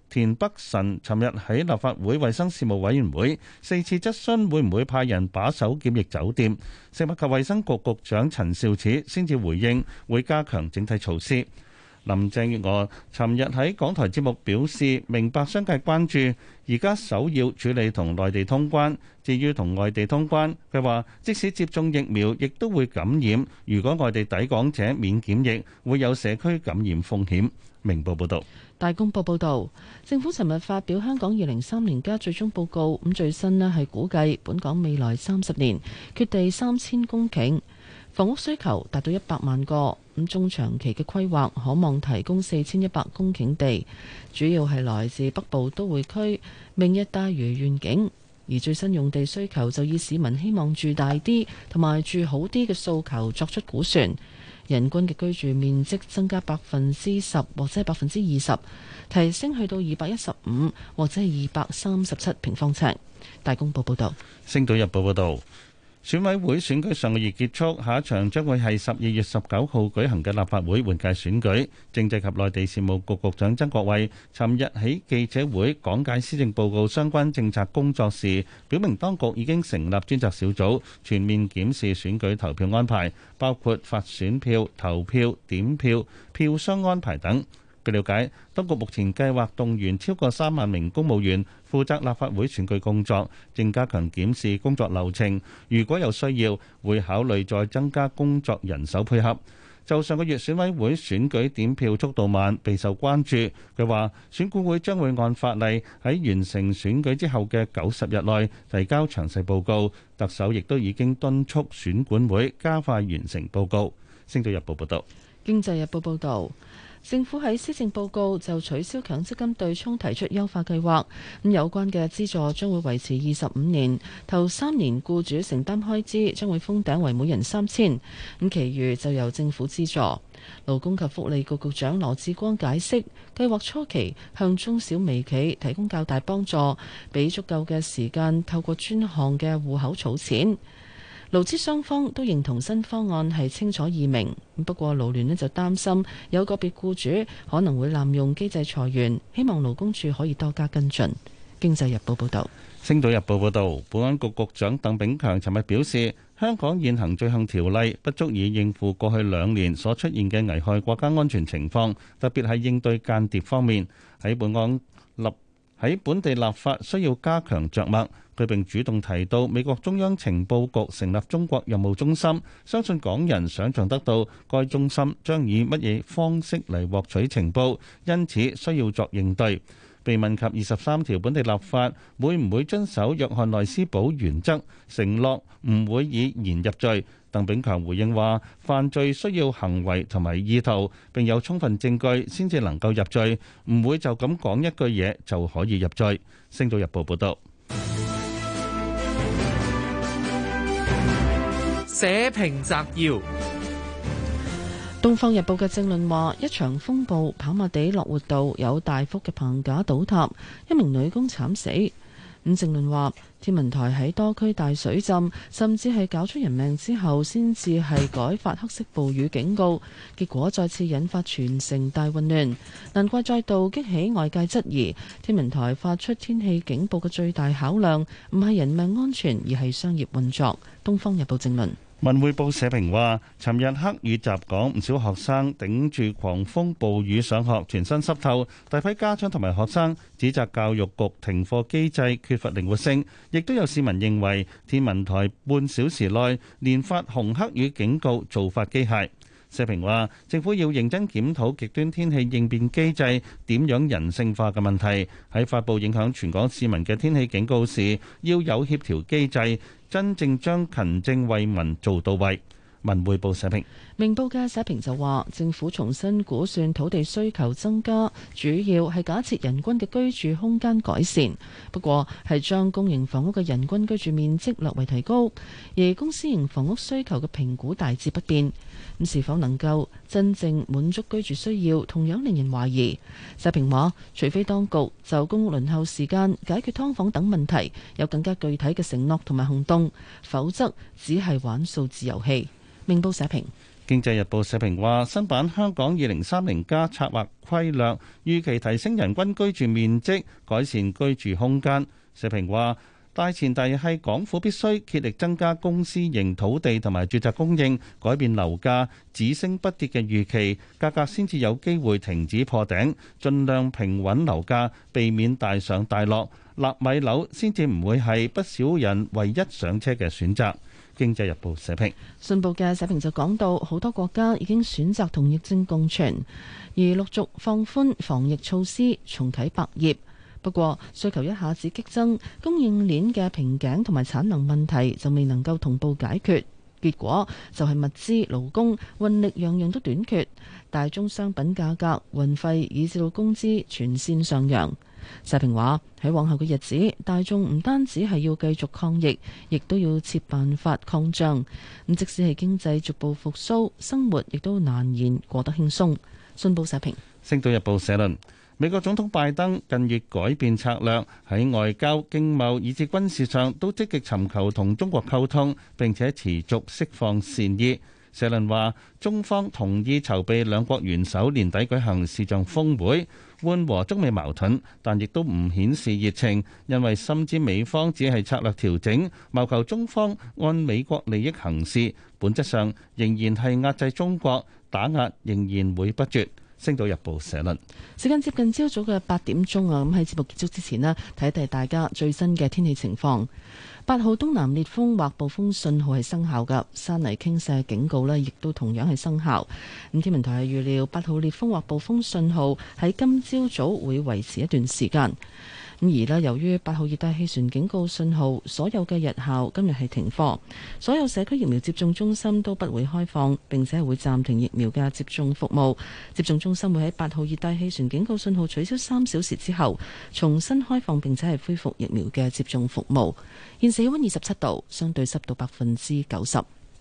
Speaker 20: 田北辰尋日喺立法會衛生事務委員會四次質詢會唔會派人把守檢疫酒店，食物及衛生局局長陳肇始先至回應會加強整體措施。林鄭月娥尋日喺港台節目表示，明白商界關注，而家首要處理同內地通關。至於同外地通關，佢話即使接種疫苗，亦都會感染。如果外地抵港者免檢疫，會有社區感染風險。明報報導。
Speaker 19: 大公報報導，政府尋日發表香港二零三年加最終報告，咁最新呢係估計本港未來三十年缺地三千公頃，房屋需求達到一百萬個。咁中長期嘅規劃可望提供四千一百公頃地，主要係來自北部都會區、明日大嶼願景。而最新用地需求就以市民希望住大啲同埋住好啲嘅訴求作出估算，人均嘅居住面積增加百分之十或者係百分之二十，提升去到二百一十五或者係二百三十七平方尺。大公報報導。
Speaker 20: 星島日報報導。選委會選舉上個月結束，下一場將會係十二月十九號舉行嘅立法會換屆選舉。政制及內地事務局局長曾國衛尋日喺記者會講解施政報告相關政策工作時，表明當局已經成立專責小組，全面檢視選舉投票安排，包括發選票、投票、點票、票箱安排等。據了解，當局目前計劃動員超過三萬名公務員負責立法會選舉工作，正加強檢視工作流程。如果有需要，會考慮再增加工作人手配合。就上個月選委會選舉點票速度慢，備受關注。佢話選管會將會按法例喺完成選舉之後嘅九十日內提交詳細報告。特首亦都已經敦促選管會加快完成報告。星島日報報道。
Speaker 19: 經濟日報報導。政府喺施政報告就取消強積金對沖提出優化計劃，咁有關嘅資助將會維持二十五年，頭三年僱主承擔開支將會封頂為每人三千，咁其餘就由政府資助。勞工及福利局局長羅致光解釋，計劃初期向中小微企提供較大幫助，俾足夠嘅時間透過專項嘅戶口儲錢。勞資雙方都認同新方案係清楚易明，不過勞聯呢就擔心有個別僱主可能會濫用機制裁員，希望勞工處可以多加跟進。經濟日報報導。
Speaker 20: 星島日報報導，保安局局長鄧炳強尋日表示，香港現行罪行條例不足以應付過去兩年所出現嘅危害國家安全情況，特別係應對間諜方面，喺本港立喺本地立法需要加強著墨。佢並主動提到美國中央情報局成立中國任務中心，相信港人想像得到該中心將以乜嘢方式嚟獲取情報，因此需要作應對。被問及二十三條本地立法會唔會遵守約翰內斯堡原則，承諾唔會以言入罪，鄧炳強回應話：犯罪需要行為同埋意圖，並有充分證據先至能夠入罪，唔會就咁講一句嘢就可以入罪。星島日報報道。
Speaker 17: 社評摘要：《
Speaker 19: 東方日報》嘅政論話，一場風暴，跑馬地樂活道有大幅嘅棚架倒塌，一名女工慘死。咁政論話，天文台喺多區大水浸，甚至係搞出人命之後，先至係改發黑色暴雨警告，結果再次引發全城大混亂，難怪再度激起外界質疑，天文台發出天氣警報嘅最大考量唔係人命安全，而係商業運作。《東方日報》政論。
Speaker 20: 文匯報社評話，尋日黑雨襲港，唔少學生頂住狂風暴雨上學，全身濕透。大批家長同埋學生指責教育局停課機制缺乏靈活性，亦都有市民認為天文台半小時內連發紅黑雨警告做法機械。社評話，政府要認真檢討極端天氣應變機制點樣人性化嘅問題，喺發佈影響全港市民嘅天氣警告時，要有協調機制，真正將勤政惠民做到位。文匯報社評。
Speaker 19: 明報嘅社評就話，政府重新估算土地需求增加，主要係假設人均嘅居住空間改善，不過係將公營房屋嘅人均居住面積略為提高，而公私營房屋需求嘅評估大致不變。咁是否能夠真正滿足居住需要，同樣令人懷疑。社評話，除非當局就公屋輪候時間、解決劏房等問題有更加具體嘅承諾同埋行動，否則只係玩數字遊戲。明報社評。
Speaker 20: 經濟日報社評話，新版香港二零三零加策劃規略預期提升人均居住面積，改善居住空間。社評話，大前提係港府必須竭力增加公私營土地同埋住宅供應，改變樓價只升不跌嘅預期，價格先至有機會停止破頂，盡量平穩樓價，避免大上大落，納米樓先至唔會係不少人唯一上車嘅選擇。經濟日報社評。
Speaker 19: 信報嘅社評就講到，好多國家已經選擇同疫症共存，而陸續放寬防疫措施，重啟百業。不過需求一下子激增，供應鏈嘅瓶頸同埋產能問題就未能夠同步解決，結果就係物資、勞工、運力樣樣都短缺，大宗商品價格、運費以至到工資全線上揚。社評話，喺往後嘅日子，大眾唔單止係要繼續抗疫，亦都要設辦法抗仗。咁即使係經濟逐步復甦，生活亦都難言過得輕鬆。信報社評。
Speaker 20: 星島日報社論。美國總統拜登近月改變策略，喺外交、經貿以至軍事上都積極尋求同中國溝通，並且持續釋放善意。社論話，中方同意籌備兩國元首年底舉行視像峰會，緩和中美矛盾，但亦都唔顯示熱情，因為深知美方只係策略調整，謀求中方按美國利益行事，本質上仍然係壓制中國，打壓仍然會不絕。星島日報社論。
Speaker 19: 時間接近朝早嘅八點鐘啊，咁喺節目結束之前呢，睇睇大家最新嘅天氣情況。八號東南烈風或暴風信號係生效㗎，山泥傾瀉警告呢亦都同樣係生效。咁天文台係預料八號烈風或暴風信號喺今朝早會維持一段時間。咁而呢，由於八號熱帶氣旋警告信號，所有嘅日校今日係停課，所有社區疫苗接種中心都不會開放，並且係會暫停疫苗嘅接種服務。接種中心會喺八號熱帶氣旋警告信號取消三小時之後重新開放，並且係恢復疫苗嘅接種服務。現時氣溫二十七度，相對濕度百分之九十。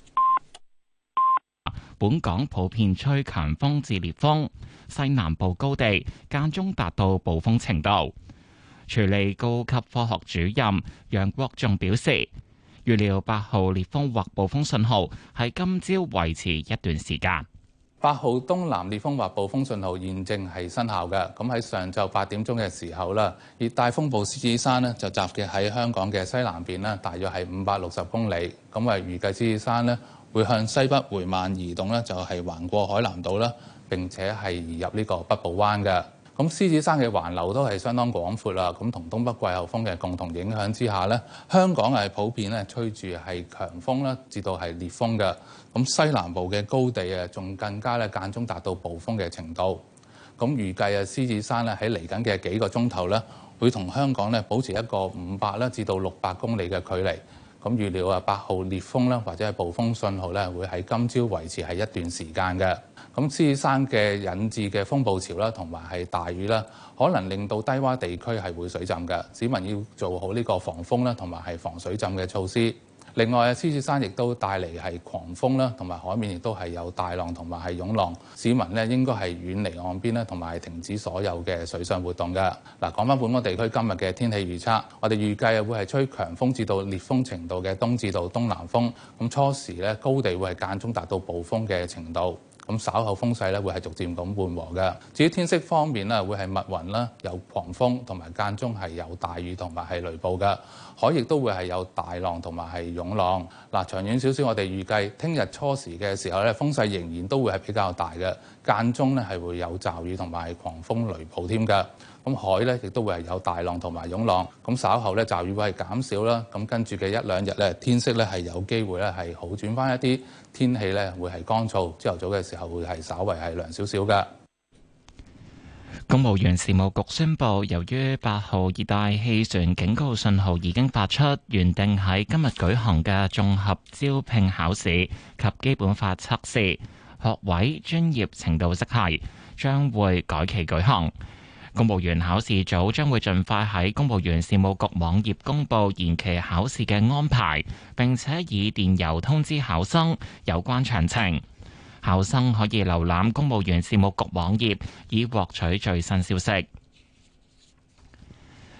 Speaker 10: 本港普遍吹強風至烈風，西南部高地間中達到暴風程度。署理高級科學主任楊國仲表示，預料八號烈風或暴風信號喺今朝維持一段時間。
Speaker 18: 八號東南烈風或暴風信號現正係生效嘅。咁喺上晝八點鐘嘅時候啦，熱帶風暴獅子山呢就集結喺香港嘅西南邊啦，大約係五百六十公里。咁啊，預計獅子山呢會向西北緩慢移動咧，就係橫過海南島啦，並且係移入呢個北部灣嘅。咁獅子山嘅環流都係相當廣闊啦，咁同東北季候風嘅共同影響之下呢，香港係普遍咧吹住係強風啦，至到係烈風嘅。咁西南部嘅高地啊，仲更加咧間中達到暴風嘅程度。咁預計啊，獅子山咧喺嚟緊嘅幾個鐘頭咧，會同香港咧保持一個五百啦至到六百公里嘅距離。咁預料啊，八號烈風啦或者係暴風信號咧，會喺今朝維持係一段時間嘅。咁獅子山嘅引致嘅風暴潮啦，同埋係大雨啦，可能令到低窪地區係會水浸嘅。市民要做好呢個防風啦，同埋係防水浸嘅措施。另外啊，獅子山亦都帶嚟係狂風啦，同埋海面亦都係有大浪同埋係湧浪。市民呢應該係遠離岸邊啦，同埋停止所有嘅水上活動嘅。嗱，講翻本港地區今日嘅天氣預測，我哋預計啊會係吹強風至到烈風程度嘅東至到東南風。咁初時咧高地會係間中達到暴風嘅程度。咁稍後風勢咧會係逐漸咁緩和嘅。至於天色方面咧，會係密雲啦，有狂風同埋間中係有大雨同埋係雷暴嘅。海亦都會係有大浪同埋係湧浪。嗱，長遠少少，我哋預計聽日初時嘅時候咧，風勢仍然都會係比較大嘅，間中咧係會有驟雨同埋狂風雷暴添㗎。咁海咧亦都會係有大浪同埋湧浪。咁稍後咧驟雨會係減少啦。咁跟住嘅一兩日咧，天色咧係有機會咧係好轉翻一啲，天氣咧會係乾燥，朝頭早嘅時候會係稍為係涼少少嘅。
Speaker 10: 公務員事務局宣布，由於八號熱帶氣旋警告信號已經發出，原定喺今日舉行嘅綜合招聘考試及基本法測試學位專業程度適系將會改期舉行。公務員考試組將會盡快喺公務員事務局網頁公佈延期考試嘅安排，並且以電郵通知考生有關詳情。考生可以瀏覽公務員事務局網頁，以獲取最新消息。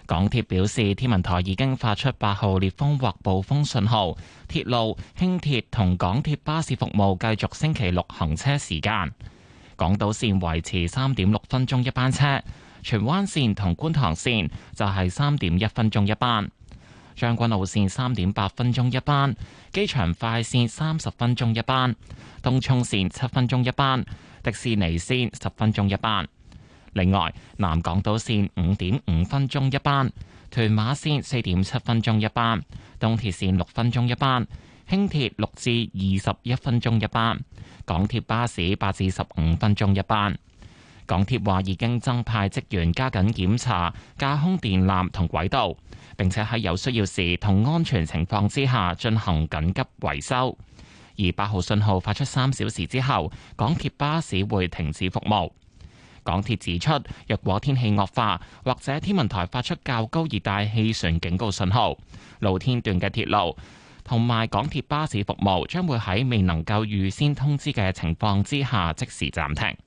Speaker 10: 港鐵表示，天文台已經發出八號烈風或暴風信號，鐵路、輕鐵同港鐵巴士服務繼續星期六行車時間。港島線維持三點六分鐘一班車，荃灣線同觀塘線就係三點一分鐘一班，將軍澳線三點八分鐘一班，機場快線三十分鐘一班，東涌線七分鐘一班，迪士尼線十分鐘一班。另外，南港島線五點五分鐘一班，屯馬線四點七分鐘一班，東鐵線六分鐘一班，輕鐵六至二十一分鐘一班，港鐵巴士八至十五分鐘一班。港鐵話已經增派職員加緊檢查架空電纜同軌道，並且喺有需要時同安全情況之下進行緊急維修。而八號信號發出三小時之後，港鐵巴士會停止服務。港鐵指出，若果天氣惡化或者天文台發出較高熱帶氣旋警告信號，露天段嘅鐵路同埋港鐵巴士服務將會喺未能夠預先通知嘅情況之下即時暫停。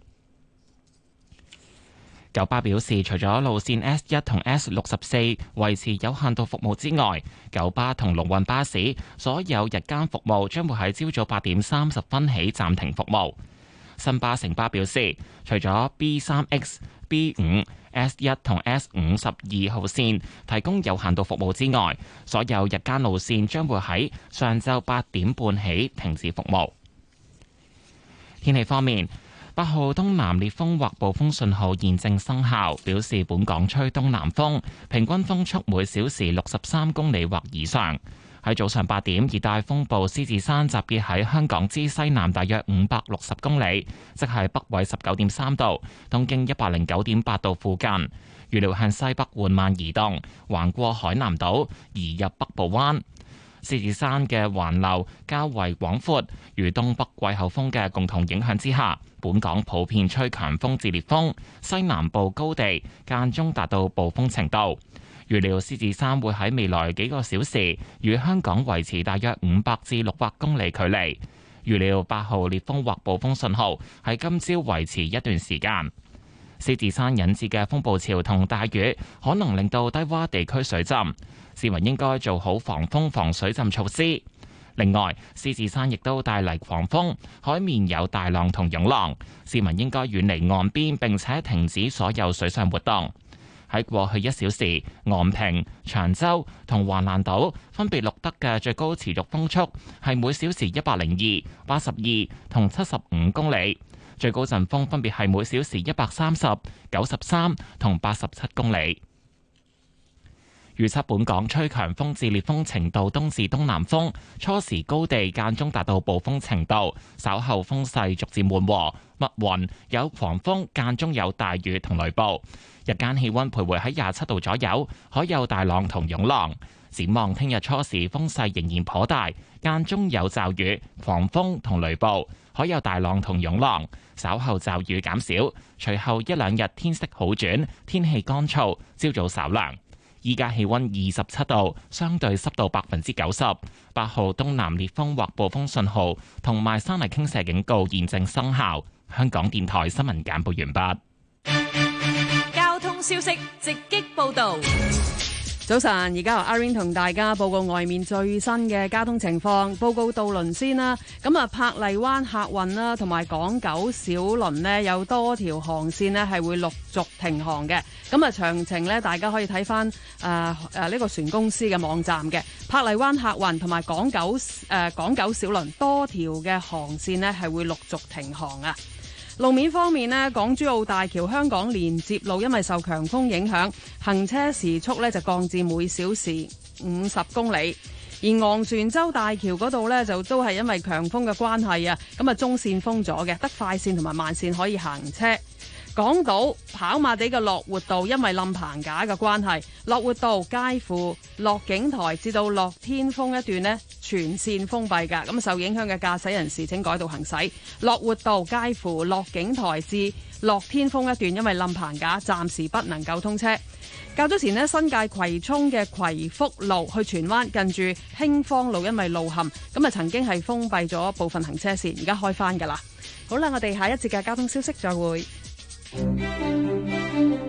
Speaker 10: 九巴表示，除咗路線 S 一同 S 六十四維持有限度服務之外，九巴同龍運巴士所有日間服務將會喺朝早八點三十分起暫停服務。新巴城巴表示，除咗 B 三 X、B 五、S 一同 S 五十二號線提供有限度服務之外，所有日間路線將會喺上晝八點半起停止服務。天氣方面，八號東南烈風或暴風信號現正生效，表示本港吹東南風，平均風速每小時六十三公里或以上。喺早上八點，熱帶風暴獅子山集結喺香港之西南大約五百六十公里，即係北緯十九點三度、東經一百零九點八度附近。預料向西北緩慢移動，橫過海南島，移入北部灣。獅子山嘅環流較為廣闊，與東北季候風嘅共同影響之下，本港普遍吹強風至烈風，西南部高地間中達到暴風程度。預料獅子山會喺未來幾個小時與香港維持大約五百至六百公里距離。預料八號烈風或暴風信號喺今朝維持一段時間。獅子山引致嘅風暴潮同大雨可能令到低洼地區水浸，市民應該做好防風防水浸措施。另外，獅子山亦都帶嚟狂風，海面有大浪同湧浪，市民應該遠離岸邊並且停止所有水上活動。喺過去一小時，昂坪、長洲同橫瀾島分別錄得嘅最高持續風速係每小時一百零二、八十二同七十五公里，最高陣風分別係每小時一百三十、九十三同八十七公里。預測本港吹強風至烈風程度，東至東南風，初時高地間中達到暴風程度，稍後風勢逐漸緩和，密雲有狂風，間中有大雨同雷暴。日間氣溫徘徊喺廿七度左右，海有大浪同湧浪。展望聽日初時風勢仍然頗大，間中有驟雨、狂風同雷暴，海有大浪同湧浪。稍後驟雨減少，隨後一兩日天色好轉，天氣乾燥，朝早稍涼。依家氣溫二十七度，相對濕度百分之九十。八號東南烈風或暴風信號同埋山泥傾瀉警告現正生效。香港電台新聞簡報完畢。
Speaker 5: 交通消息直擊報道。
Speaker 6: 早晨，而家由阿 Rain 同大家報告外面最新嘅交通情況。報告渡輪先啦，咁啊珀麗灣客運啦，同埋港九小輪呢，有多條航線呢係會陸續停航嘅。咁啊詳情呢，大家可以睇翻誒誒呢個船公司嘅網站嘅。珀麗灣客運同埋港九誒、呃、港九小輪多條嘅航線呢係會陸續停航啊。路面方面呢，港珠澳大橋香港連接路因為受強風影響，行車時速呢就降至每小時五十公里。而昂船洲大橋嗰度呢，就都係因為強風嘅關係啊，咁啊中線封咗嘅，得快線同埋慢線可以行車。港島跑馬地嘅樂活道因為冧棚架嘅關係，樂活道介乎樂景台至到樂天峰一段呢，全線封閉㗎，咁受影響嘅駕駛人士請改道行駛。樂活道介乎樂景台至樂天峰一段因為冧棚架，暫時不能夠通車。較早前呢，新界葵涌嘅葵福路去荃灣近住興芳路因為路陷，咁啊曾經係封閉咗部分行車線，而家開返㗎啦。好啦，我哋下一節嘅交通消息再會。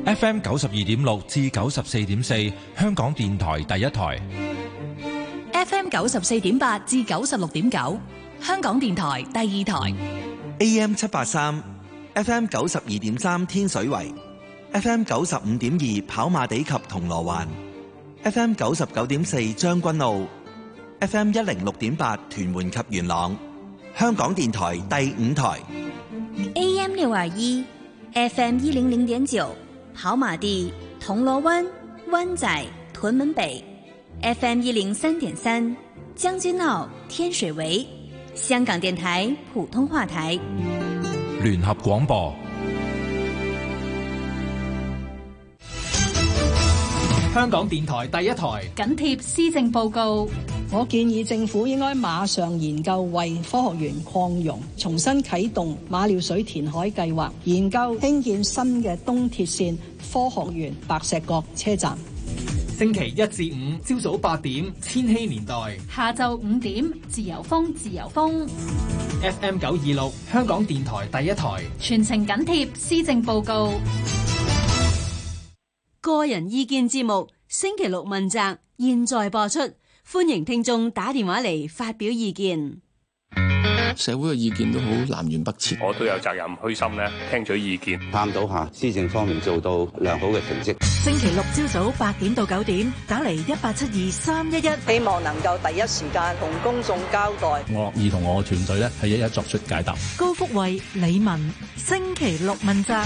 Speaker 8: F M 九十二點六至九十四點四，香港電台第一台
Speaker 5: F M 九十四點八至九十六點九，香港電台第二台
Speaker 21: A M 七八三 F M 九十二點三天水圍 F M 九十五點二跑馬地及銅鑼灣 F M 九十九點四將軍澳 F M 一零六點八屯門及元朗，香港電台第五台
Speaker 22: A M 六二一 F M 一零零點九跑馬地銅鑼灣灣仔屯門北 F M 一零三點三將軍澳天水圍，香港電台普通話台
Speaker 8: 聯合廣播。
Speaker 17: 香港電台第一台
Speaker 5: 緊貼施政報告。
Speaker 23: 我建議政府應該馬上研究為科學園擴容重新啟動馬料水填海計劃，研究興建新嘅東鐵線科學園白石角車站。
Speaker 17: 星期一至五朝早八點千禧年代，
Speaker 5: 下晝五點自由風自由風
Speaker 17: F M 九二六香港電台第一台，
Speaker 5: 全程緊貼施政報告。
Speaker 22: 個人意見節目星期六問責現在播出，歡迎聽眾打電話嚟發表意見。
Speaker 24: 社會嘅意見都好南轅北轍，
Speaker 27: 我都有責任虛心咧聽取意見，
Speaker 28: 探討下施政方面做到良好嘅成績。
Speaker 22: 星期六朝早八點到九點，打嚟一八七二三一一，
Speaker 23: 希望能夠第一時間同公眾交代。
Speaker 27: 我樂意同我嘅團隊咧係一一作出解答。
Speaker 22: 高福慧、李文，星期六問責。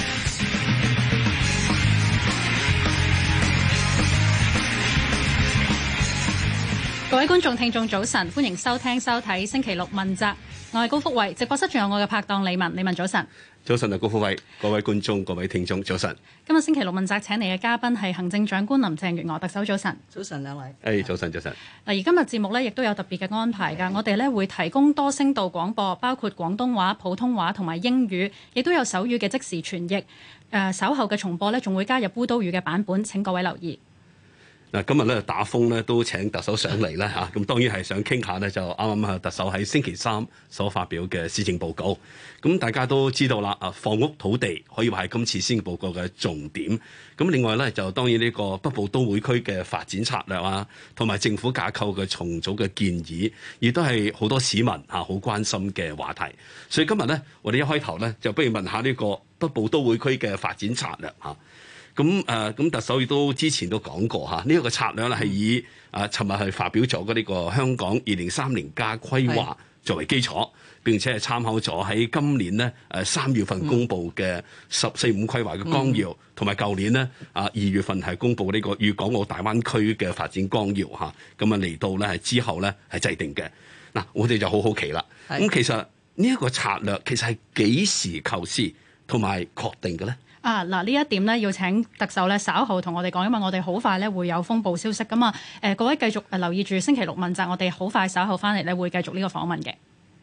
Speaker 29: 各位觀眾、聽眾，早晨，歡迎收聽、收睇星期六問責。我係高福慧，直播室仲有我嘅拍檔李文。李文早晨。
Speaker 30: 早晨啊，高福慧，各位觀眾、各位聽眾，早晨。
Speaker 29: 今日星期六問責請嚟嘅嘉賓係行政長官林鄭月娥特首，早晨。
Speaker 23: 早晨兩位。
Speaker 30: 誒，早晨，早晨。
Speaker 29: 嗱，而今日節目咧，亦都有特別嘅安排㗎。我哋咧會提供多聲道廣播，包括廣東話、普通話同埋英語，亦都有手語嘅即時傳譯。誒、呃，稍後嘅重播咧，仲會加入烏都語嘅版本，請各位留意。
Speaker 30: 嗱，今日咧打風咧都請特首上嚟啦嚇，咁當然係想傾下咧，就啱啱啊特首喺星期三所發表嘅施政報告。咁大家都知道啦，啊房屋土地可以話係今次施政報告嘅重點。咁另外咧就當然呢個北部都會區嘅發展策略啊，同埋政府架構嘅重組嘅建議，亦都係好多市民嚇好關心嘅話題。所以今日咧，我哋一開頭咧就不如問下呢個北部都會區嘅發展策略嚇。咁誒，咁、呃、特首亦都之前都講過嚇，呢、這、一個策略咧係以誒尋日係發表咗嗰呢個香港二零三零加規劃作為基礎，並且係參考咗喺今年呢誒三月份公布嘅十四五規劃嘅綱要，同埋舊年呢啊二月份係公布呢個粵港澳大灣區嘅發展綱要嚇，咁啊嚟到咧係之後咧係制定嘅。嗱，我哋就好好奇啦。咁其實呢一個策略其實係幾時構思同埋確定嘅咧？
Speaker 29: 啊嗱，呢一點咧要請特首咧稍後同我哋講，因為我哋好快咧會有風暴消息咁啊。誒，各位繼續誒留意住星期六問責，我哋好快稍後翻嚟咧會繼續呢個訪問嘅。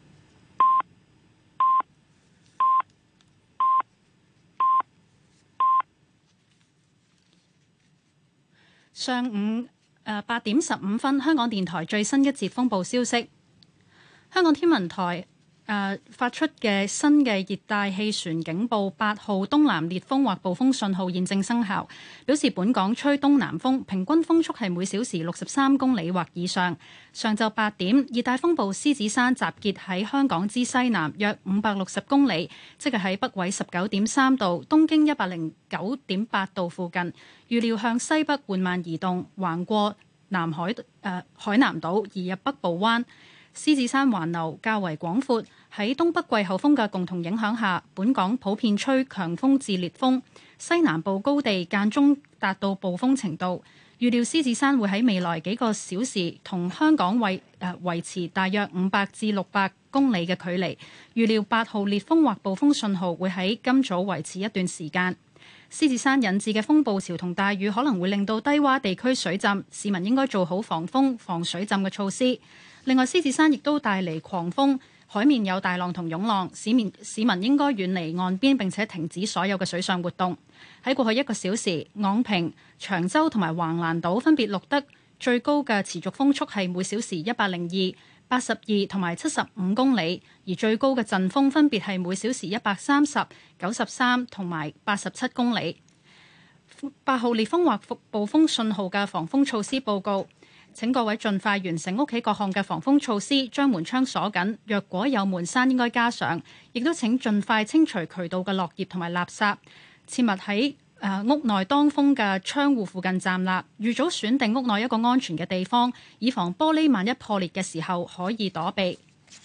Speaker 29: 上午誒八點十五分，香港電台最新一節風暴消息，香港天文台誒、呃、發出嘅新嘅熱帶氣旋警報八號東南烈風或暴風信號現正生效，表示本港吹東南風，平均風速係每小時六十三公里或以上。上晝八點，熱帶風暴獅子山集結喺香港之西南約五百六十公里，即係喺北緯十九點三度、東經一百零九點八度附近，預料向西北緩慢移動，橫過南海誒、呃、海南島移入北部灣。獅子山環流較為廣闊，喺東北季候風嘅共同影響下，本港普遍吹強風至烈風，西南部高地間中達到暴風程度。預料獅子山會喺未來幾個小時同香港維誒、呃、維持大約五百至六百公里嘅距離。預料八號烈風或暴風信號會喺今早維持一段時間。獅子山引致嘅風暴潮同大雨可能會令到低洼地區水浸，市民應該做好防風防水浸嘅措施。另外，獅子山亦都帶嚟狂風，海面有大浪同湧浪，市民市民應該遠離岸邊並且停止所有嘅水上活動。喺過去一個小時，昂坪、長洲同埋橫瀾島分別錄得最高嘅持續風速係每小時一百零二、八十二同埋七十五公里，而最高嘅陣風分別係每小時一百三十、九十三同埋八十七公里。 八號烈風或暴風信號嘅防風措施報告。請各位盡快完成屋企各項嘅防風措施，將門窗鎖緊。若果有門閂，應該加上。亦都請盡快清除渠道嘅落葉同埋垃圾。切勿喺誒屋內當風嘅窗戶附近站立。預早選定屋內一個安全嘅地方，以防玻璃萬一破裂嘅時候可以躲避。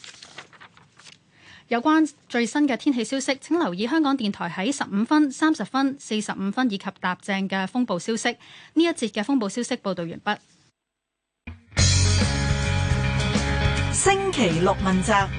Speaker 29: 有關最新嘅天氣消息，請留意香港電台喺十五分、三十分、四十五分以及踏正嘅風暴消息。呢一節嘅風暴消息報導完畢。
Speaker 1: 星期六問責，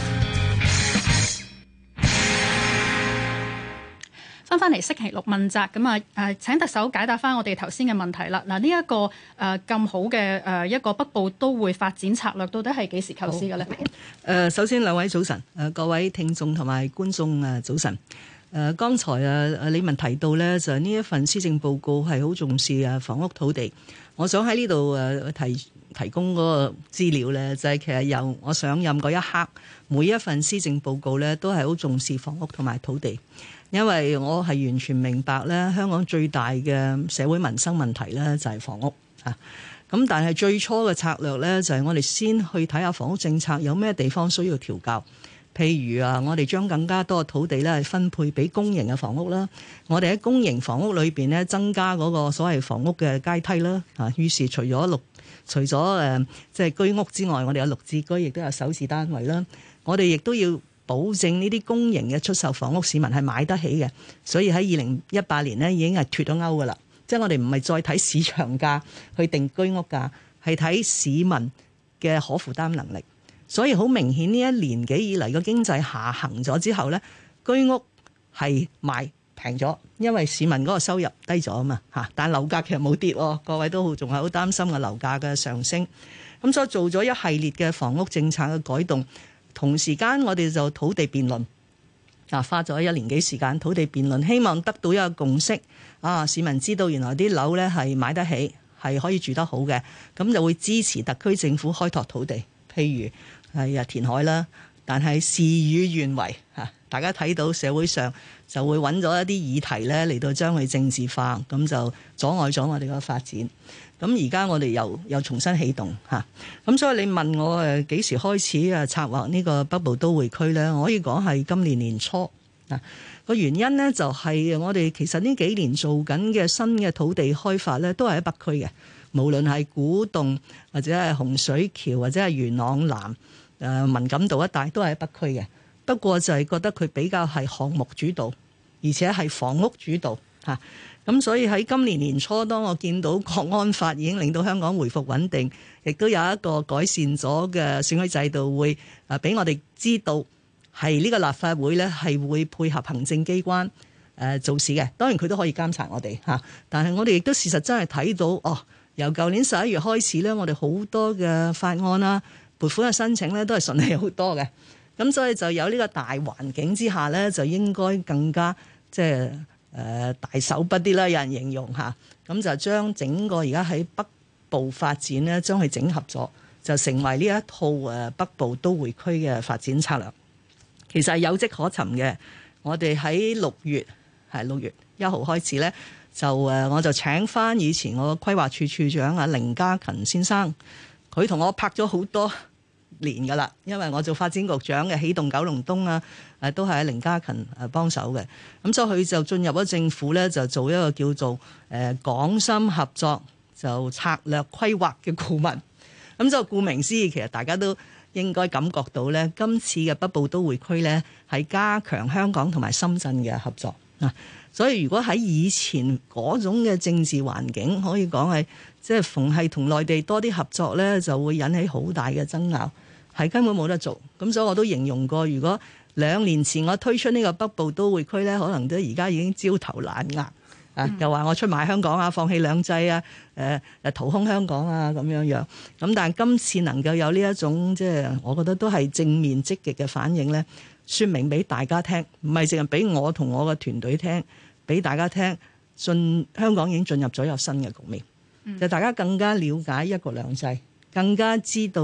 Speaker 29: 翻返嚟星期六問責咁啊！誒，請特首解答翻我哋頭先嘅問題啦。嗱，呢一個誒咁好嘅誒一個北部都會發展策略，到底係幾時構思嘅呢？
Speaker 4: 誒，首先兩位早晨，誒各位聽眾同埋觀眾誒早晨。誒，剛才誒誒李文提到呢，就係呢一份施政報告係好重視誒房屋土地。我想喺呢度誒提提供嗰個資料呢，就係其實由我上任嗰一刻，每一份施政報告呢都係好重視房屋同埋土地，因為我係完全明白呢，香港最大嘅社會民生問題呢就係房屋啊。咁但係最初嘅策略呢，就係我哋先去睇下房屋政策有咩地方需要調校。譬如啊，我哋將更加多嘅土地咧分配俾公營嘅房屋啦，我哋喺公營房屋裏邊咧增加嗰個所謂房屋嘅階梯啦，啊，於是除咗綠除咗誒即係居屋之外，我哋有綠置居，亦都有首置單位啦。我哋亦都要保證呢啲公營嘅出售房屋市民係買得起嘅，所以喺二零一八年呢已經係脫咗鈎噶啦，即係我哋唔係再睇市場價去定居屋價，係睇市民嘅可負擔能力。所以好明顯呢一年幾以嚟個經濟下行咗之後呢，居屋係賣平咗，因為市民嗰個收入低咗啊嘛嚇。但係樓價其實冇跌喎，各位都仲係好擔心嘅樓價嘅上升。咁所以做咗一系列嘅房屋政策嘅改動，同時間我哋就土地辯論啊，花咗一年幾時間土地辯論，希望得到一個共識啊，市民知道原來啲樓呢係買得起，係可以住得好嘅，咁就會支持特區政府開拓土地，譬如係啊填海啦，但係事與願違嚇，大家睇到社會上就會揾咗一啲議題咧嚟到將佢政治化，咁就阻礙咗我哋個發展。咁而家我哋又又重新起動嚇，咁所以你問我誒幾時開始啊策劃呢個北部都會區咧？我可以講係今年年初嗱，個原因咧就係我哋其實呢幾年做緊嘅新嘅土地開發咧，都係喺北區嘅，無論係古洞或者係洪水橋或者係元朗南。誒文錦渡一帶都係喺北區嘅，不過就係覺得佢比較係項目主導，而且係房屋主導嚇。咁所以喺今年年初，當我見到國安法已經令到香港回復穩定，亦都有一個改善咗嘅選舉制度，會誒俾我哋知道係呢個立法會呢係會配合行政機關誒做事嘅。當然佢都可以監察我哋嚇，但係我哋亦都事實真係睇到哦，由舊年十一月開始呢，我哋好多嘅法案啦。撥款嘅申請咧都係順利好多嘅，咁所以就有呢個大環境之下咧，就應該更加即係誒大手筆啲啦。有人形容下，咁就將整個而家喺北部發展咧，將佢整合咗，就成為呢一套誒北部都會區嘅發展策略。其實係有跡可尋嘅。我哋喺六月係六月一號開始咧，就誒我就請翻以前我規劃處處長阿凌家勤先生。佢同我拍咗好多年㗎啦，因為我做發展局長嘅起動九龍東啊，誒都係喺凌家勤誒幫手嘅。咁所以佢就進入咗政府咧，就做一個叫做誒港深合作就策略規劃嘅顧問。咁就顧名思義，其實大家都應該感覺到咧，今次嘅北部都會區咧係加強香港同埋深圳嘅合作啊。所以如果喺以前嗰種嘅政治環境，可以講係即係逢係同內地多啲合作咧，就會引起好大嘅爭拗，係根本冇得做。咁所以我都形容過，如果兩年前我推出呢個北部都會區咧，可能都而家已經焦頭爛額啊！又話我出賣香港啊，放棄兩制啊，誒誒掏空香港啊咁樣樣。咁但係今次能夠有呢一種即係，我覺得都係正面積極嘅反應咧，説明俾大家聽，唔係淨係俾我同我嘅團隊聽。俾大家聽，進香港已經進入咗有新嘅局面，嗯、就大家更加了解一國兩制，更加知道咧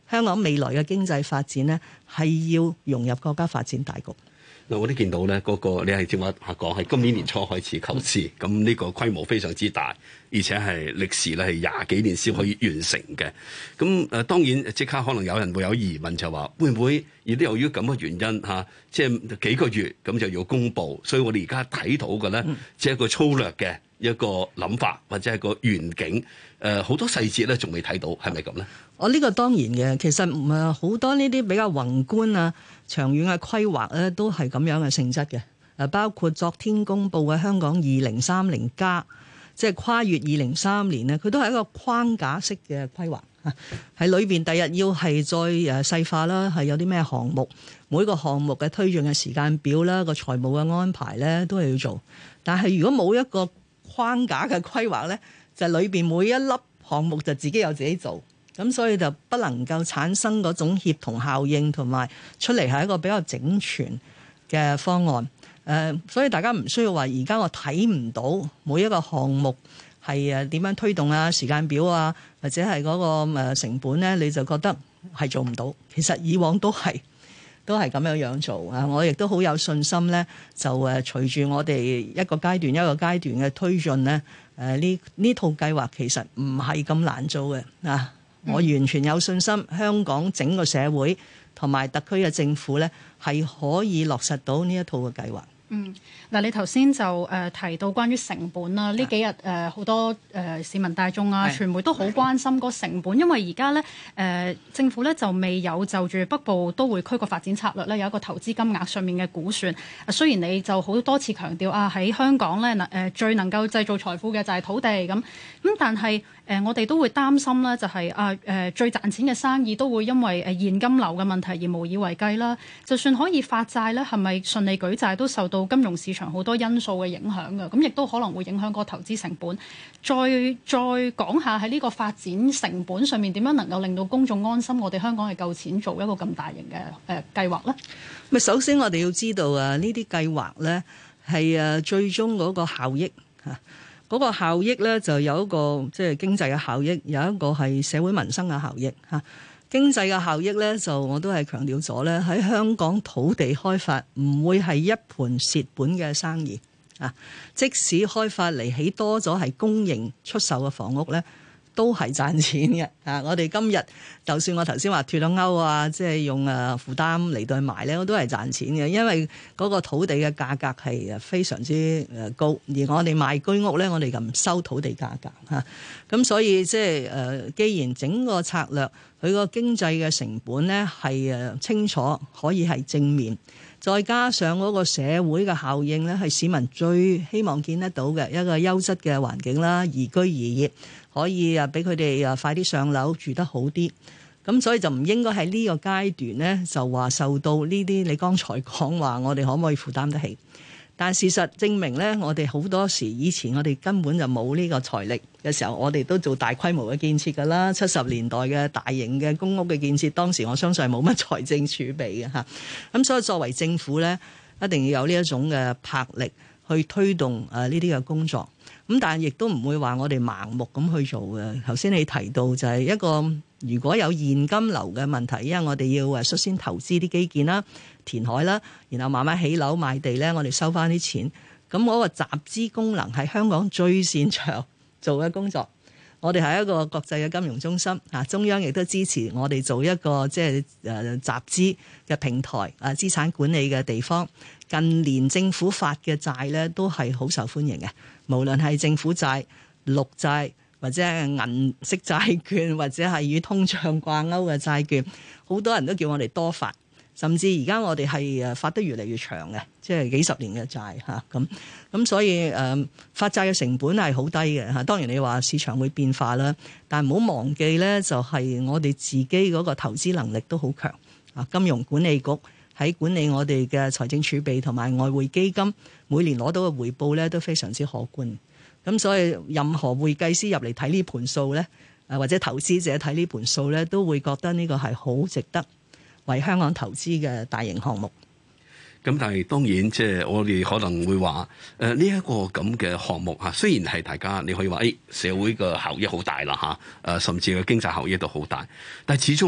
Speaker 4: 香港未來嘅經濟發展呢，係要融入國家發展大局。
Speaker 30: 嗱，我哋見到咧，嗰個你係正話講係今年年初開始構思，咁呢個規模非常之大，而且係歷時咧係廿幾年先可以完成嘅。咁誒當然即刻可能有人會有疑問，就話會唔會而都由於咁嘅原因嚇，即係幾個月咁就要公佈，所以我哋而家睇到嘅咧，即係一個粗略嘅一個諗法或者係個願景，誒好多細節咧仲未睇到，係咪咁咧？
Speaker 4: 我呢個當然嘅，其實唔係好多呢啲比較宏觀啊、長遠嘅規劃咧，都係咁樣嘅性質嘅。誒，包括昨天公布嘅香港二零三零加，即係跨越二零三年咧，佢都係一個框架式嘅規劃啊。喺裏邊第日要係再誒細化啦，係有啲咩項目，每個項目嘅推進嘅時間表啦、個財務嘅安排咧，都係要做。但係如果冇一個框架嘅規劃咧，就裏邊每一粒項目就自己有自己做。咁所以就不能夠產生嗰種協同效應，同埋出嚟係一個比較整全嘅方案。誒、呃，所以大家唔需要話而家我睇唔到每一個項目係誒點樣推動啊、時間表啊，或者係嗰個誒成本咧，你就覺得係做唔到。其實以往都係都係咁樣樣做啊！我亦都好有信心咧，就誒隨住我哋一個階段一個階段嘅推進咧，誒呢呢套計劃其實唔係咁難做嘅啊！我完全有信心，香港整個社會同埋特區嘅政府咧，係可以落實到呢一套嘅計劃。
Speaker 29: 嗯，嗱，你頭先就誒、呃、提到關於成本啦，呢幾日誒好多誒、呃、市民大眾啊、傳媒都好關心個成本，因為而家咧誒政府咧就未有就住北部都會區個發展策略咧有一個投資金額上面嘅估算。啊，雖然你就好多次強調啊喺香港咧嗱誒最能夠製造財富嘅就係土地咁，咁但係誒、呃、我哋都會擔心咧就係、是、啊誒、呃、最賺錢嘅生意都會因為誒現金流嘅問題而無以為繼啦。就算可以發債咧，係咪順利舉債都受到金融市場好多因素嘅影響嘅，咁亦都可能會影響個投資成本。再再講下喺呢個發展成本上面點樣能夠令到公眾安心，我哋香港係夠錢做一個咁大型嘅誒計劃呢？
Speaker 4: 咪首先我哋要知道啊，呢啲計劃呢係誒最終嗰個效益嚇，嗰個效益呢就有一個即係經濟嘅效益，有一個係社會民生嘅效益嚇。經濟嘅效益咧，就我都係強調咗咧，喺香港土地開發唔會係一盤蝕本嘅生意啊！即使開發嚟起多咗係公營出售嘅房屋咧，都係賺錢嘅啊！我哋今日就算我頭先話脫咗鈎啊，即係用誒負擔嚟到去賣咧，我都係賺錢嘅，因為嗰個土地嘅價格係誒非常之誒高，而我哋賣居屋咧，我哋就唔收土地價格嚇。咁所以即係誒，既然整個策略佢個經濟嘅成本咧係誒清楚，可以係正面，再加上嗰個社會嘅效應咧，係市民最希望見得到嘅一個優質嘅環境啦，宜居宜業。可以啊，俾佢哋啊快啲上樓住得好啲，咁所以就唔應該喺呢個階段呢，就話受到呢啲你剛才講話，我哋可唔可以負擔得起？但事實證明呢，我哋好多時以前我哋根本就冇呢個財力嘅時候，我哋都做大規模嘅建設㗎啦。七十年代嘅大型嘅公屋嘅建設，當時我相信係冇乜財政儲備嘅嚇。咁所以作為政府呢，一定要有呢一種嘅魄力去推動誒呢啲嘅工作。咁但係亦都唔會話我哋盲目咁去做嘅。頭先你提到就係一個如果有現金流嘅問題，因為我哋要誒率先投資啲基建啦、填海啦，然後慢慢起樓賣地咧，我哋收翻啲錢。咁嗰個集資功能係香港最擅長做嘅工作。我哋係一個國際嘅金融中心啊，中央亦都支持我哋做一個即係誒集資嘅平台啊，資產管理嘅地方。近年政府發嘅債咧都係好受歡迎嘅。無論係政府債、綠債或者係銀色債券，或者係與通脹掛鈎嘅債券，好多人都叫我哋多發，甚至而家我哋係誒發得越嚟越長嘅，即係幾十年嘅債嚇咁。咁所以誒、呃、發債嘅成本係好低嘅嚇。當然你話市場會變化啦，但係唔好忘記咧，就係、是、我哋自己嗰個投資能力都好強啊。金融管理局喺管理我哋嘅財政儲備同埋外匯基金，每年攞到嘅回報咧都非常之可觀。咁所以任何會計師入嚟睇呢盤數咧，誒或者投資者睇呢盤數咧，都會覺得呢個係好值得為香港投資嘅大型項目。
Speaker 30: 咁但係當然即係我哋可能會話誒呢一個咁嘅項目嚇，雖然係大家你可以話誒、哎、社會嘅效益好大啦嚇，誒甚至個經濟效益都好大，但係始終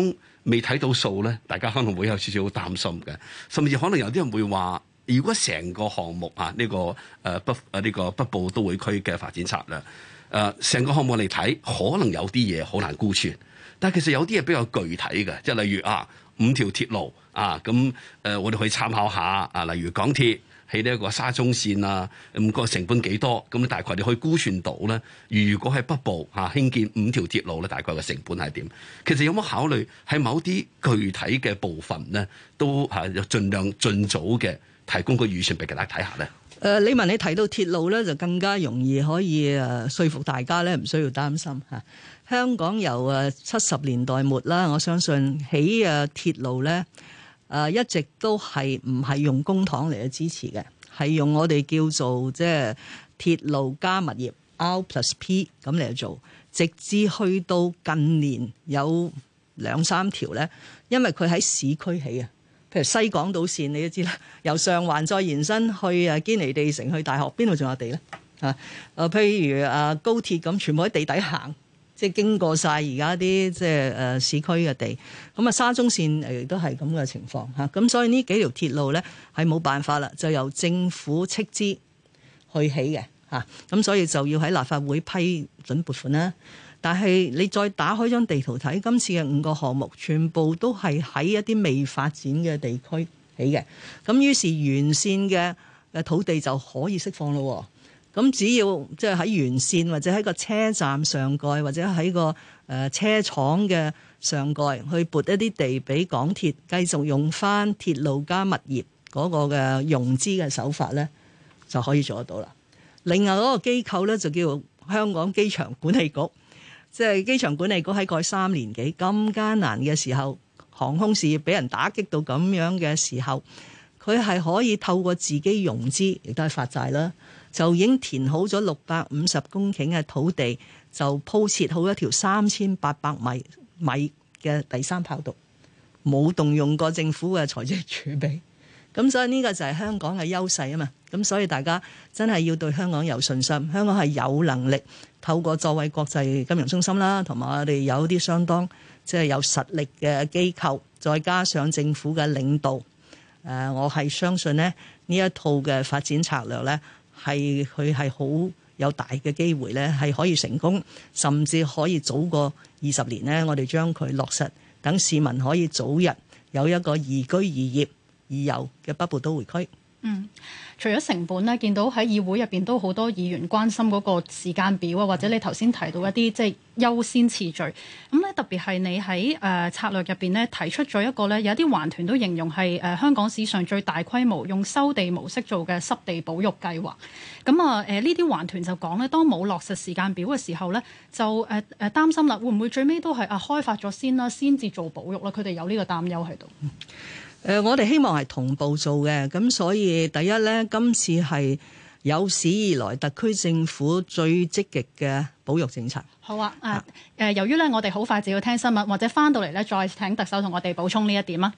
Speaker 30: 未睇到數咧，大家可能會有少少擔心嘅，甚至可能有啲人會話，如果成個項目啊，呢、這個誒、呃、北誒呢、啊這個北部都會區嘅發展策略，誒、呃、成個項目嚟睇，可能有啲嘢好難估算，但係其實有啲嘢比較具體嘅，即係例如啊五條鐵路啊，咁誒、呃、我哋可以參考下啊，例如港鐵。喺呢一個沙中線啊，咁個成本幾多？咁大概你可以估算到咧。如果喺北部嚇興建五條鐵路咧，大概嘅成本係點？其實有冇考慮喺某啲具體嘅部分咧，都係盡量盡早嘅提供個預算俾大家睇下咧？
Speaker 4: 誒，李文你提到鐵路咧，就更加容易可以誒說服大家咧，唔需要擔心嚇。香港由誒七十年代末啦，我相信起誒鐵路咧。誒一直都係唔係用公帑嚟去支持嘅，係用我哋叫做即係鐵路加物業 R plus P 咁嚟做，直至去到近年有兩三條咧，因為佢喺市區起啊，譬如西港島線你都知啦，由上環再延伸去誒堅尼地城去大學，邊度仲有地咧？啊誒，譬如誒高鐵咁，全部喺地底行。即係經過晒而家啲即係誒市區嘅地，咁啊沙中線誒亦都係咁嘅情況嚇，咁所以呢幾條鐵路咧係冇辦法啦，就由政府斥資去起嘅嚇，咁所以就要喺立法會批准撥款啦。但係你再打開張地圖睇，今次嘅五個項目全部都係喺一啲未發展嘅地區起嘅，咁於是沿線嘅嘅土地就可以釋放咯。咁只要即係喺沿線或者喺個車站上蓋或者喺個誒車廠嘅上蓋去撥一啲地俾港鐵，繼續用翻鐵路加物業嗰個嘅融資嘅手法咧，就可以做得到啦。另外嗰個機構咧就叫香港機場管理局，即係機場管理局喺過去三年幾咁艱難嘅時候，航空事業俾人打擊到咁樣嘅時候，佢係可以透過自己融資，亦都係發債啦。就已經填好咗六百五十公頃嘅土地，就鋪設好一條三千八百米米嘅第三跑道，冇動用過政府嘅財政儲備。咁所以呢個就係香港嘅優勢啊嘛。咁所以大家真係要對香港有信心，香港係有能力透過作為國際金融中心啦，同埋我哋有啲相當即係有實力嘅機構，再加上政府嘅領導，誒，我係相信咧呢一套嘅發展策略咧。係佢係好有大嘅機會咧，係可以成功，甚至可以早過二十年咧。我哋將佢落實，等市民可以早日有一個宜居宜業宜遊嘅北部都會區。
Speaker 29: 嗯，除咗成本咧，見到喺議會入邊都好多議員關心嗰個時間表啊，或者你頭先提到一啲即係優先次序。咁咧特別係你喺誒、呃、策略入邊咧提出咗一個咧，有一啲環團都形容係誒、呃、香港史上最大規模用收地模式做嘅濕地保育計劃。咁啊誒呢啲環團就講咧，當冇落實時間表嘅時候咧，就誒誒、呃、擔心啦，會唔會最尾都係啊開發咗先啦，先至做保育啦？佢哋有呢個擔憂喺度。
Speaker 4: 誒、呃，我哋希望係同步做嘅，咁所以第一呢，今次係有史以來特區政府最積極嘅保育政策。
Speaker 29: 好啊，誒、啊呃，由於呢，我哋好快就要聽新聞，或者翻到嚟呢，再請特首同我哋補充呢一點啊。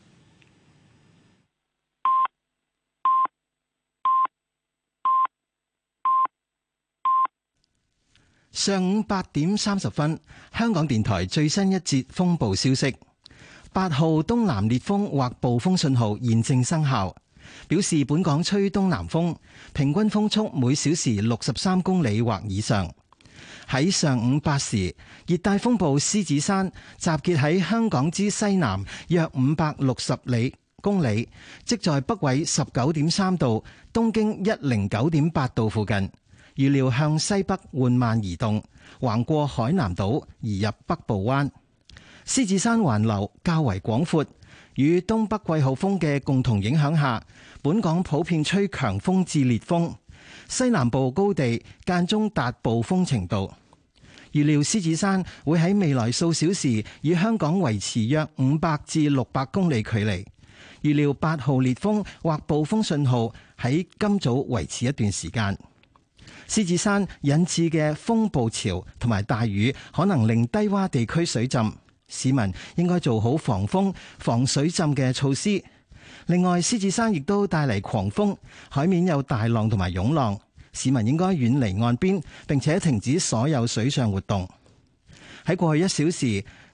Speaker 2: 上午八點三十分，香港電台最新一節風暴消息。八號東南烈風或暴風信號現正生效，表示本港吹東南風，平均風速每小時六十三公里或以上。喺上午八時，熱帶風暴獅子山集結喺香港之西南約五百六十里公里，即在北緯十九點三度、東經一零九點八度附近。預料向西北緩慢移動，橫過海南島移入北部灣。獅子山環流較為廣闊，與東北季候風嘅共同影響下，本港普遍吹強風至烈風，西南部高地間中達暴風程度。預料獅子山會喺未來數小時與香港維持約五百至六百公里距離。預料八號烈風或暴風信號喺今早維持一段時間。獅子山引致嘅風暴潮同埋大雨可能令低洼地區水浸。市民應該做好防風、防水浸嘅措施。另外，獅子山亦都帶嚟狂風，海面有大浪同埋湧浪，市民應該遠離岸邊，並且停止所有水上活動。喺過去一小時，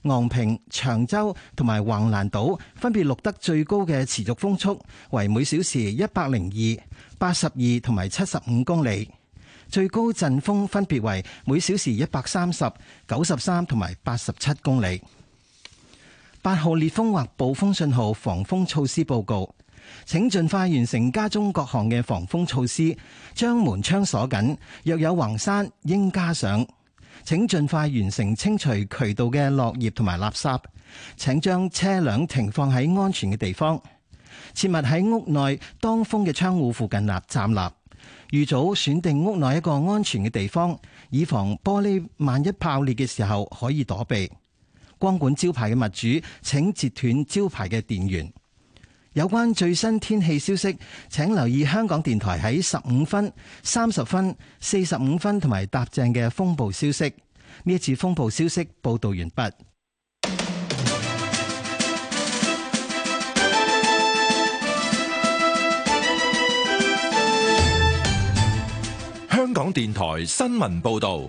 Speaker 2: 昂坪、長洲同埋橫瀾島分別錄得最高嘅持續風速為每小時一百零二、八十二同埋七十五公里，最高陣風分別為每小時一百三十、九十三同埋八十七公里。八號烈風或暴風信號防風措施報告，請盡快完成家中各項嘅防風措施，將門窗鎖緊，若有橫閂應加上。請盡快完成清除渠道嘅落葉同埋垃圾，請將車輛停放喺安全嘅地方，切勿喺屋內當風嘅窗戶附近立站立。預早選定屋內一個安全嘅地方，以防玻璃萬一爆裂嘅時候可以躲避。光管招牌嘅物主請截斷招牌嘅電源。有關最新天氣消息，請留意香港電台喺十五分、三十分、四十五分同埋踏正嘅風暴消息。呢一次風暴消息報道完畢。
Speaker 8: 香港電台新聞報道。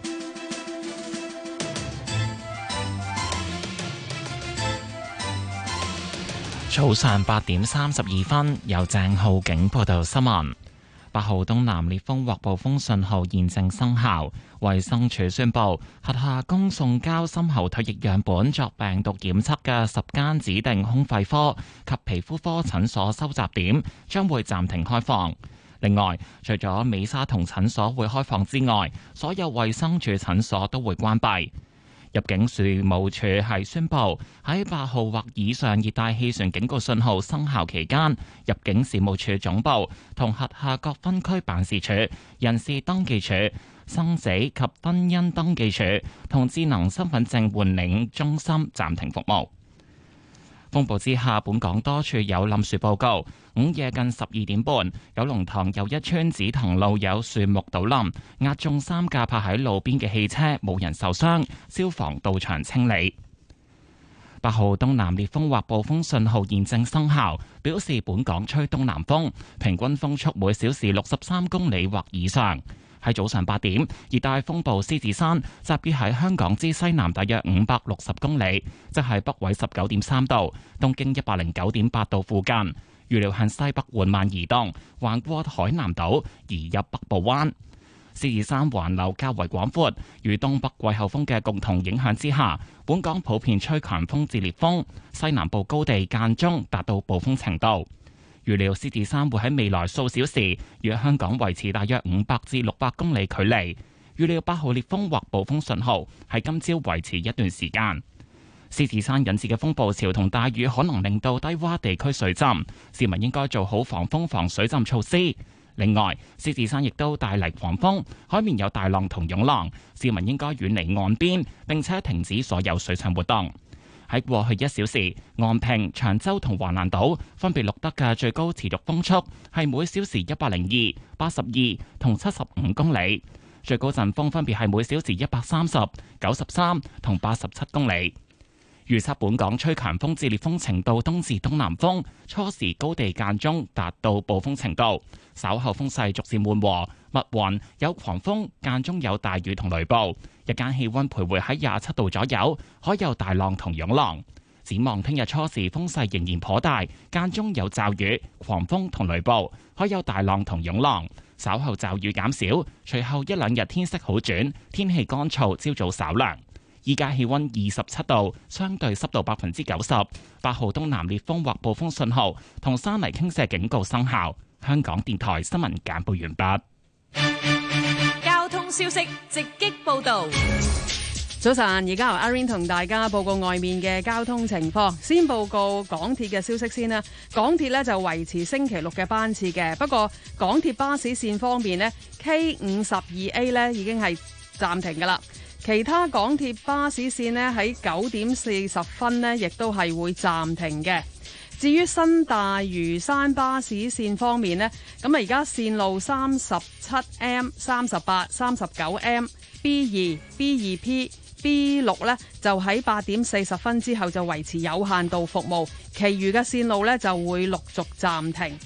Speaker 10: 早上八點三十二分，由鄭浩景報道新聞。八號東南烈風或暴風信號現正生效。衛生署宣布，轄下供送交深喉唾液樣本作病毒檢測嘅十間指定胸肺科及皮膚科診所收集點將會暫停開放。另外，除咗美沙酮診所會開放之外，所有衛生署診所都會關閉。入境事務處係宣布，喺八號或以上熱帶氣旋警告信號生效期間，入境事務處總部同轄下各分區辦事處、人事登記處、生死及婚姻登記處同智能身份證換領中心暫停服務。風暴之下，本港多處有冧樹報告。午夜近十二點半，九龍塘又一村紫藤路有樹木倒冧，壓中三架泊喺路邊嘅汽車，冇人受傷，消防到場清理。八號東南烈風或暴風信號現正生效，表示本港吹東南風，平均風速每小時六十三公里或以上。喺早上八點，熱帶風暴獅子山集結喺香港之西南大約五百六十公里，即係北緯十九點三度、東經一百零九點八度附近。預料向西北緩慢移動，橫過海南島，移入北部灣。獅子山環流較為廣闊，與東北季候風嘅共同影響之下，本港普遍吹強風至烈風，西南部高地間中達到暴風程度。預料獅子山會喺未來數小時與香港維持大約五百至六百公里距離。預料八號烈風或暴風信號喺今朝維持一段時間。獅子山引致嘅風暴潮同大雨可能令到低洼地區水浸，市民應該做好防風防水浸措施。另外，獅子山亦都帶嚟狂風，海面有大浪同湧浪，市民應該遠離岸邊，並且停止所有水上活動。喺過去一小時，昂坪、長洲同橫瀾島分別錄得嘅最高持續風速係每小時一百零二、八十二同七十五公里，最高陣風分別係每小時一百三十、九十三同八十七公里。預測本港吹強風至烈風程度，東至東南風，初時高地間中達到暴風程度，稍後風勢逐漸緩和，密雲有狂風，間中有大雨同雷暴，日間氣溫徘徊喺廿七度左右，海有大浪同湧浪。展望聽日初時風勢仍然頗大，間中有驟雨、狂風同雷暴，海有大浪同湧浪。稍後驟雨減少，隨後一兩日天色好轉，天氣乾燥，朝早稍涼。依家氣溫二十七度，相對濕度百分之九十。八號東南烈風或暴風信號同山泥傾瀉警告生效。香港電台新聞簡報完
Speaker 5: 畢。交通消息直擊報道。
Speaker 6: 早晨，而家由阿 Rain 同大家報告外面嘅交通情況。先報告港鐵嘅消息先啦。港鐵呢就維持星期六嘅班次嘅，不過港鐵巴士線方面呢 K 五十二 A 呢已經係暫停噶啦。其他港鐵巴士線呢，喺九點四十分呢，亦都係會暫停嘅。至於新大嶼山巴士線方面呢，咁啊而家線路三十七 M、三十八、三十九 M、B 二、B 二 P、B 六呢，就喺八點四十分之後就維持有限度服務，其餘嘅線路呢，就會陸續暫停。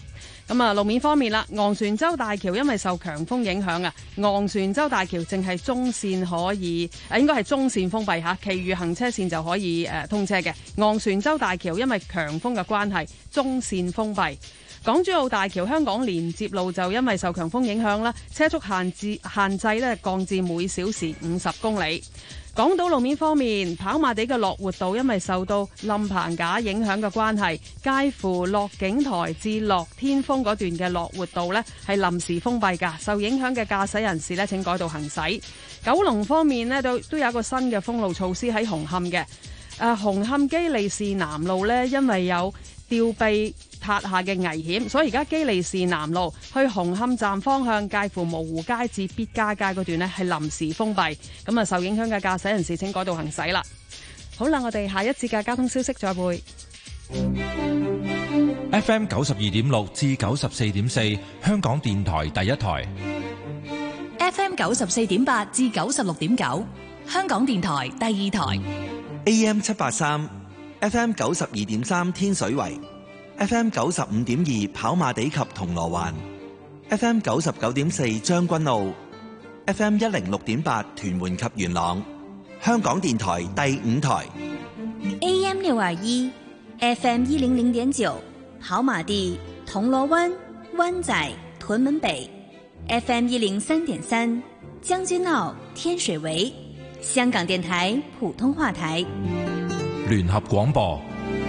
Speaker 6: 咁啊，路面方面啦，昂船洲大橋因為受強風影響啊，昂船洲大橋淨係中線可以，誒應該係中線封閉嚇，其餘行車線就可以誒通車嘅。昂船洲大橋因為強風嘅關係，中線封閉。港珠澳大橋香港連接路就因為受強風影響啦，車速限制限制咧降至每小時五十公里。港島路面方面，跑馬地嘅樂活道因為受到冧棚架影響嘅關係，介乎樂景台至樂天峰嗰段嘅樂活道呢係臨時封閉㗎，受影響嘅駕駛人士呢請改道行駛。九龍方面呢都都有一個新嘅封路措施喺紅磡嘅，誒、呃、紅磡基利士南路呢因為有吊臂塌下嘅危險，所以而家基利士南路去紅磡站方向介乎蕪湖街至必嘉街嗰段呢係臨時封閉，咁啊受影響嘅駕駛人士請改道行駛啦。好啦，我哋下一節嘅交通消息再會。
Speaker 8: F M 九十二點六至九十四點四，香港電台第一台。
Speaker 5: F M 九十四點八至九十六點九，香港電台第二台。
Speaker 21: A M 七八三，F M 九十二點三天水圍。F M 九十五點二跑馬地及銅鑼灣 ，F M 九十九點四將軍澳 ，F M 一零六點八屯門及元朗，香港電台第五台
Speaker 22: A M 六二一 ，F M 一零零點九跑馬地、銅鑼灣、灣仔、屯門北 ，F M 一零三點三將軍澳、天水圍，香港電台普通話台，
Speaker 8: 聯合廣播。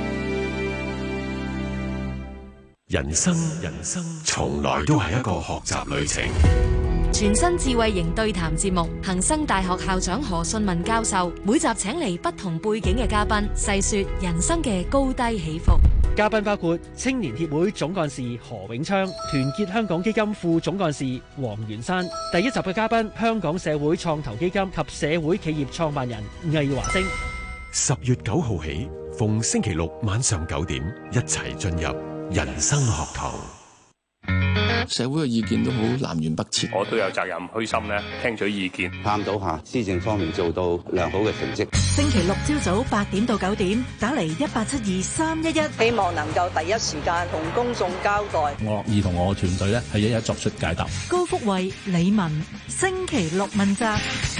Speaker 7: 人生，人生從來都係一個學習旅程。
Speaker 9: 全新智慧型對談節目，恒生大學校長何信文教授每集請嚟不同背景嘅嘉賓，細說人生嘅高低起伏。
Speaker 11: 嘉賓包括青年協會總幹事何永昌、團結香港基金副總幹事黃元山。第一集嘅嘉賓，香港社會創投基金及社會企業創辦人魏華星。
Speaker 7: 十月九號起，逢星期六晚上九點，一齊進入人生學堂。
Speaker 24: 社會嘅意見都好南轅北轍，
Speaker 27: 我都有責任虛心咧聽取意見，
Speaker 28: 探討下施政方面做到良好嘅成績。
Speaker 1: 星期六朝早八點到九點，打嚟一八七二三一一，
Speaker 12: 希望能夠第一時間同公眾交代。
Speaker 27: 我樂意同我嘅團隊咧係一一作出解答。
Speaker 1: 高福慧、李文，星期六問責。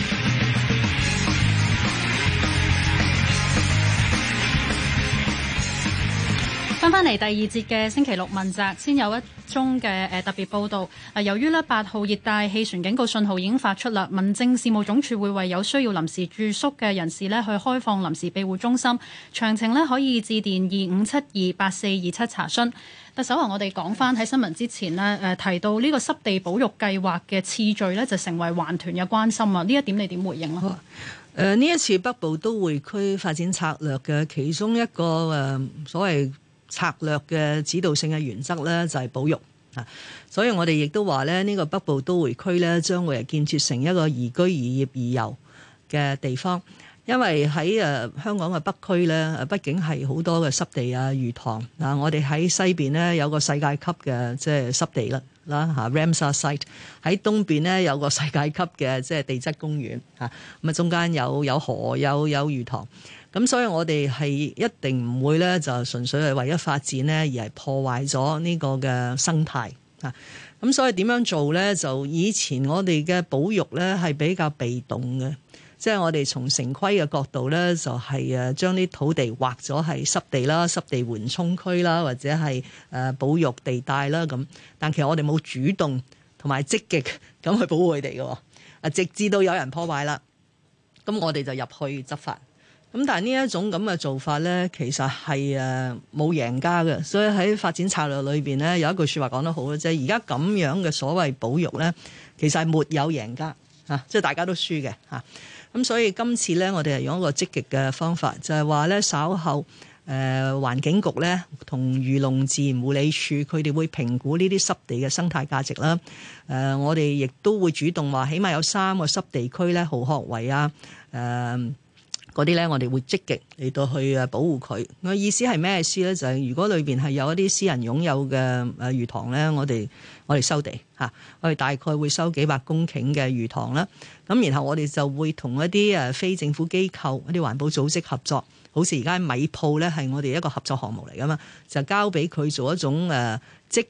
Speaker 29: 翻返嚟第二節嘅星期六問責，先有一宗嘅誒特別報道。啊，由於咧八號熱帶氣旋警告信號已經發出啦，民政事務總署會為有需要臨時住宿嘅人士咧去開放臨時庇護中心，詳情咧可以致電二五七二八四二七查詢。特首話我哋講翻喺新聞之前呢，誒提到呢個濕地保育計劃嘅次序咧就成為環團嘅關心啊，呢一點你點回應咧？
Speaker 4: 誒呢一次北部都會區發展策略嘅其中一個誒、呃、所謂策略嘅指導性嘅原則咧就係保育啊，所以我哋亦都話咧呢個北部都會區咧將會係建設成一個宜居宜業宜遊嘅地方，因為喺誒香港嘅北區咧，畢竟係好多嘅濕地啊、魚塘啊，我哋喺西邊咧有個世界級嘅即係濕地啦啦嚇 Ramsar Site， 喺東邊咧有個世界級嘅即係地質公園嚇，咁啊中間有有河有有魚塘。咁所以我哋係一定唔會咧，就純粹係為咗發展咧，而係破壞咗呢個嘅生態啊！咁所以點樣做咧？就以前我哋嘅保育咧係比較被動嘅，即係我哋從城規嘅角度咧，就係誒將啲土地劃咗係濕地啦、濕地緩衝區啦，或者係誒保育地帶啦咁。但其實我哋冇主動同埋積極咁去保護佢哋嘅，啊直至到有人破壞啦，咁我哋就入去執法。咁但係呢一種咁嘅做法咧，其實係誒冇贏家嘅，所以喺發展策略裏邊咧有一句説話講得好咧，即係而家咁樣嘅所謂保育咧，其實係沒有贏家嚇，即係大家都輸嘅嚇。咁所以今次咧，我哋係用一個積極嘅方法，就係話咧稍後誒環境局咧同漁農自然護理署佢哋會評估呢啲濕地嘅生態價值啦。誒，我哋亦都會主動話，起碼有三個濕地區咧，蠔殼圍啊誒。嗰啲咧，我哋會積極嚟到去誒保護佢。我意思係咩意思咧？就係、是、如果裏邊係有一啲私人擁有嘅誒魚塘咧，我哋我哋收地嚇，我哋大概會收幾百公頃嘅魚塘啦。咁然後我哋就會同一啲誒非政府機構、一啲環保組織合作，好似而家米鋪咧係我哋一個合作項目嚟噶嘛，就交俾佢做一種誒積極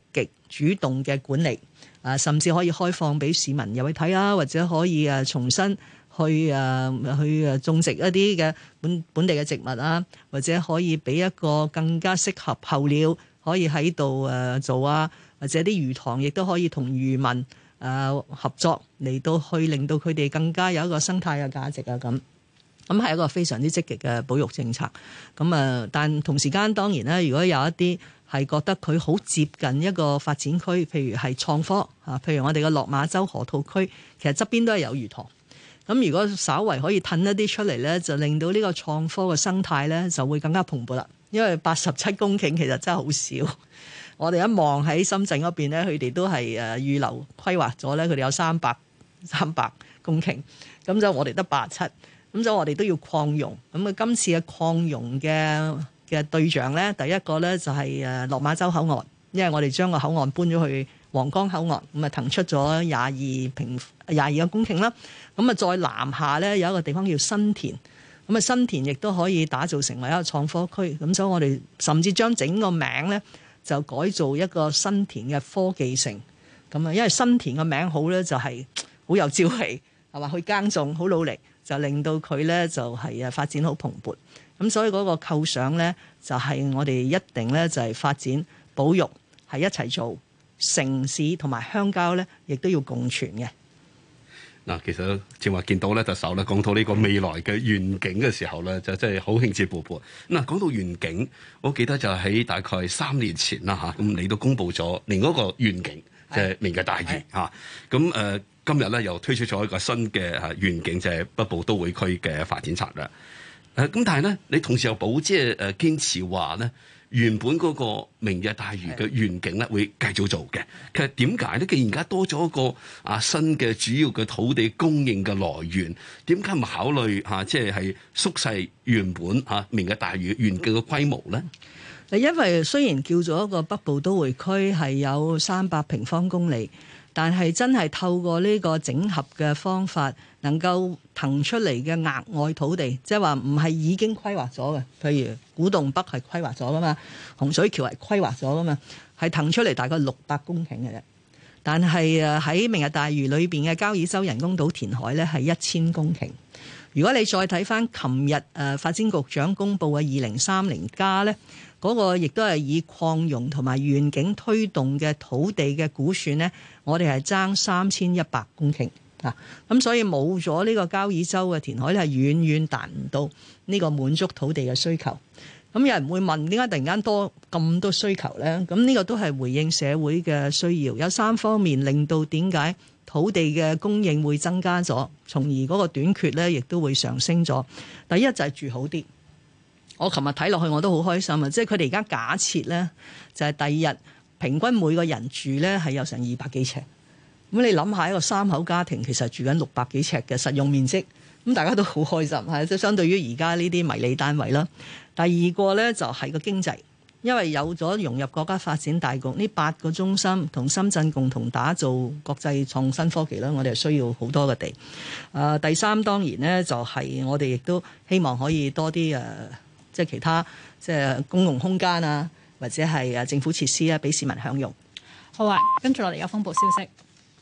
Speaker 4: 主動嘅管理，啊，甚至可以開放俾市民入去睇啊，或者可以誒重新去誒去誒種植一啲嘅本本地嘅植物啊，或者可以俾一個更加適合候鳥可以喺度誒做啊，或者啲魚塘亦都可以同漁民誒合作嚟到去令到佢哋更加有一個生態嘅價值啊咁。咁係一個非常之積極嘅保育政策，咁啊，但同時間當然咧，如果有一啲係覺得佢好接近一個發展區，譬如係創科啊，譬如我哋嘅落馬洲河套區，其實側邊都係有魚塘。咁如果稍為可以褪一啲出嚟咧，就令到呢個創科嘅生態咧就會更加蓬勃啦。因為八十七公頃其實真係好少，我哋一望喺深圳嗰邊咧，佢哋都係誒預留規劃咗咧，佢哋有三百三百公頃，咁就我哋得八十七。咁所以我哋都要擴容，咁啊今次嘅擴容嘅嘅對象咧，第一個咧就係誒落馬洲口岸，因為我哋將個口岸搬咗去皇崗口岸，咁啊騰出咗廿二平廿二個公頃啦。咁啊再南下咧有一個地方叫新田，咁啊新田亦都可以打造成為一個創科區。咁所以我哋甚至將整個名咧就改造一個新田嘅科技城。咁啊，因為新田嘅名好咧，就係好有朝氣，係嘛？去耕種好努力。就令到佢咧就係誒發展好蓬勃，咁所以嗰個構想咧就係我哋一定咧就係發展保育係一齊做，城市同埋鄉郊咧亦都要共存嘅。
Speaker 30: 嗱，其實正話見到咧特首咧講到呢個未來嘅願景嘅時候咧，就真係好興致勃勃。嗱，講到願景，我記得就喺大概三年前啦嚇，咁你都公布咗另一個願景，即係明日大嶼嚇，咁誒。今日咧又推出咗一個新嘅誒願景，就係北部都會區嘅發展策略。誒咁，但係咧，你同時又保即係誒堅持話咧，原本嗰個明日大嶼嘅願景咧會繼續做嘅。其實點解咧？既然而家多咗一個啊新嘅主要嘅土地供應嘅來源，點解唔考慮嚇即係係縮細原本嚇明日大嶼願景嘅規模咧？
Speaker 4: 因為雖然叫做一個北部都會區係有三百平方公里。但係真係透過呢個整合嘅方法，能夠騰出嚟嘅額外土地，即係話唔係已經規劃咗嘅，譬如古洞北係規劃咗噶嘛，洪水橋係規劃咗噶嘛，係騰出嚟大概六百公頃嘅啫。但係誒喺明日大嶼裏邊嘅交椅洲人工島填海咧係一千公頃。如果你再睇翻琴日誒發展局長公布嘅二零三零加咧，嗰個亦都係以擴容同埋願景推動嘅土地嘅估算咧，我哋係爭三千一百公頃啊！咁所以冇咗呢個交椅洲嘅填海咧，係遠遠達唔到呢個滿足土地嘅需求。咁有人會問點解突然間多咁多需求咧？咁呢個都係回應社會嘅需要，有三方面令到點解土地嘅供應會增加咗，從而嗰個短缺咧亦都會上升咗。第一就係住好啲。我琴日睇落去我都好開心啊！即係佢哋而家假設咧，就係第二日平均每個人住咧係有成二百幾尺。咁你諗下一個三口家庭其實住緊六百幾尺嘅實用面積，咁大家都好開心，係即係相對於而家呢啲迷你單位啦。第二個咧就係個經濟，因為有咗融入國家發展大局，呢八個中心同深圳共同打造國際創新科技啦，我哋係需要好多嘅地。誒、呃，第三當然咧就係我哋亦都希望可以多啲誒。呃即係其他即係公共空間啊，或者係啊政府設施啊，俾市民享用。
Speaker 29: 好啊，跟住落嚟有風暴消息。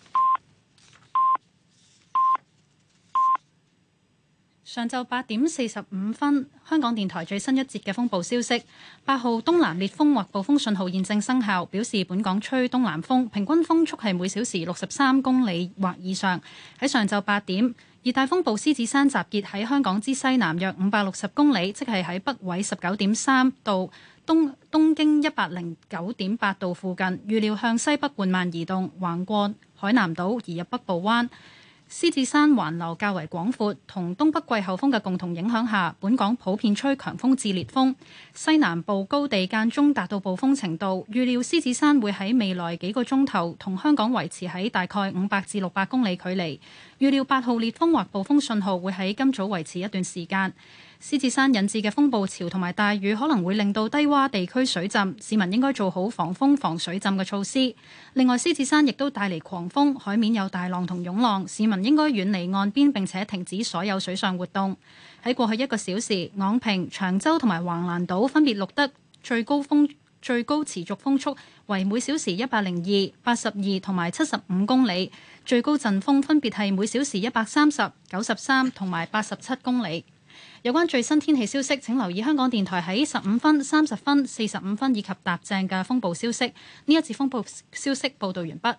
Speaker 29: 上晝八點四十五分，香港電台最新一節嘅風暴消息：八號東南烈風或暴風信號現正生效，表示本港吹東南風，平均風速係每小時六十三公里或以上。喺上晝八點，熱帶風暴獅子山集結喺香港之西南約五百六十公里，即係喺北緯十九點三度、東東經一百零九點八度附近。預料向西北緩慢移動，橫過海南島移入北部灣。獅子山環流較為廣闊，同東北季候風嘅共同影響下，本港普遍吹強風至烈風，西南部高地間中達到暴風程度。預料獅子山會喺未來幾個鐘頭同香港維持喺大概五百至六百公里距離。預料八號烈風或暴風信號會喺今早維持一段時間。獅子山引致嘅風暴潮同埋大雨可能會令到低窪地區水浸，市民應該做好防風防水浸嘅措施。另外，獅子山亦都帶嚟狂風，海面有大浪同湧浪，市民應該遠離岸邊並且停止所有水上活動。喺過去一個小時，昂坪、長洲同埋橫瀾島分別錄得最高風最高持續風速為每小時一百零二、八十二同埋七十五公里，最高陣風分別係每小時一百三十、九十三同埋八十七公里。有關最新天氣消息，請留意香港電台喺十五分、三十分、四十五分以及踏正嘅風暴消息。呢一節風暴消息報導完畢。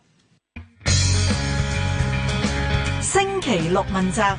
Speaker 1: 星期六問責。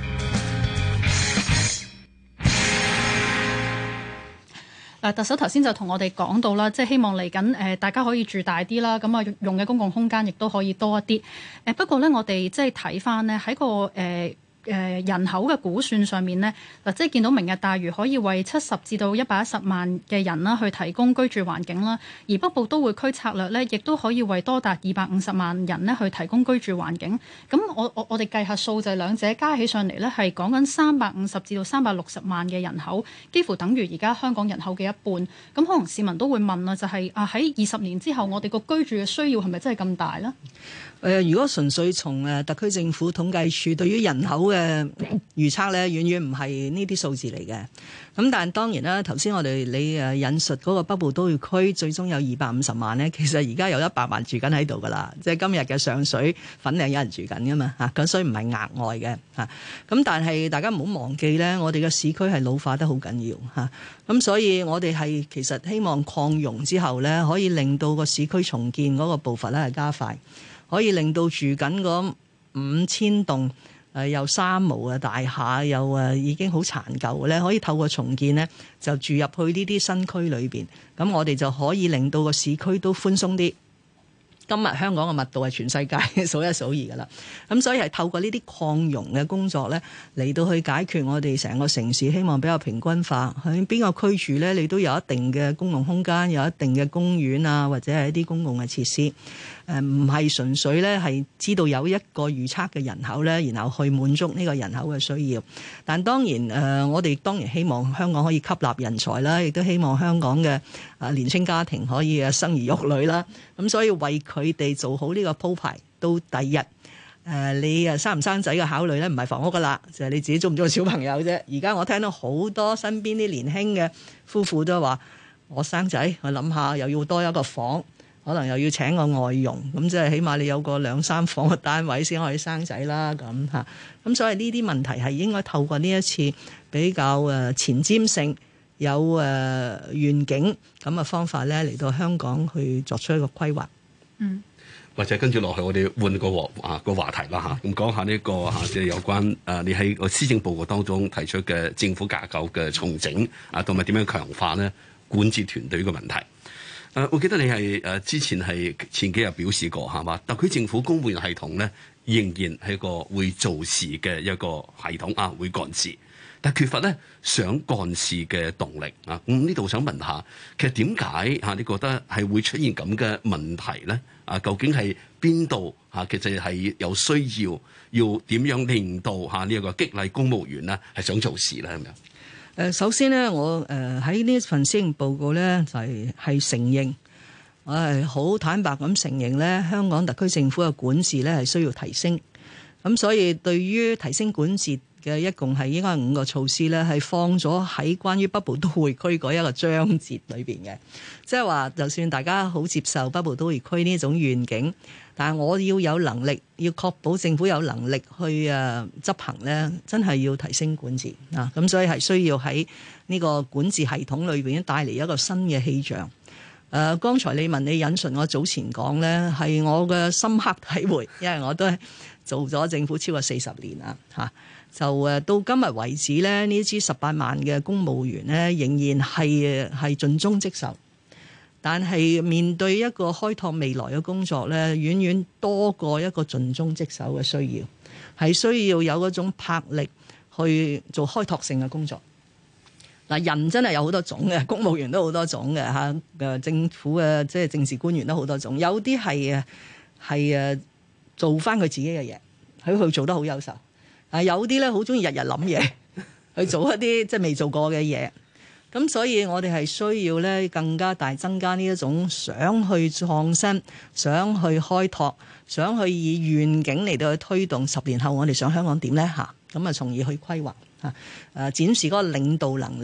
Speaker 29: 嗱，特首頭先就同我哋講到啦，即係希望嚟緊誒，大家可以住大啲啦，咁啊用嘅公共空間亦都可以多一啲。誒不過咧，我哋即係睇翻呢喺個誒。呃誒人口嘅估算上面呢，嗱即係見到明日大嶼可以為七十至到一百一十萬嘅人啦，去提供居住環境啦。而北部都會區策略呢，亦都可以為多達二百五十萬人呢去提供居住環境。咁我我我哋計下數，就係兩者加起上嚟呢，係講緊三百五十至到三百六十萬嘅人口，幾乎等於而家香港人口嘅一半。咁可能市民都會問啦，就係、是、啊喺二十年之後，我哋個居住嘅需要係咪真係咁大呢？
Speaker 4: 誒、呃，如果純粹從誒特區政府統計處對於人口嘅預測咧，遠遠唔係呢啲數字嚟嘅。咁但係當然啦，頭先我哋你誒引述嗰個北部都會區最終有二百五十萬咧，其實而家有一百萬住緊喺度噶啦，即係今日嘅上水粉嶺有人住緊噶嘛嚇，咁所以唔係額外嘅嚇。咁但係大家唔好忘記咧，我哋嘅市區係老化得好緊要嚇，咁所以我哋係其實希望擴容之後咧，可以令到個市區重建嗰個步伐咧係加快。可以令到住緊嗰五千棟誒有三無嘅大廈，又誒已經好殘舊嘅咧，可以透過重建咧，就住入去呢啲新區裏邊，咁我哋就可以令到個市區都寬鬆啲。今日香港嘅密度係全世界數一數二㗎啦，咁所以係透過呢啲擴容嘅工作咧，嚟到去解決我哋成個城市希望比較平均化。喺邊個區住咧，你都有一定嘅公共空間，有一定嘅公園啊，或者係一啲公共嘅設施。誒唔係純粹咧係知道有一個預測嘅人口咧，然後去滿足呢個人口嘅需要。但當然誒、呃，我哋當然希望香港可以吸納人才啦，亦都希望香港嘅啊年輕家庭可以生兒育女啦。咁所以為佢哋做好呢個鋪排，到第二日誒、呃、你誒生唔生仔嘅考慮咧，唔係房屋噶啦，就係、是、你自己中唔中意小朋友啫。而家我聽到好多身邊啲年輕嘅夫婦都話：我生仔，我諗下又要多一個房。可能又要請個外傭，咁即係起碼你有個兩三房嘅單位先可以生仔啦，咁嚇。咁所以呢啲問題係應該透過呢一次比較誒前瞻性、有誒願景咁嘅方法咧，嚟到香港去作出一個規劃。
Speaker 29: 嗯，
Speaker 30: 或者跟住落去，我哋換個話啊個話題啦嚇，咁講下呢個嚇即係有關誒你喺個施政報告當中提出嘅政府架構嘅重整啊，同埋點樣強化呢管治團隊嘅問題。誒、呃，我記得你係誒、呃、之前係前幾日表示過係嘛？特區政府公務員系統咧，仍然係個會做事嘅一個系統啊，會幹事，但缺乏咧想幹事嘅動力啊。咁呢度想問下，其實點解嚇你覺得係會出現咁嘅問題咧？啊，究竟係邊度嚇？其實係有需要要點樣令到嚇呢一個激勵公務員咧係想做事咧咁樣？
Speaker 4: 誒首先咧，我誒喺呢份施政報告咧，就係係承認，我係好坦白咁承認咧，香港特區政府嘅管治咧係需要提升。咁所以對於提升管治嘅一共係應該係五個措施咧，係放咗喺關於北部都會區嗰一個章節裏邊嘅。即係話，就算大家好接受北部都會區呢種願景，但係我要有能力，要確保政府有能力去誒執行咧，真係要提升管治啊！咁所以係需要喺呢個管治系統裏邊帶嚟一個新嘅氣象。誒、呃，剛才你問你引述我早前講咧，係我嘅深刻體會，因為我都係做咗政府超過四十年啦嚇。就誒到今日為止咧，呢支十八萬嘅公務員咧，仍然係係盡忠職守。但係面對一個開拓未來嘅工作咧，遠遠多過一個盡忠職守嘅需要，係需要有嗰種魄力去做開拓性嘅工作。嗱，人真係有好多種嘅，公務員都好多種嘅嚇，誒政府嘅即係政治官員都好多種，有啲係誒係誒做翻佢自己嘅嘢，佢佢做得好優秀。啊，有啲咧好中意日日諗嘢，去做一啲即係未做過嘅嘢。咁所以我哋係需要咧更加大增加呢一種想去創新、想去開拓、想去以願景嚟到去推動十年後我哋想香港點咧嚇，咁啊從而去規劃嚇，誒展示嗰個領導能力，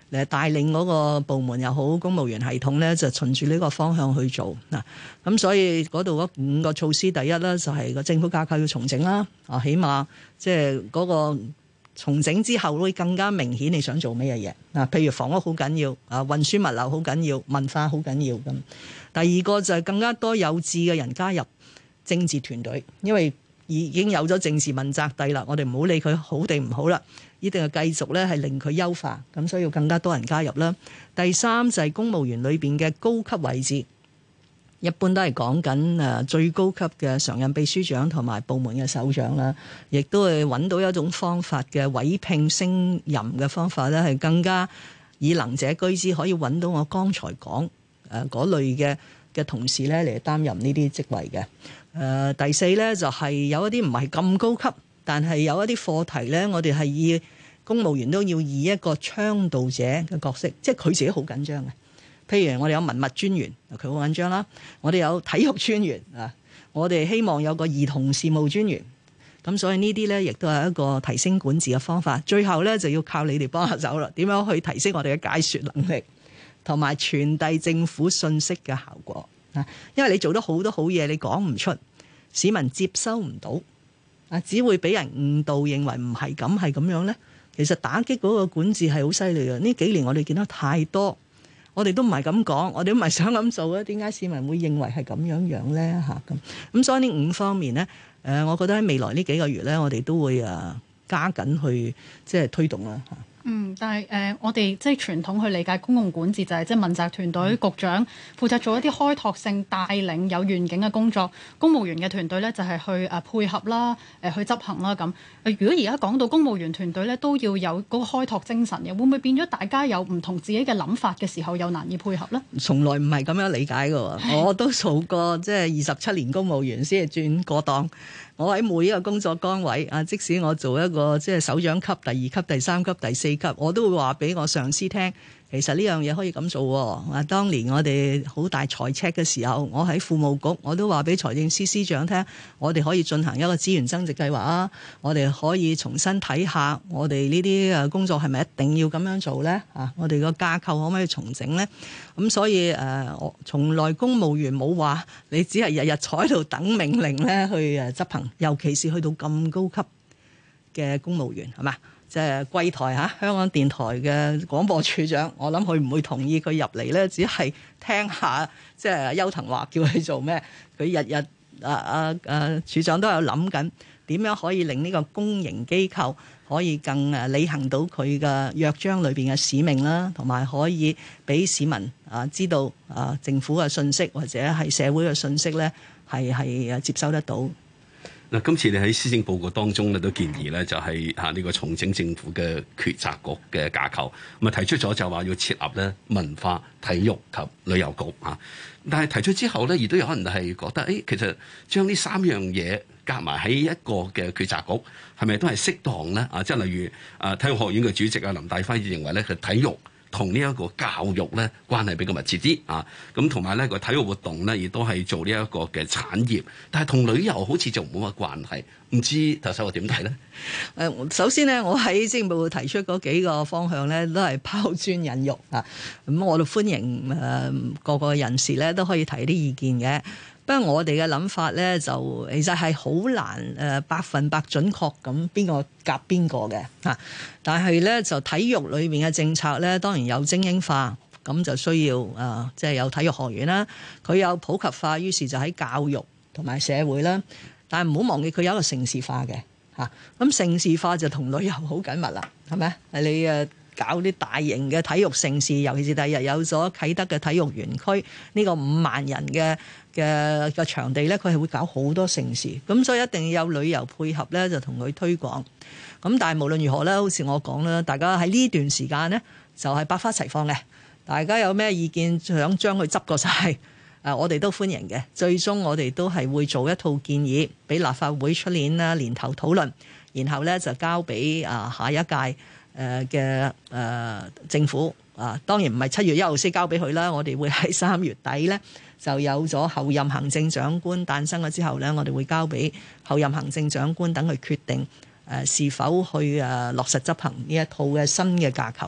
Speaker 4: 誒帶領嗰個部門又好，公務員系統咧就循住呢個方向去做嗱。咁所以嗰度嗰五個措施，第一咧就係個政府架構要重整啦，啊，起碼即係嗰個重整之後會更加明顯你想做咩嘢嘢啊？譬如房屋好緊要，啊，運輸物流好緊要，文化好緊要咁。第二個就係更加多有志嘅人加入政治團隊，因為已經有咗政治問責制啦，我哋唔好理佢好定唔好啦，一定係繼續咧係令佢優化，咁所以要更加多人加入啦。第三就係公務員裏邊嘅高級位置，一般都係講緊誒最高級嘅常任秘書長同埋部門嘅首長啦，亦都係揾到一種方法嘅委聘升任嘅方法咧，係更加以能者居之，可以揾到我剛才講誒嗰類嘅嘅同事咧嚟擔任呢啲職位嘅。誒、呃、第四咧就係、是、有一啲唔係咁高級，但係有一啲課題咧，我哋係以公務員都要以一個倡導者嘅角色，即係佢自己好緊張嘅。譬如我哋有文物專員，佢好緊張啦；我哋有體育專員啊，我哋希望有個兒童事務專員。咁所以呢啲咧，亦都係一個提升管治嘅方法。最後咧就要靠你哋幫下手啦，點樣去提升我哋嘅解說能力，同埋傳遞政府信息嘅效果啊！因為你做得好多好嘢，你講唔出，市民接收唔到啊，只會俾人誤導，認為唔係咁係咁樣咧。其實打擊嗰個管治係好犀利嘅。呢幾年我哋見得太多。我哋都唔係咁講，我哋都唔係想咁做嘅。點解市民會認為係咁樣樣咧？嚇咁咁，所以呢五方面咧，誒、呃，我覺得喺未來呢幾個月咧，我哋都會誒加緊去即係推動啦嚇。
Speaker 29: 嗯，但係誒、呃，我哋即係傳統去理解公共管治就係即係問責團隊、嗯、局長負責做一啲開拓性、帶領有願景嘅工作，公務員嘅團隊咧就係去誒配合啦、誒、呃、去執行啦咁。如果而家講到公務員團隊咧都要有嗰個開拓精神嘅，會唔會變咗大家有唔同自己嘅諗法嘅時候又難以配合咧？從來唔係咁樣理解嘅，我都做過即係二十七年公務員先係轉過檔。我喺每一個工作崗位啊，即使我做一個即係首長級、第二級、第三級、第四級，我都會話俾我上司聽，其實呢樣嘢可以咁做喎。啊，當年我哋好大財赤嘅時候，我喺庫務局，我都話俾財政司司長聽，我哋可以進行一個資源增值計劃啊，我哋可以重新睇下我哋呢啲誒工作係咪一定要咁樣做咧？啊，我哋個架構可唔可以重整咧？咁所以誒，我從來公務員冇話你只係日日坐喺度等命令咧去誒執行，尤其是去到咁高級嘅公務員係嘛？即係貴台嚇香港電台嘅廣播處長，我諗佢唔會同意佢入嚟咧，只係聽下即係邱騰華叫佢做咩？佢日日啊啊啊處長都有諗緊點樣可以令呢個公營機構可以更誒履行到佢嘅約章裏邊嘅使命啦，同埋可以俾市民啊知道啊政府嘅信息或者係社會嘅信息咧係係誒接收得到。
Speaker 30: 嗱，今次你喺施政報告當中咧都建議咧就係嚇呢個重整政府嘅決策局嘅架構，咁啊提出咗就話要設立咧文化、體育及旅遊局啊，但係提出之後咧，亦都有人係覺得，誒、哎、其實將呢三樣嘢夾埋喺一個嘅決策局，係咪都係適當咧？啊，即係例如啊，體育學院嘅主席啊林大輝認為咧，佢體育同呢一個教育咧關係比較密切啲啊，咁同埋咧個體育活動咧亦都係做呢一個嘅產業，但係同旅遊好似就冇乜關係，唔知特首我點睇咧？
Speaker 4: 誒，首先咧，我喺施政報告提出嗰幾個方向咧，都係拋磚引玉啊，咁我都歡迎誒各個人士咧都可以提啲意見嘅。不過我哋嘅諗法咧，就其實係好難誒百分百準確咁邊個夾邊個嘅嚇。但係咧就體育裏面嘅政策咧，當然有精英化，咁就需要誒即係有體育學院啦。佢有普及化，於是就喺教育同埋社會啦。但係唔好忘記佢有一個城市化嘅嚇。咁城市化就同旅遊好緊密啦，係咪？你誒搞啲大型嘅體育盛事，尤其是第日有咗啟德嘅體育園區呢個五萬人嘅嘅嘅場地咧，佢係會搞好多盛事，咁所以一定要有旅遊配合咧，就同佢推廣。咁但係無論如何咧，好似我講啦，大家喺呢段時間咧就係百花齊放嘅，大家有咩意見想將佢執過晒，誒我哋都歡迎嘅。最終我哋都係會做一套建議俾立法會出年啦年頭討論，然後咧就交俾啊下一屆誒嘅誒政府啊，當然唔係七月一號先交俾佢啦，我哋會喺三月底咧就有咗後任行政長官誕生咗之後咧，我哋會交俾後任行政長官等佢決定誒是否去誒落實執行呢一套嘅新嘅架構。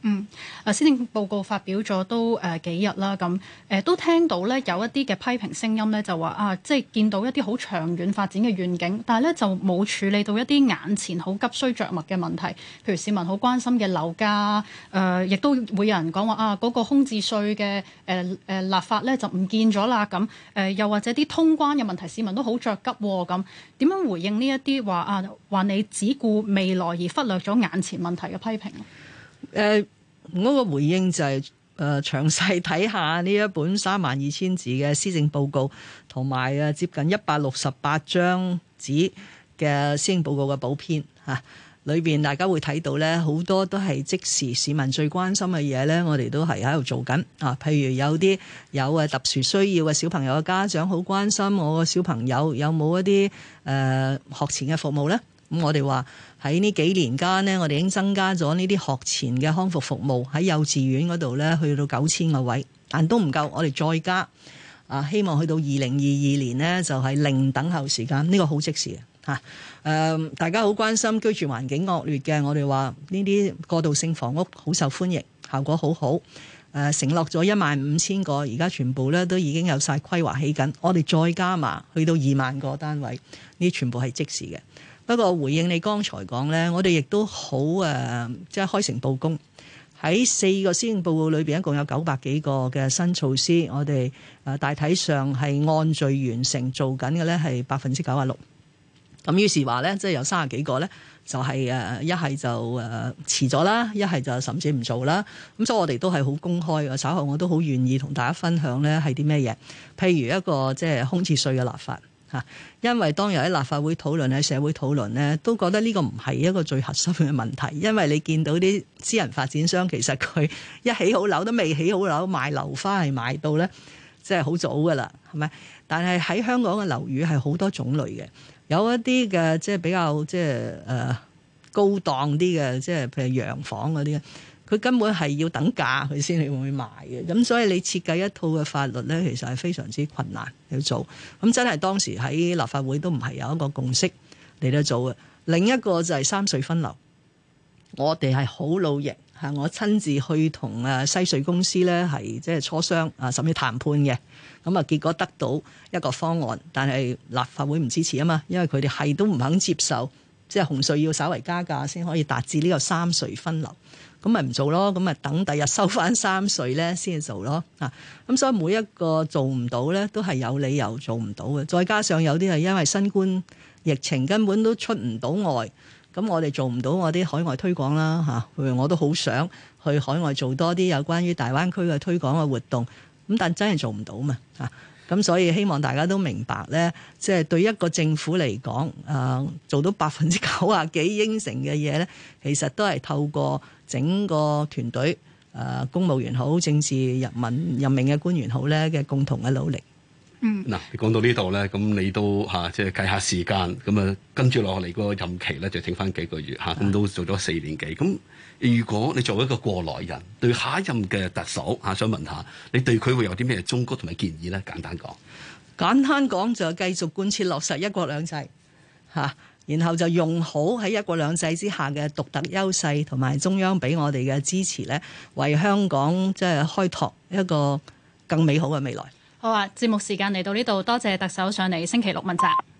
Speaker 29: 嗯，誒施政報告發表咗都誒、呃、幾日啦，咁誒、呃、都聽到咧有一啲嘅批評聲音咧，就話啊，即係見到一啲好長遠發展嘅願景，但係咧就冇處理到一啲眼前好急需着墨嘅問題，譬如市民好關心嘅樓價，誒、呃、亦都會有人講話啊，嗰、那個空置稅嘅誒誒立法咧就唔見咗啦，咁誒、呃、又或者啲通關嘅問題，市民都好着急喎，咁點樣回應呢一啲話啊話你只顧未來而忽略咗眼前問題嘅批評？
Speaker 4: 誒、呃，我個回應就係、是、誒、呃、詳細睇下呢一本三萬二千字嘅施政報告，同埋誒接近一百六十八張紙嘅施政報告嘅補編嚇，裏、啊、邊大家會睇到咧，好多都係即時市民最關心嘅嘢咧，我哋都係喺度做緊啊。譬如有啲有誒特殊需要嘅小朋友嘅家長好關心我個小朋友有冇一啲誒、呃、學前嘅服務咧。咁我哋話喺呢幾年間呢，我哋已經增加咗呢啲學前嘅康復服務喺幼稚園嗰度呢，去到九千個位，但都唔夠，我哋再加啊，希望去到二零二二年呢，就係零等候時間，呢個好即時嘅嚇。誒，大家好關心居住環境惡劣嘅，我哋話呢啲過渡性房屋好受歡迎，效果好好。誒，承諾咗一萬五千個，而家全部呢都已經有晒規劃起緊，我哋再加碼去到二萬個單位，呢啲全部係即時嘅。不過回應你剛才講呢，我哋亦都好誒，即係開誠佈公。喺四個施政報告裏邊，一共有九百幾個嘅新措施，我哋誒大體上係按序完成做緊嘅呢係百分之九十六。咁於是話呢，即係有三十幾個呢，就係誒一係就誒遲咗啦，一係就甚至唔做啦。咁所以我哋都係好公開嘅，稍後我都好願意同大家分享呢係啲咩嘢。譬如一個即係空置稅嘅立法。嚇，因為當日喺立法會討論、喺社會討論呢，都覺得呢個唔係一個最核心嘅問題，因為你見到啲私人發展商其實佢一起好樓都未起好樓，賣樓花係賣到呢，即係好早噶啦，係咪？但係喺香港嘅樓宇係好多種類嘅，有一啲嘅即係比較即係誒高檔啲嘅，即係譬如洋房嗰啲。佢根本係要等價佢先至會賣嘅，咁所以你設計一套嘅法律呢，其實係非常之困難去做。咁真係當時喺立法會都唔係有一個共識嚟到做嘅。另一個就係三隧分流，我哋係好努力嚇，我親自去同誒西隧公司呢係即係磋商啊，甚至談判嘅。咁啊，結果得到一個方案，但係立法會唔支持啊嘛，因為佢哋係都唔肯接受，即係紅隧要稍為加價先可以達至呢個三隧分流。咁咪唔做咯，咁咪等第日收翻三隧咧先至做咯啊！咁所以每一個做唔到咧，都係有理由做唔到嘅。再加上有啲係因為新冠疫情根本都出唔到外，咁我哋做唔到我啲海外推廣啦嚇。譬如我都好想去海外做多啲有關於大灣區嘅推廣嘅活動，咁但真係做唔到嘛啊！咁所以希望大家都明白咧，即係對一個政府嚟講，誒做到百分之九啊幾應承嘅嘢咧，其實都係透過整個團隊，誒公務員好、政治任命任命嘅官員好咧嘅共同嘅努力。
Speaker 29: 嗯，
Speaker 30: 嗱，你講到呢度咧，咁你都嚇即係計下時間，咁啊跟住落嚟個任期咧就剩翻幾個月嚇，咁都做咗四年幾。咁如果你作為一個過來人，對下一任嘅特首嚇，想問下你對佢會有啲咩忠告同埋建議咧？簡單講，
Speaker 4: 簡單講就繼續貫徹落實一國兩制嚇，然後就用好喺一國兩制之下嘅獨特優勢同埋中央俾我哋嘅支持咧，為香港即係開拓一個更美好嘅未來。
Speaker 29: 好啊，節目時間嚟到呢度，多謝特首上嚟星期六問責。